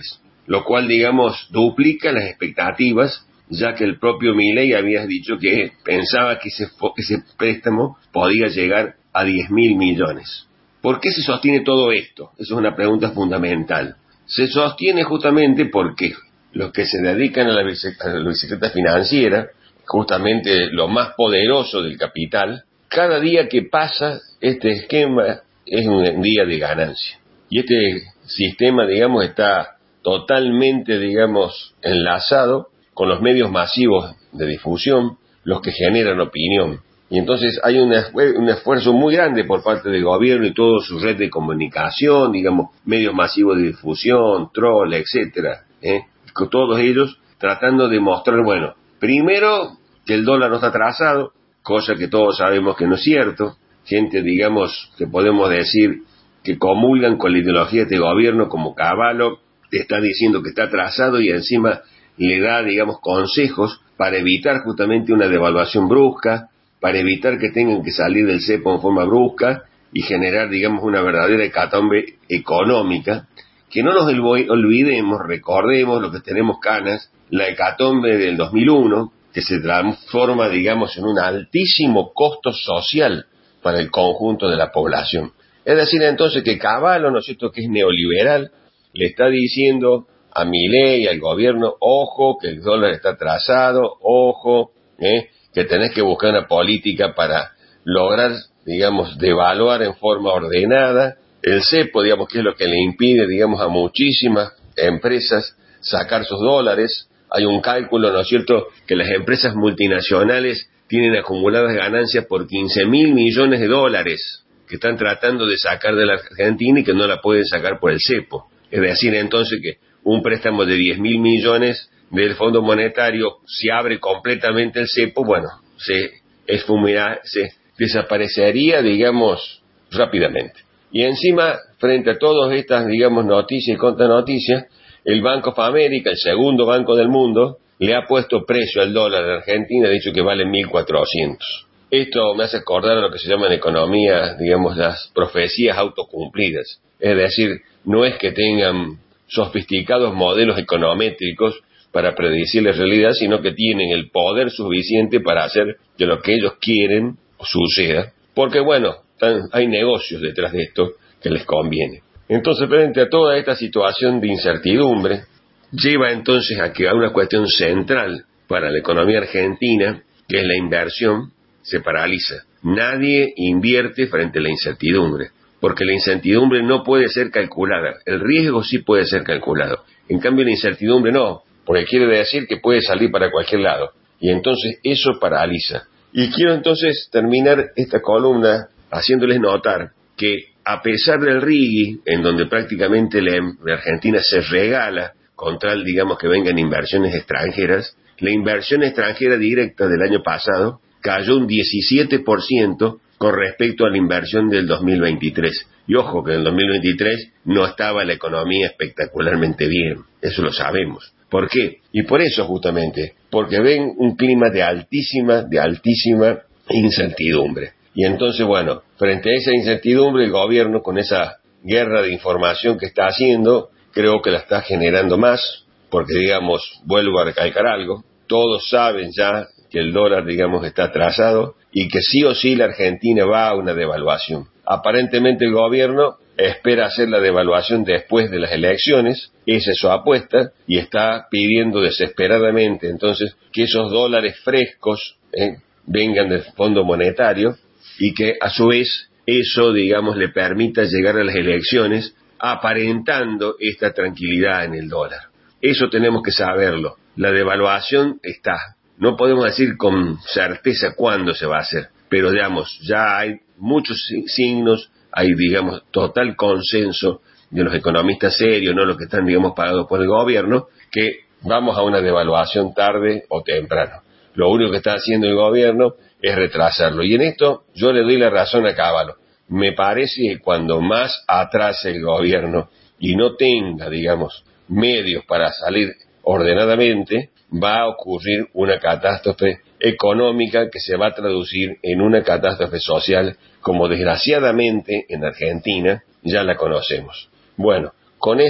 [SPEAKER 6] lo cual, digamos, duplica las expectativas, ya que el propio Milei había dicho que pensaba que ese, ese préstamo podía llegar a diez mil millones. ¿Por qué se sostiene todo esto? Esa es una pregunta fundamental. Se sostiene justamente porque los que se dedican a la, bicicleta, a la bicicleta financiera, justamente lo más poderoso del capital, cada día que pasa este esquema es un día de ganancia. Y este sistema, digamos, está totalmente, digamos, enlazado con los medios masivos de difusión, los que generan opinión. Y entonces hay una, un esfuerzo muy grande por parte del gobierno y toda su red de comunicación, digamos, medios masivos de difusión, troll, etcétera, ¿eh? Con todos ellos tratando de mostrar, bueno, primero que el dólar no está atrasado, cosa que todos sabemos que no es cierto. Gente, digamos, que podemos decir que comulgan con la ideología de este gobierno, como Cavallo, te está diciendo que está atrasado y encima le da, digamos, consejos para evitar justamente una devaluación brusca, para evitar que tengan que salir del cepo en forma brusca y generar, digamos, una verdadera hecatombe económica. Que no nos olvidemos, recordemos lo que tenemos canas, la hecatombe del dos mil uno, que se transforma, digamos, en un altísimo costo social para el conjunto de la población. Es decir, entonces, que Cavallo, ¿no es cierto?, que es neoliberal, le está diciendo a Milei y al gobierno, ojo, que el dólar está atrasado, ojo, ¿eh? que tenés que buscar una política para lograr, digamos, devaluar en forma ordenada el cepo, digamos, que es lo que le impide, digamos, a muchísimas empresas sacar sus dólares. Hay un cálculo, ¿no es cierto?, que las empresas multinacionales tienen acumuladas ganancias por quince mil millones de dólares que están tratando de sacar de la Argentina y que no la pueden sacar por el cepo. Es decir, entonces, que un préstamo de diez mil millones del Fondo Monetario, si abre completamente el cepo, bueno, se esfumirá, se desaparecería, digamos, rápidamente. Y encima, frente a todas estas, digamos, noticias y contranoticias, el Bank of America, el segundo banco del mundo, le ha puesto precio al dólar en Argentina, ha dicho que vale mil cuatrocientos. Esto me hace acordar a lo que se llama en economía, digamos, las profecías autocumplidas. Es decir, no es que tengan sofisticados modelos econométricos para predecir la realidad, sino que tienen el poder suficiente para hacer que lo que ellos quieren suceda. Porque, bueno, tan, hay negocios detrás de esto que les conviene. Entonces, frente a toda esta situación de incertidumbre, lleva entonces a que a una cuestión central para la economía argentina, que es la inversión, se paraliza. Nadie invierte frente a la incertidumbre, porque la incertidumbre no puede ser calculada. El riesgo sí puede ser calculado. En cambio, la incertidumbre no, porque quiere decir que puede salir para cualquier lado. Y entonces eso paraliza. Y quiero entonces terminar esta columna haciéndoles notar que a pesar del R I G I, en donde prácticamente la, la Argentina se regala con tal, digamos, que vengan inversiones extranjeras, la inversión extranjera directa del año pasado cayó un diecisiete por ciento con respecto a la inversión del dos mil veintitrés. Y ojo, que en el dos mil veintitrés no estaba la economía espectacularmente bien, eso lo sabemos. ¿Por qué? Y por eso justamente, porque ven un clima de altísima, de altísima incertidumbre. Y entonces, bueno, frente a esa incertidumbre, el gobierno, con esa guerra de información que está haciendo, creo que la está generando más, porque, digamos, vuelvo a recalcar algo, todos saben ya que el dólar, digamos, está atrasado y que sí o sí la Argentina va a una devaluación. Aparentemente el gobierno espera hacer la devaluación después de las elecciones, esa es su apuesta, y está pidiendo desesperadamente entonces que esos dólares frescos eh, vengan del Fondo Monetario y que a su vez eso, digamos, le permita llegar a las elecciones aparentando esta tranquilidad en el dólar. Eso tenemos que saberlo. La devaluación está. No podemos decir con certeza cuándo se va a hacer, pero digamos, ya hay muchos signos, hay, digamos, total consenso de los economistas serios, no los que están, digamos, pagados por el gobierno, que vamos a una devaluación tarde o temprano. Lo único que está haciendo el gobierno es retrasarlo. Y en esto yo le doy la razón a Cavallo. Me parece que cuando más atrase el gobierno y no tenga, digamos, medios para salir ordenadamente, va a ocurrir una catástrofe económica que se va a traducir en una catástrofe social, como desgraciadamente en Argentina ya la conocemos. Bueno, con esto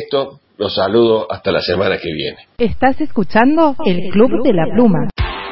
[SPEAKER 6] Los saludo hasta la semana que viene.
[SPEAKER 1] Estás escuchando el Club de la Pluma.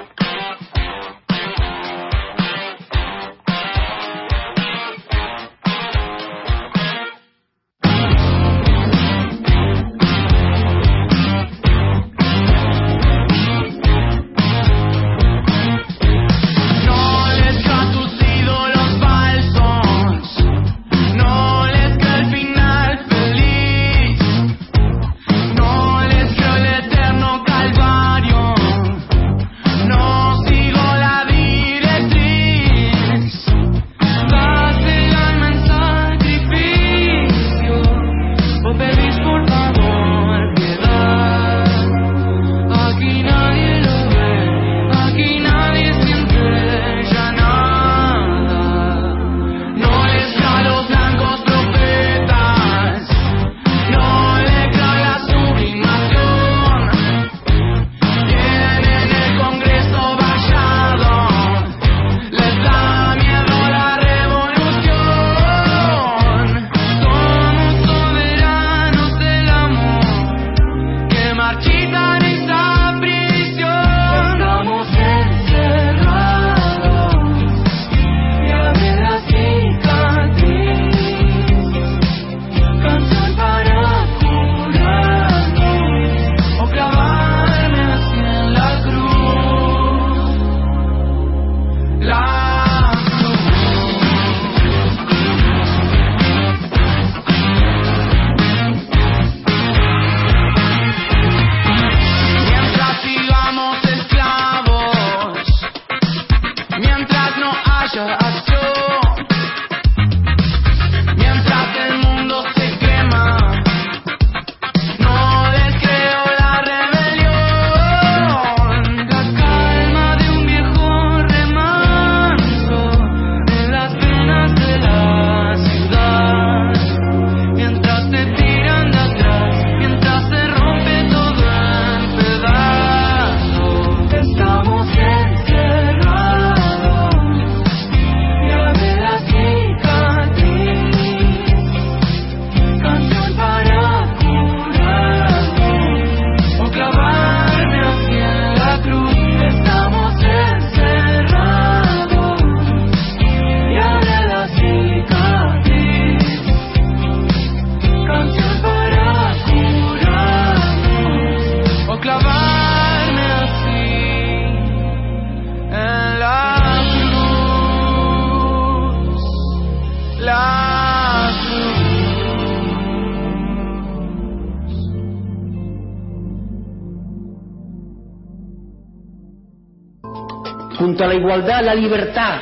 [SPEAKER 7] Junto a la igualdad, la libertad.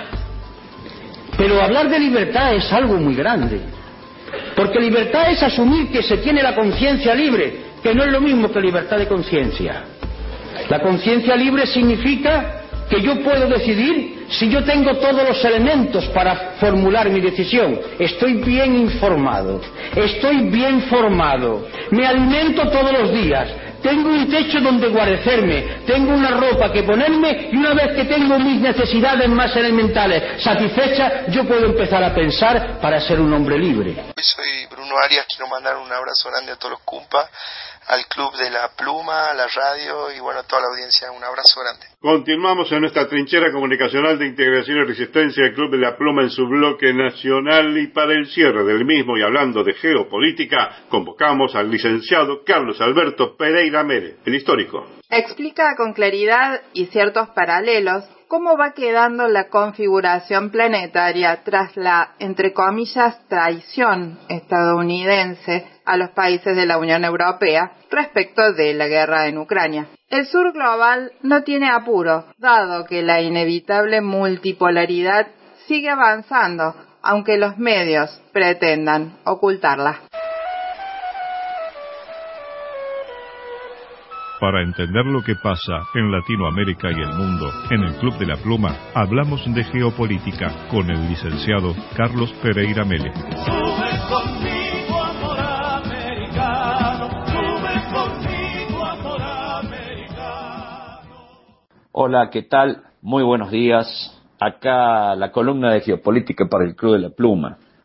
[SPEAKER 7] Pero hablar de libertad es algo muy grande, porque libertad es asumir que se tiene la conciencia libre, que no es lo mismo que libertad de conciencia. La conciencia libre significa que yo puedo decidir si yo tengo todos los elementos para formular mi decisión. Estoy bien informado, estoy bien formado, me alimento todos los días, tengo un techo donde guarecerme, tengo una ropa que ponerme, y una vez que tengo mis necesidades más elementales satisfechas, yo puedo empezar a pensar para ser un hombre libre.
[SPEAKER 8] Soy Bruno Arias, quiero mandar un abrazo grande a todos los cumpas, al Club de la Pluma, a la radio y bueno, a toda la audiencia, un abrazo grande.
[SPEAKER 3] Continuamos en nuestra trinchera comunicacional de integración y resistencia del Club de la Pluma en su bloque nacional, y para el cierre del mismo y hablando de geopolítica, convocamos al licenciado Carlos Alberto Pereira Mere, el histórico.
[SPEAKER 10] Explica con claridad y ciertos paralelos cómo va quedando la configuración planetaria tras la, entre comillas, traición estadounidense a los países de la Unión Europea respecto de la guerra en Ucrania. El sur global no tiene apuro, dado que la inevitable multipolaridad sigue avanzando, aunque los medios pretendan ocultarla.
[SPEAKER 11] Para entender lo que pasa en Latinoamérica y el mundo, en el Club de la Pluma hablamos de geopolítica con el licenciado Carlos Pereira Mele.
[SPEAKER 9] Sube conmigo, amor americano, sube conmigo, amor americano.
[SPEAKER 14] Hola, ¿qué tal? Muy buenos días. Acá la columna de geopolítica para el Club de la Pluma.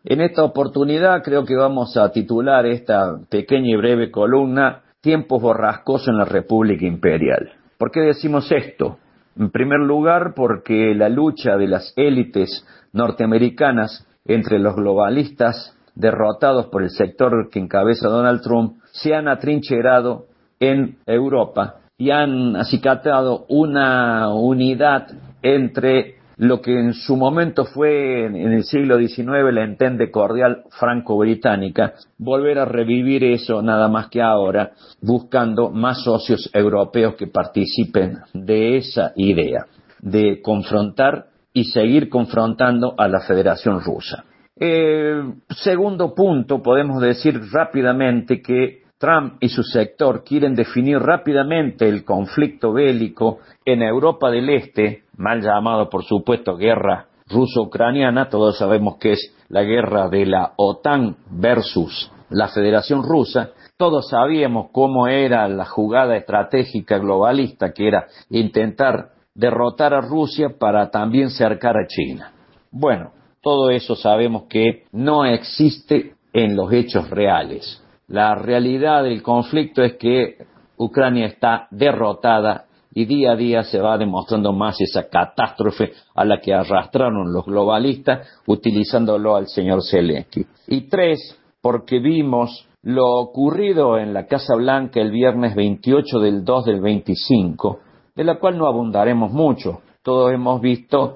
[SPEAKER 2] En esta oportunidad creo que vamos a titular esta pequeña y breve columna Tiempos borrascosos en la República Imperial. ¿Por qué decimos esto? En primer lugar, porque la lucha de las élites norteamericanas entre los globalistas derrotados por el sector que encabeza Donald Trump se han atrincherado en Europa y han acicatado una unidad entre lo que en su momento fue en el siglo diecinueve la entente cordial franco-británica, volver a revivir eso nada más que ahora, buscando más socios europeos que participen de esa idea, de confrontar y seguir confrontando a la Federación Rusa. Eh, segundo punto, podemos decir rápidamente que Trump y su sector quieren definir rápidamente el conflicto bélico en Europa del Este, mal llamado por supuesto guerra ruso-ucraniana. Todos sabemos que es la guerra de la OTAN versus la Federación Rusa. Todos sabíamos cómo era la jugada estratégica globalista, que era intentar derrotar a Rusia para también cercar a China. Bueno, todo eso sabemos que no existe en los hechos reales. La realidad del conflicto es que Ucrania está derrotada y día a día se va demostrando más esa catástrofe a la que arrastraron los globalistas utilizándolo al señor Zelensky. Y tres, porque vimos lo ocurrido en la Casa Blanca el viernes veintiocho del dos del veinticinco, de la cual no abundaremos mucho. Todos hemos visto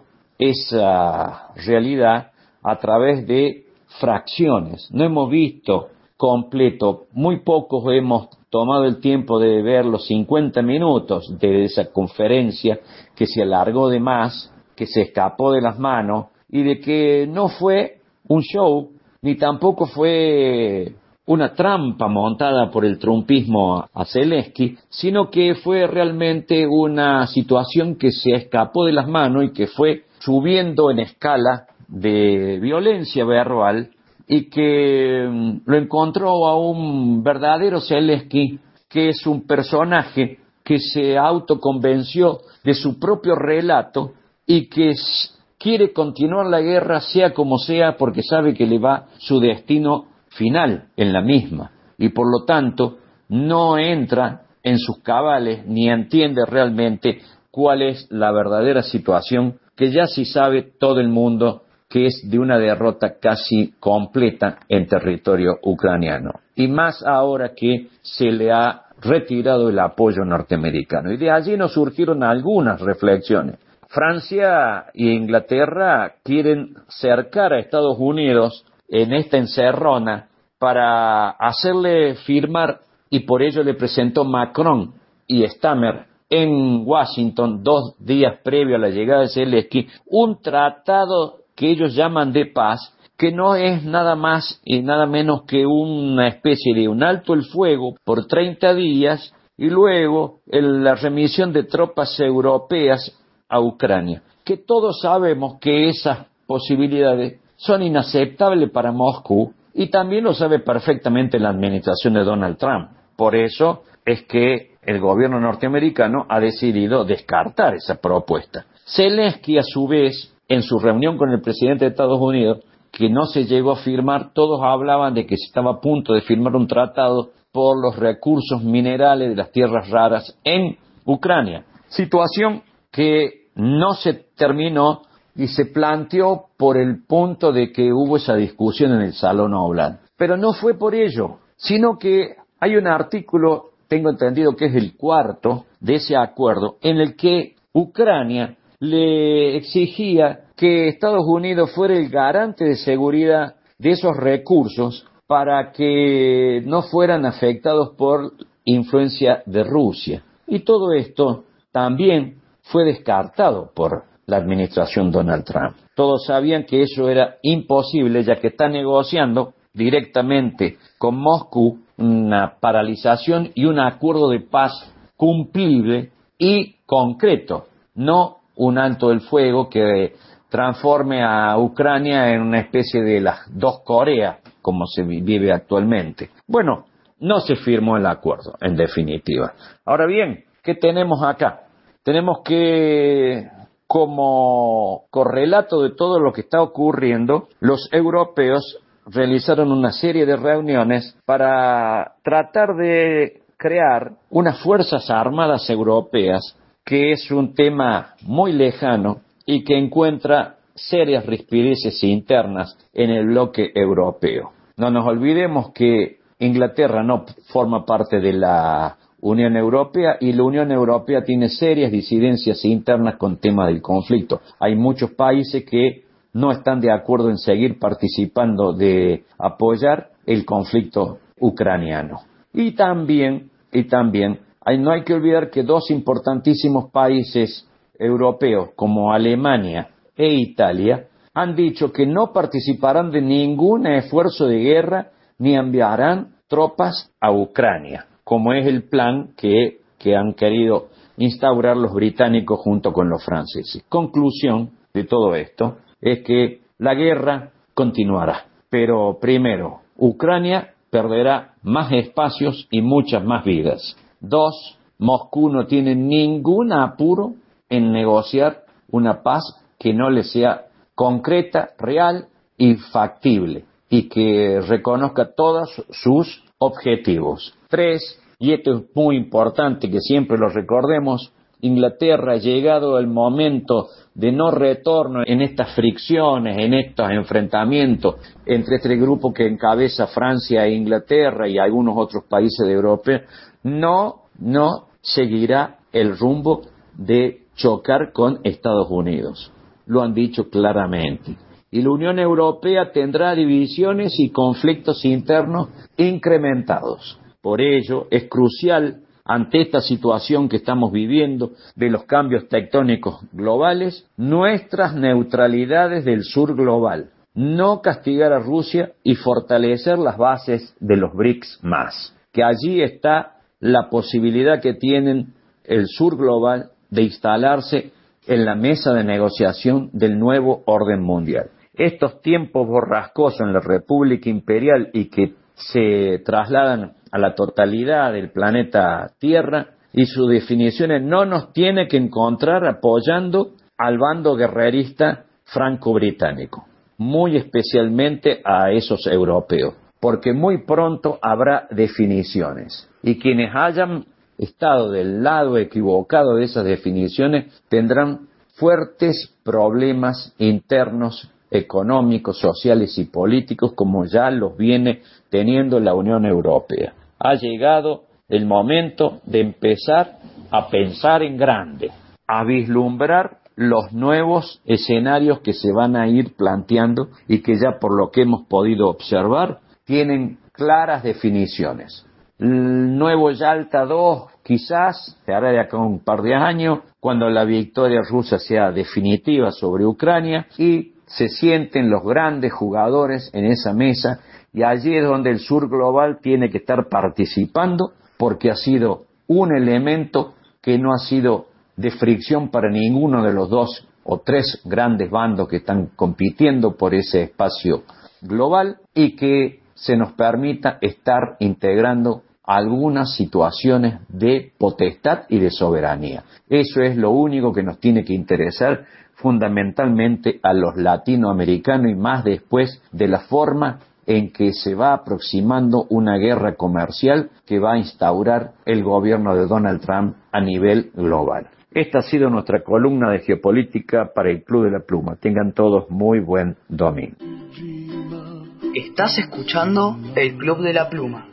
[SPEAKER 2] esa realidad a través de fracciones. No hemos visto completo, muy pocos hemos tomado el tiempo de ver los cincuenta minutos de esa conferencia que se alargó de más, que se escapó de las manos y de que no fue un show ni tampoco fue una trampa montada por el trumpismo a Zelensky, sino que fue realmente una situación que se escapó de las manos y que fue subiendo en escala de violencia verbal y que lo encontró a un verdadero Zelensky, que es un personaje que se autoconvenció de su propio relato y que quiere continuar la guerra sea como sea porque sabe que le va su destino final en la misma y por lo tanto no entra en sus cabales ni entiende realmente cuál es la verdadera situación que ya sí sabe todo el mundo, que es de una derrota casi completa en territorio ucraniano. Y más ahora que se le ha retirado el apoyo norteamericano. Y de allí nos surgieron algunas reflexiones. Francia e Inglaterra quieren cercar a Estados Unidos en esta encerrona para hacerle firmar, y por ello le presentó Macron y Stammer en Washington, dos días previo a la llegada de Zelensky, un tratado que ellos llaman de paz, que no es nada más y nada menos que una especie de un alto el fuego por treinta días y luego el, la remisión de tropas europeas a Ucrania, que todos sabemos que esas posibilidades son inaceptables para Moscú y también lo sabe perfectamente la administración de Donald Trump. Por eso es que el gobierno norteamericano ha decidido descartar esa propuesta. Zelensky, a su vez, en su reunión con el presidente de Estados Unidos, que no se llegó a firmar, todos hablaban de que se estaba a punto de firmar un tratado por los recursos minerales de las tierras raras en Ucrania. Situación que no se terminó y se planteó por el punto de que hubo esa discusión en el Salón Oval. Pero no fue por ello, sino que hay un artículo, tengo entendido que es el cuarto de ese acuerdo, en el que Ucrania le exigía que Estados Unidos fuera el garante de seguridad de esos recursos para que no fueran afectados por influencia de Rusia. Y todo esto también fue descartado por la administración Donald Trump. Todos sabían que eso era imposible, ya que está negociando directamente con Moscú una paralización y un acuerdo de paz cumplible y concreto, no un alto el fuego que transforme a Ucrania en una especie de las dos Coreas, como se vive actualmente. Bueno, no se firmó el acuerdo, en definitiva. Ahora bien, ¿qué tenemos acá? Tenemos que como correlato de todo lo que está ocurriendo, los europeos realizaron una serie de reuniones para tratar de crear unas fuerzas armadas europeas, que es un tema muy lejano y que encuentra serias rispideces internas en el bloque europeo. No nos olvidemos que Inglaterra no forma parte de la Unión Europea y la Unión Europea tiene serias disidencias internas con tema del conflicto. Hay muchos países que no están de acuerdo en seguir participando de apoyar el conflicto ucraniano. Y también, y también hay, no hay que olvidar que dos importantísimos países europeos como Alemania e Italia han dicho que no participarán de ningún esfuerzo de guerra ni enviarán tropas a Ucrania, como es el plan que, que han querido instaurar los británicos junto con los franceses. Conclusión de todo esto es que la guerra continuará, pero primero, Ucrania perderá más espacios y muchas más vidas. Dos, Moscú no tiene ningún apuro en negociar una paz que no le sea concreta, real y factible, y que reconozca todos sus objetivos. Tres, y esto es muy importante que siempre lo recordemos, Inglaterra ha llegado el momento de no retorno en estas fricciones, en estos enfrentamientos entre este grupo que encabeza Francia e Inglaterra y algunos otros países de Europa, no, no seguirá el rumbo de chocar con Estados Unidos. Lo han dicho claramente. Y la Unión Europea tendrá divisiones y conflictos internos incrementados. Por ello, es crucial, ante esta situación que estamos viviendo de los cambios tectónicos globales, nuestras neutralidades del sur global. No castigar a Rusia y fortalecer las bases de los BRICS más. Que allí está la posibilidad que tienen el sur global de instalarse en la mesa de negociación del nuevo orden mundial. Estos tiempos borrascosos en la República Imperial y que se trasladan a la totalidad del planeta Tierra y sus definiciones no nos tiene que encontrar apoyando al bando guerrerista franco-británico, muy especialmente a esos europeos, porque muy pronto habrá definiciones y quienes hayan estado del lado equivocado de esas definiciones tendrán fuertes problemas internos, económicos, sociales y políticos, como ya los viene teniendo la Unión Europea. Ha llegado el momento de empezar a pensar en grande, a vislumbrar los nuevos escenarios que se van a ir planteando y que ya por lo que hemos podido observar tienen claras definiciones. El nuevo Yalta dos quizás se hará de acá un par de años, cuando la victoria rusa sea definitiva sobre Ucrania y se sienten los grandes jugadores en esa mesa, y allí es donde el sur global tiene que estar participando, porque ha sido un elemento que no ha sido de fricción para ninguno de los dos o tres grandes bandos que están compitiendo por ese espacio global, y que se nos permita estar integrando algunas situaciones de potestad y de soberanía. Eso es lo único que nos tiene que interesar fundamentalmente a los latinoamericanos, y más después de la forma en que se va aproximando una guerra comercial que va a instaurar el gobierno de Donald Trump a nivel global. Esta ha sido nuestra columna de geopolítica para el Club de la Pluma. Tengan todos muy buen domingo.
[SPEAKER 13] Estás escuchando el Club de la Pluma.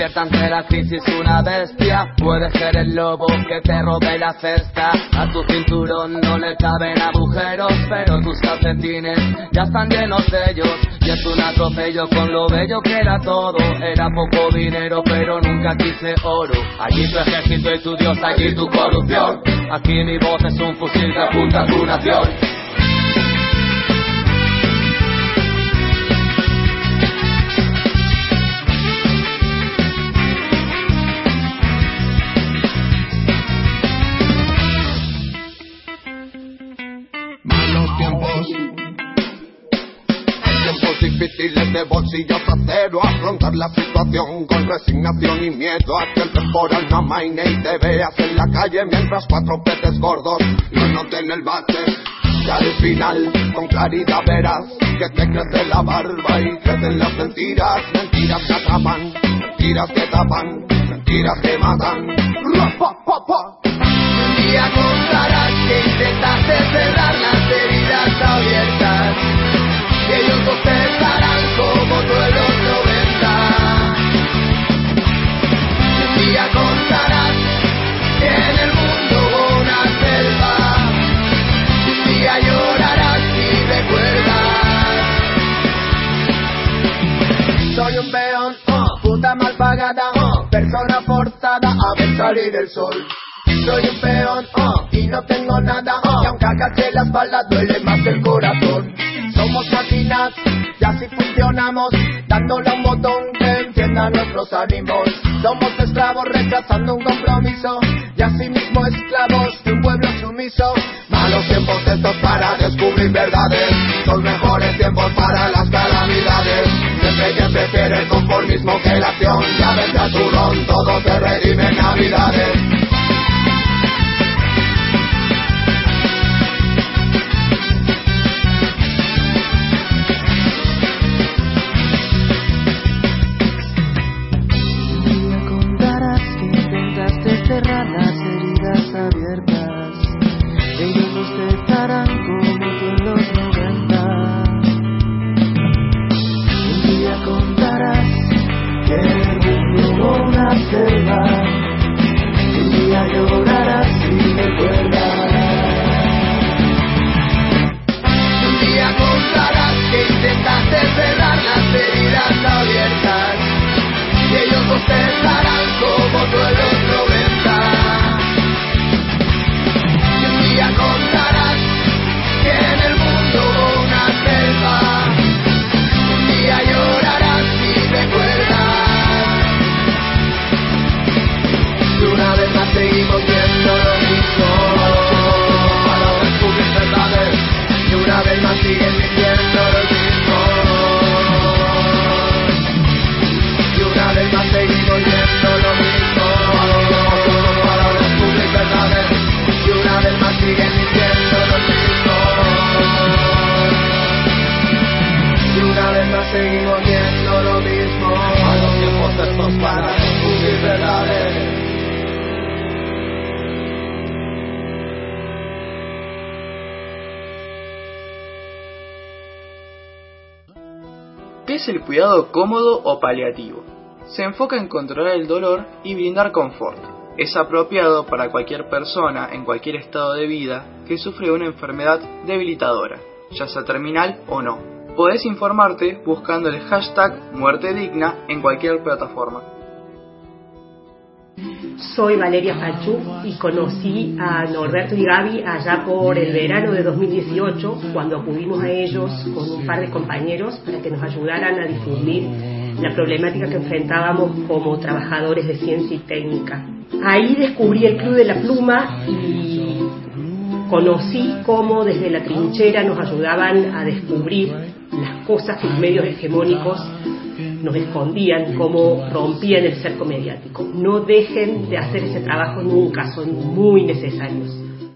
[SPEAKER 4] despierta ante la crisis una bestia. Puede ser el lobo que te robe la cesta. A tu cinturón no le caben agujeros, pero tus calcetines ya están llenos de ellos. Y es un atropello con lo bello que era todo. Era poco dinero, pero nunca quise oro. Allí tu ejército y tu Dios, allí tu corrupción. Aquí mi voz es un fusil que apunta a tu nación.
[SPEAKER 12] Difíciles de bolsillos a cero, afrontar la situación con resignación y miedo a que el temporal no amaine y te veas en la calle mientras cuatro peces gordos no noten el bate. Ya al final, con claridad verás que te crece la barba y crecen las mentiras, mentiras que atrapan, mentiras que tapan, mentiras que matan. ¡Rapa, pa, pa!
[SPEAKER 9] Un día contarás que intentaste cerrar las heridas abiertas. Y ellos bostezarán como tú en los noventa. Un día contarás que en el mundo hubo una selva. Un día llorarás y recuerdas. Soy un peón, oh, puta mal pagada, oh, persona forzada a ver salir el sol. Soy un peón, oh, y no tengo nada, oh, y aunque agache la espalda duele más el corazón. Somos máquinas, y así funcionamos, dándole a un botón que encienda nuestros ánimos. Somos esclavos rechazando un compromiso, y así mismo esclavos de un pueblo sumiso.
[SPEAKER 12] Malos tiempos estos para descubrir verdades, son mejores tiempos para las calamidades. Siempre quien prefiere el conformismo que la acción, ya vendrá tu ron, todo se redime en navidades.
[SPEAKER 9] Cerrar las heridas abiertas, ellos bostezarán como tú en los noventa. Un día contarás que en el mundo hubo una selva. Un día llorarás y recuerdas. Un día contarás que intentaste cerrar las heridas abiertas. Y ellos bostezarán como tú en los noventa. Contarás que en el mundo hubo una selva. Un día llorarás y recuerdas. Y una vez más seguimos viendo lo mismo para descubrir verdades. Y una vez más siguen diciendo lo mismo. Y una vez más seguimos viendo lo mismo para descubrir verdades. Y una vez más siguen diciendo lo mismo. Y una vez más seguimos viendo lo mismo. A los tiempos estos para descubrir verdades.
[SPEAKER 13] ¿Qué es el cuidado cómodo o paliativo? Se enfoca en controlar el dolor y brindar confort. Es apropiado para cualquier persona en cualquier estado de vida que sufre una enfermedad debilitadora, ya sea terminal o no. Podés informarte buscando el hashtag Muerte Digna en cualquier plataforma.
[SPEAKER 14] Soy Valeria Pachú y conocí a Norberto y Gaby allá por el verano de dos mil dieciocho, cuando acudimos a ellos con un par de compañeros para que nos ayudaran a difundir la problemática que enfrentábamos como trabajadores de ciencia y técnica. Ahí descubrí el Club de la Pluma y conocí cómo desde la trinchera nos ayudaban a descubrir las cosas que los medios hegemónicos nos escondían, cómo rompían el cerco mediático. No dejen de hacer ese trabajo nunca, son muy necesarios.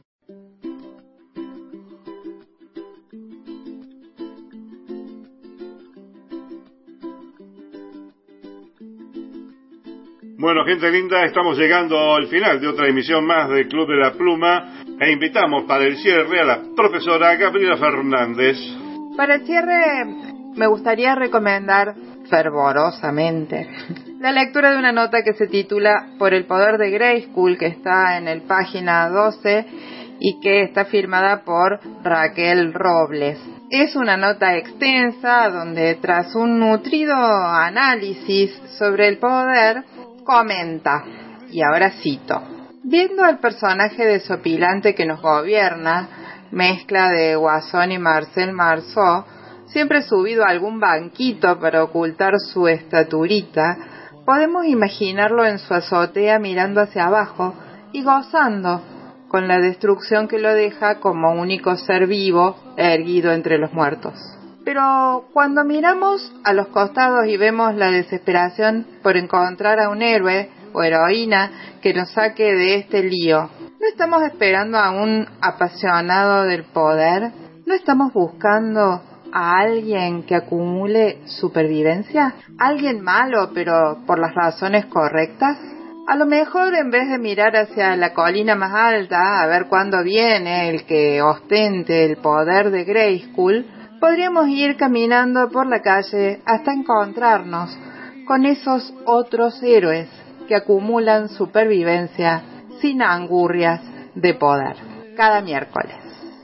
[SPEAKER 3] Bueno, gente linda, estamos llegando al final de otra emisión más del Club de la Pluma e invitamos para el cierre a la profesora Gabriela Fernández.
[SPEAKER 10] Para el cierre me gustaría recomendar fervorosamente la lectura de una nota que se titula Por el poder de Grayskull, que está en el página doce y que está firmada por Raquel Robles. Es una nota extensa donde, tras un nutrido análisis sobre el poder, comenta, y ahora cito: viendo al personaje desopilante que nos gobierna, mezcla de Guasón y Marcel Marceau, siempre subido a algún banquito para ocultar su estaturita, podemos imaginarlo en su azotea mirando hacia abajo y gozando con la destrucción que lo deja como único ser vivo erguido entre los muertos. Pero cuando miramos a los costados y vemos la desesperación por encontrar a un héroe o heroína que nos saque de este lío, ¿no estamos esperando a un apasionado del poder? ¿No estamos buscando a alguien que acumule supervivencia? ¿Alguien malo pero por las razones correctas? A lo mejor, en vez de mirar hacia la colina más alta a ver cuándo viene el que ostente el poder de Grayskull, podríamos ir caminando por la calle hasta encontrarnos con esos otros héroes que acumulan supervivencia sin angurrias de poder. Cada miércoles.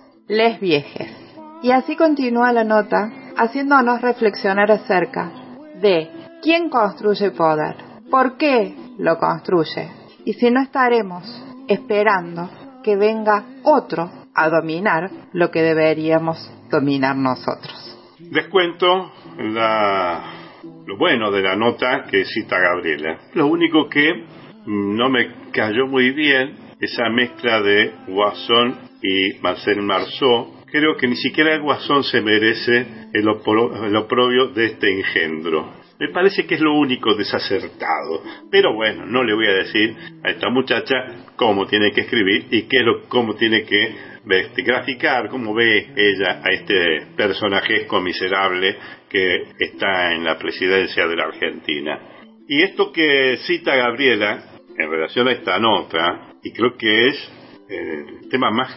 [SPEAKER 10] Les Viejes. Y así continúa la nota, haciéndonos reflexionar acerca de quién construye poder, por qué lo construye, y si no estaremos esperando que venga otro a dominar lo que deberíamos dominar nosotros.
[SPEAKER 3] Les cuento la, lo bueno de la nota que cita Gabriela. Lo único que no me cayó muy bien, esa mezcla de Guasón y Marcel Marceau. Creo que ni siquiera el Guasón se merece el, opro, el oprobio de este engendro. Me parece que es lo único desacertado. Pero bueno, no le voy a decir a esta muchacha cómo tiene que escribir y qué es lo, cómo tiene que este, graficar, cómo ve ella a este personajesco miserable que está en la presidencia de la Argentina. Y esto que cita Gabriela en relación a esta nota, y creo que es el tema más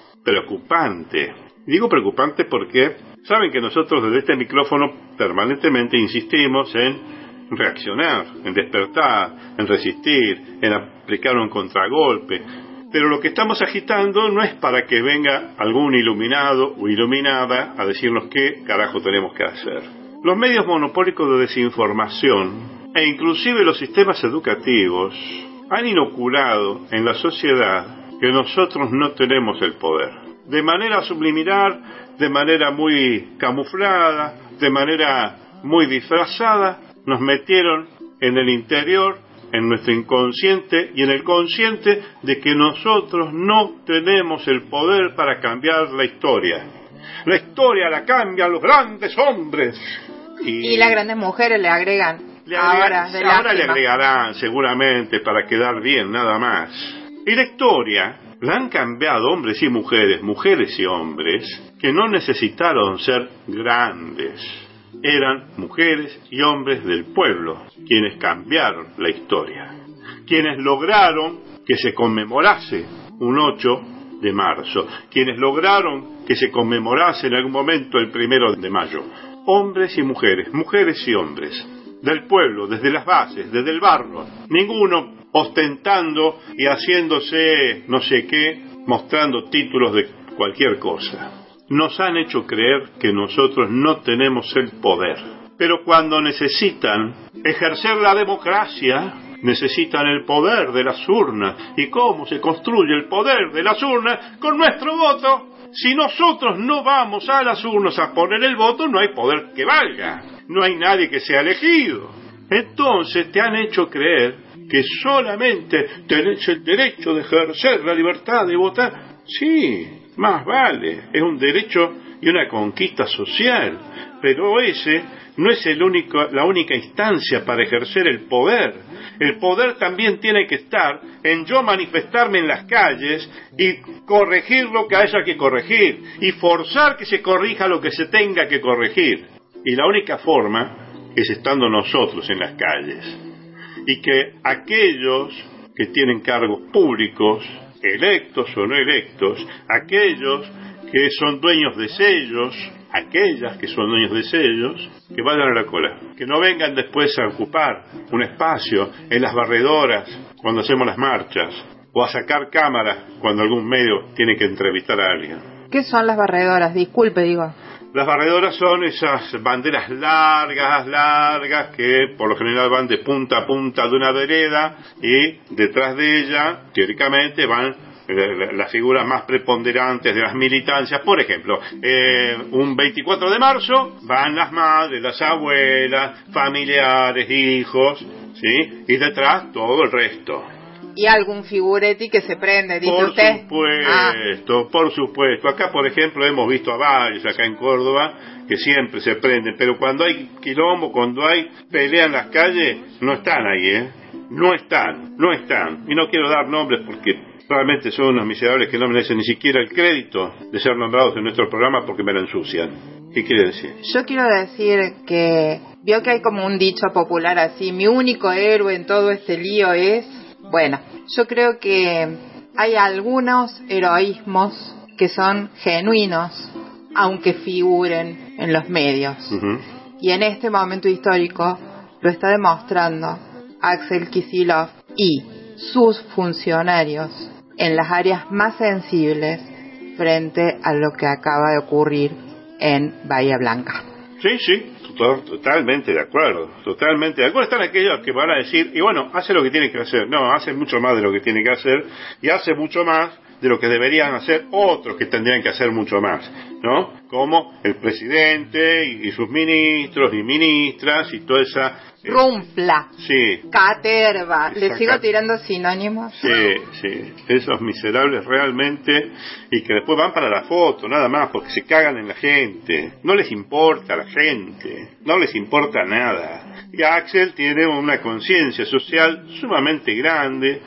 [SPEAKER 3] preocupante. Digo preocupante porque saben que nosotros desde este micrófono permanentemente insistimos en reaccionar, en despertar, en resistir, en aplicar un contragolpe. Pero lo que estamos agitando no es para que venga algún iluminado o iluminada a decirnos qué carajo tenemos que hacer. Los medios monopólicos de desinformación e inclusive los sistemas educativos han inoculado en la sociedad que nosotros no tenemos el poder. De manera subliminal, de manera muy camuflada, de manera muy disfrazada, nos metieron en el interior, en nuestro inconsciente y en el consciente de que nosotros no tenemos el poder para cambiar la historia. La historia la cambian los grandes hombres.
[SPEAKER 10] Y, y las grandes mujeres le agregan.
[SPEAKER 3] Le agregan ahora, de ahora le agregarán seguramente para quedar bien, nada más. Y la historia la han cambiado hombres y mujeres, mujeres y hombres, que no necesitaron ser grandes. Eran mujeres y hombres del pueblo quienes cambiaron la historia, quienes lograron que se conmemorase un ocho de marzo, quienes lograron que se conmemorase en algún momento el primero de mayo. Hombres y mujeres, mujeres y hombres, del pueblo, desde las bases, desde el barro, ninguno ostentando y haciéndose no sé qué, mostrando títulos de cualquier cosa. Nos han hecho creer que nosotros no tenemos el poder, pero cuando necesitan ejercer la democracia, necesitan el poder de las urnas. ¿Y cómo se construye el poder de las urnas? Con nuestro voto. Si nosotros no vamos a las urnas a poner el voto, no hay poder que valga, no hay nadie que sea elegido. Entonces te han hecho creer que solamente tenés el derecho de ejercer la libertad de votar. Sí, más vale, es un derecho y una conquista social, pero ese no es el único, la única instancia para ejercer el poder. El poder también tiene que estar en yo manifestarme en las calles y corregir lo que haya que corregir y forzar que se corrija lo que se tenga que corregir. Y la única forma es estando nosotros en las calles. Y que aquellos que tienen cargos públicos, electos o no electos, aquellos que son dueños de sellos aquellas que son dueños de sellos, que vayan a la cola, que no vengan después a ocupar un espacio en las barredoras cuando hacemos las marchas, o a sacar cámaras cuando algún medio tiene que entrevistar a alguien.
[SPEAKER 10] ¿Qué son las barredoras? Disculpe, digo.
[SPEAKER 3] Las barredoras son esas banderas largas, largas, que por lo general van de punta a punta de una vereda, y detrás de ella, teóricamente, van las figuras más preponderantes de las militancias. Por ejemplo, eh, un veinticuatro de marzo van las madres, las abuelas, familiares, hijos, ¿sí? Y detrás todo el resto.
[SPEAKER 10] Y algún figuretti que se prende, dice
[SPEAKER 3] por
[SPEAKER 10] usted.
[SPEAKER 3] Supuesto, ah. Por supuesto. Acá, por ejemplo, hemos visto a varios acá en Córdoba que siempre se prenden, pero cuando hay quilombo, cuando hay pelea en las calles, no están ahí, ¿eh? No están, no están. Y no quiero dar nombres porque realmente son unos miserables que no merecen ni siquiera el crédito de ser nombrados en nuestro programa porque me lo ensucian. ¿Qué quiere decir?
[SPEAKER 10] Yo quiero decir que vio que hay como un dicho popular así: mi único héroe en todo este lío es... Bueno, yo creo que hay algunos heroísmos que son genuinos, aunque figuren en los medios. Uh-huh. Y en este momento histórico lo está demostrando Axel Kicillof y sus funcionarios en las áreas más sensibles frente a lo que acaba de ocurrir en Bahía Blanca.
[SPEAKER 3] Sí, sí. Totalmente de acuerdo, totalmente de acuerdo. Están aquellos que van a decir, y bueno, hace lo que tiene que hacer. No, hace mucho más de lo que tiene que hacer, y hace mucho más de lo que deberían hacer otros que tendrían que hacer mucho más, ¿no? Como el presidente y, y sus ministros y ministras y toda esa... Eh,
[SPEAKER 10] Rumpla.
[SPEAKER 3] Sí.
[SPEAKER 10] Caterva. ¿Le sigo tirando sinónimos?
[SPEAKER 3] Sí, sí. Esos miserables realmente, y que después van para la foto, nada más, porque se cagan en la gente. No les importa a la gente. No les importa nada. Y Axel tiene una conciencia social sumamente grande,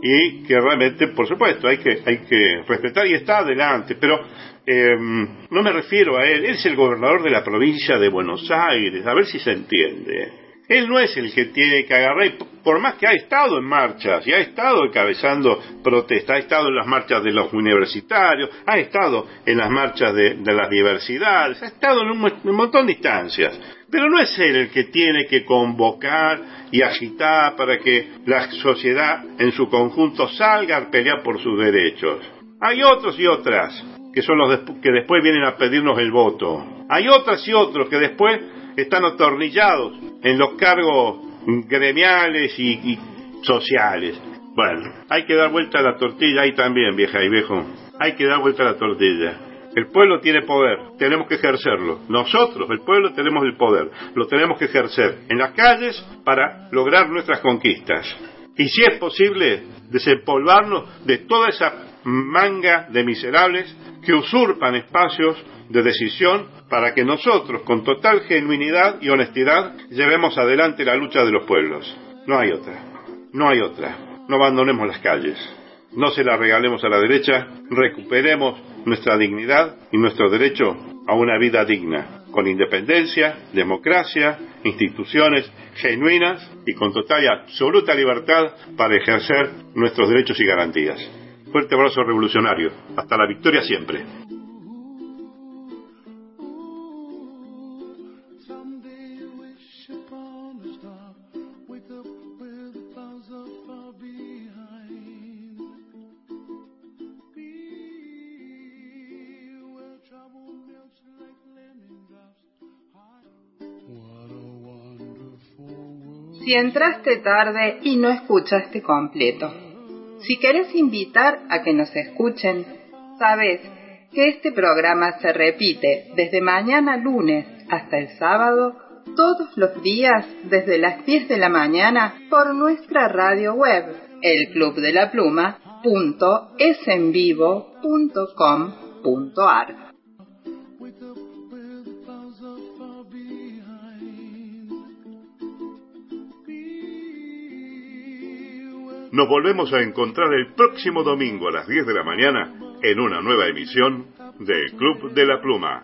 [SPEAKER 3] y que realmente, por supuesto, hay que hay que respetar, y está adelante, pero eh, no me refiero a él. Él es el gobernador de la provincia de Buenos Aires, a ver si se entiende. Él no es el que tiene que agarrar, y por más que ha estado en marchas, y ha estado encabezando protestas, ha estado en las marchas de los universitarios, ha estado en las marchas de, de las diversidades, ha estado en un, un montón de instancias, pero no es él el que tiene que convocar y agitar para que la sociedad en su conjunto salga a pelear por sus derechos. Hay otros y otras que son los de, que después vienen a pedirnos el voto. Hay otras y otros que después están atornillados en los cargos gremiales y, y sociales. Bueno, hay que dar vuelta a la tortilla ahí también, vieja y viejo. Hay que dar vuelta a la tortilla. El pueblo tiene poder, tenemos que ejercerlo. Nosotros, el pueblo, tenemos el poder. Lo tenemos que ejercer en las calles para lograr nuestras conquistas. Y si es posible, desempolvarnos de toda esa manga de miserables que usurpan espacios de decisión para que nosotros, con total genuinidad y honestidad, llevemos adelante la lucha de los pueblos. No hay otra, no hay otra. No abandonemos las calles, no se las regalemos a la derecha, recuperemos nuestra dignidad y nuestro derecho a una vida digna, con independencia, democracia, instituciones genuinas y con total y absoluta libertad para ejercer nuestros derechos y garantías. Fuerte abrazo revolucionario. Hasta la victoria siempre.
[SPEAKER 10] Si entraste tarde y no escuchaste completo, si querés invitar a que nos escuchen, sabes que este programa se repite desde mañana lunes hasta el sábado, todos los días desde las diez de la mañana por nuestra radio web, el club de la pluma punto es en vivo punto com punto a r.
[SPEAKER 3] Nos volvemos a encontrar el próximo domingo a las diez de la mañana en una nueva emisión del Club de la Pluma.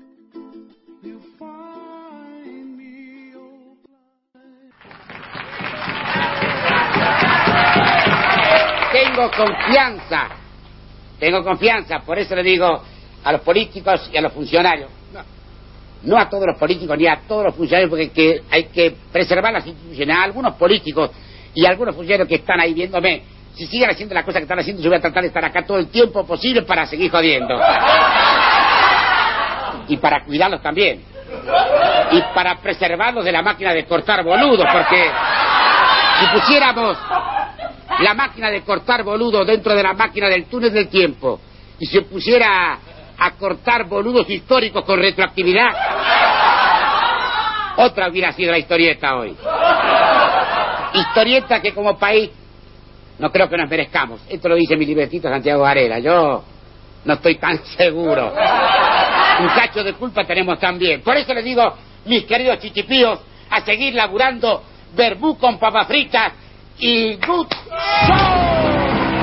[SPEAKER 15] Tengo confianza, tengo confianza, por eso le digo a los políticos y a los funcionarios, no a todos los políticos ni a todos los funcionarios, porque que hay que preservar las instituciones. A algunos políticos y a algunos funcionarios que están ahí viéndome, si siguen haciendo las cosas que están haciendo, yo voy a tratar de estar acá todo el tiempo posible para seguir jodiendo. Y para cuidarlos también. Y para preservarlos de la máquina de cortar boludos, porque si pusiéramos la máquina de cortar boludos dentro de la máquina del túnel del tiempo y se pusiera a cortar boludos históricos con retroactividad, otra hubiera sido la historieta hoy. Historieta que como país no creo que nos merezcamos. Esto lo dice mi libretito Santiago Varela. Yo no estoy tan seguro. Un cacho de culpa tenemos también. Por eso les digo, mis queridos chichipíos, a seguir laburando verbú con papas fritas y good show.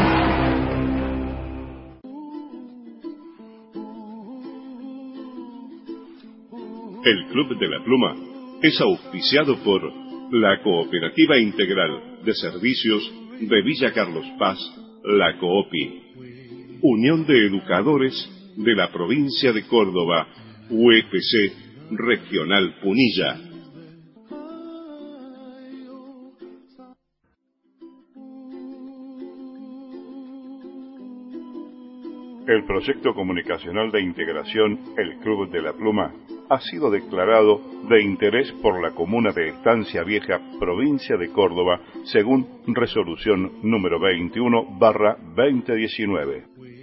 [SPEAKER 3] El Club de la Pluma es auspiciado por la Cooperativa Integral de Servicios de Villa Carlos Paz, la COOPI, Unión de Educadores de la Provincia de Córdoba, U E P C Regional Punilla. El proyecto comunicacional de integración El Club de la Pluma ha sido declarado de interés por la comuna de Estancia Vieja, provincia de Córdoba, según resolución número veintiuno barra veinte diecinueve.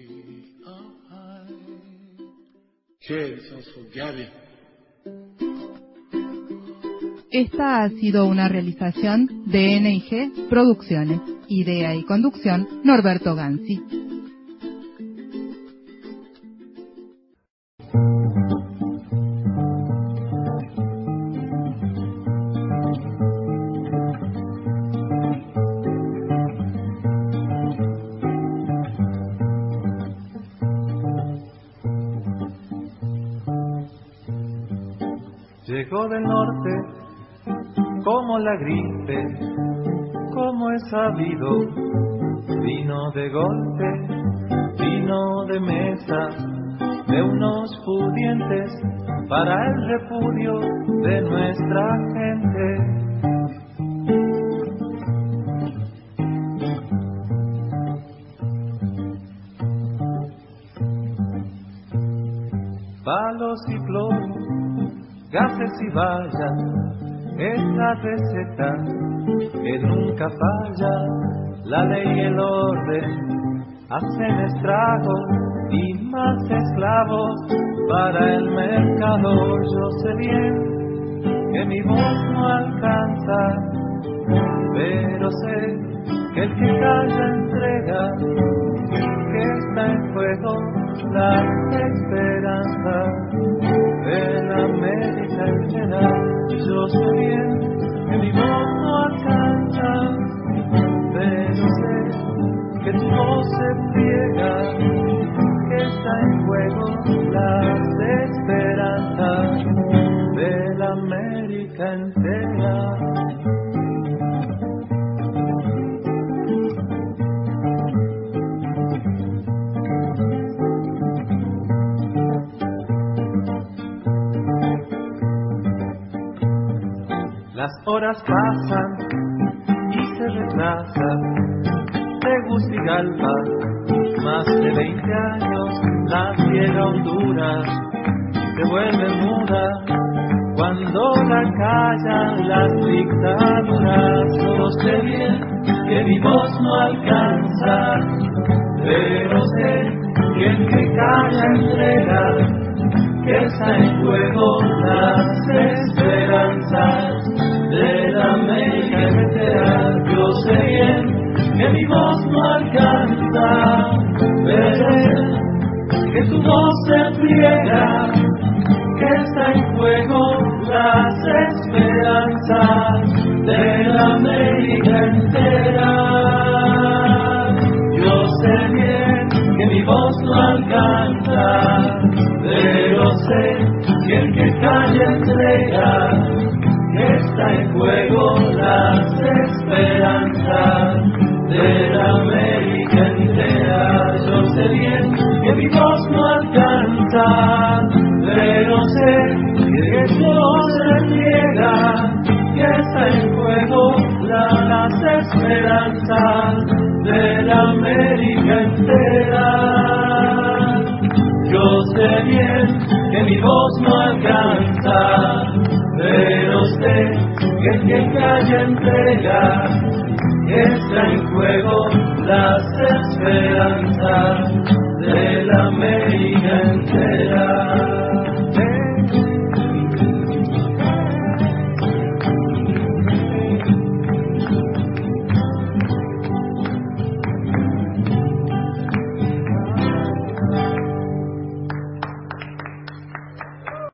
[SPEAKER 1] Esta ha sido una realización de N I G Producciones. Idea y conducción, Norberto Gansi.
[SPEAKER 16] Llegó del norte como la gripe, como es sabido, vino de golpe, vino de mesa, de unos pudientes para el repudio de nuestra gente. Palos y plomo, gases y vallas, esta receta que nunca falla. La ley y el orden hacen estragos y más esclavos para el mercado. Yo sé bien que mi voz no alcanza, pero sé que el que calla entrega, que está en juego la esperanza de la América entera. Yo sé bien que mi voz no alcanza, pero sé que tu voz se pliega, que está en juego las esperanzas de la América entera. Las horas pasan y se retrasa Tegucigalpa, más de veinte años la tierra Honduras se vuelve muda cuando la callan las dictaduras. Yo sé bien que mi voz no alcanza, pero sé que el que calla entrega, que está en juego las esperanzas de la América entera. Yo sé bien que mi voz no alcanza, pero sé que tu voz se pliega, que está en juego las esperanzas de la América entera. Yo sé bien que mi voz no alcanza, pero sé que el que calla entrega, que está en juego las esperanzas de la América entera. Yo sé bien que mi voz no alcanza, pero sé que voz no alcanza, pero sé que el que calla entrega, que está en juego las esperanzas de la América entera.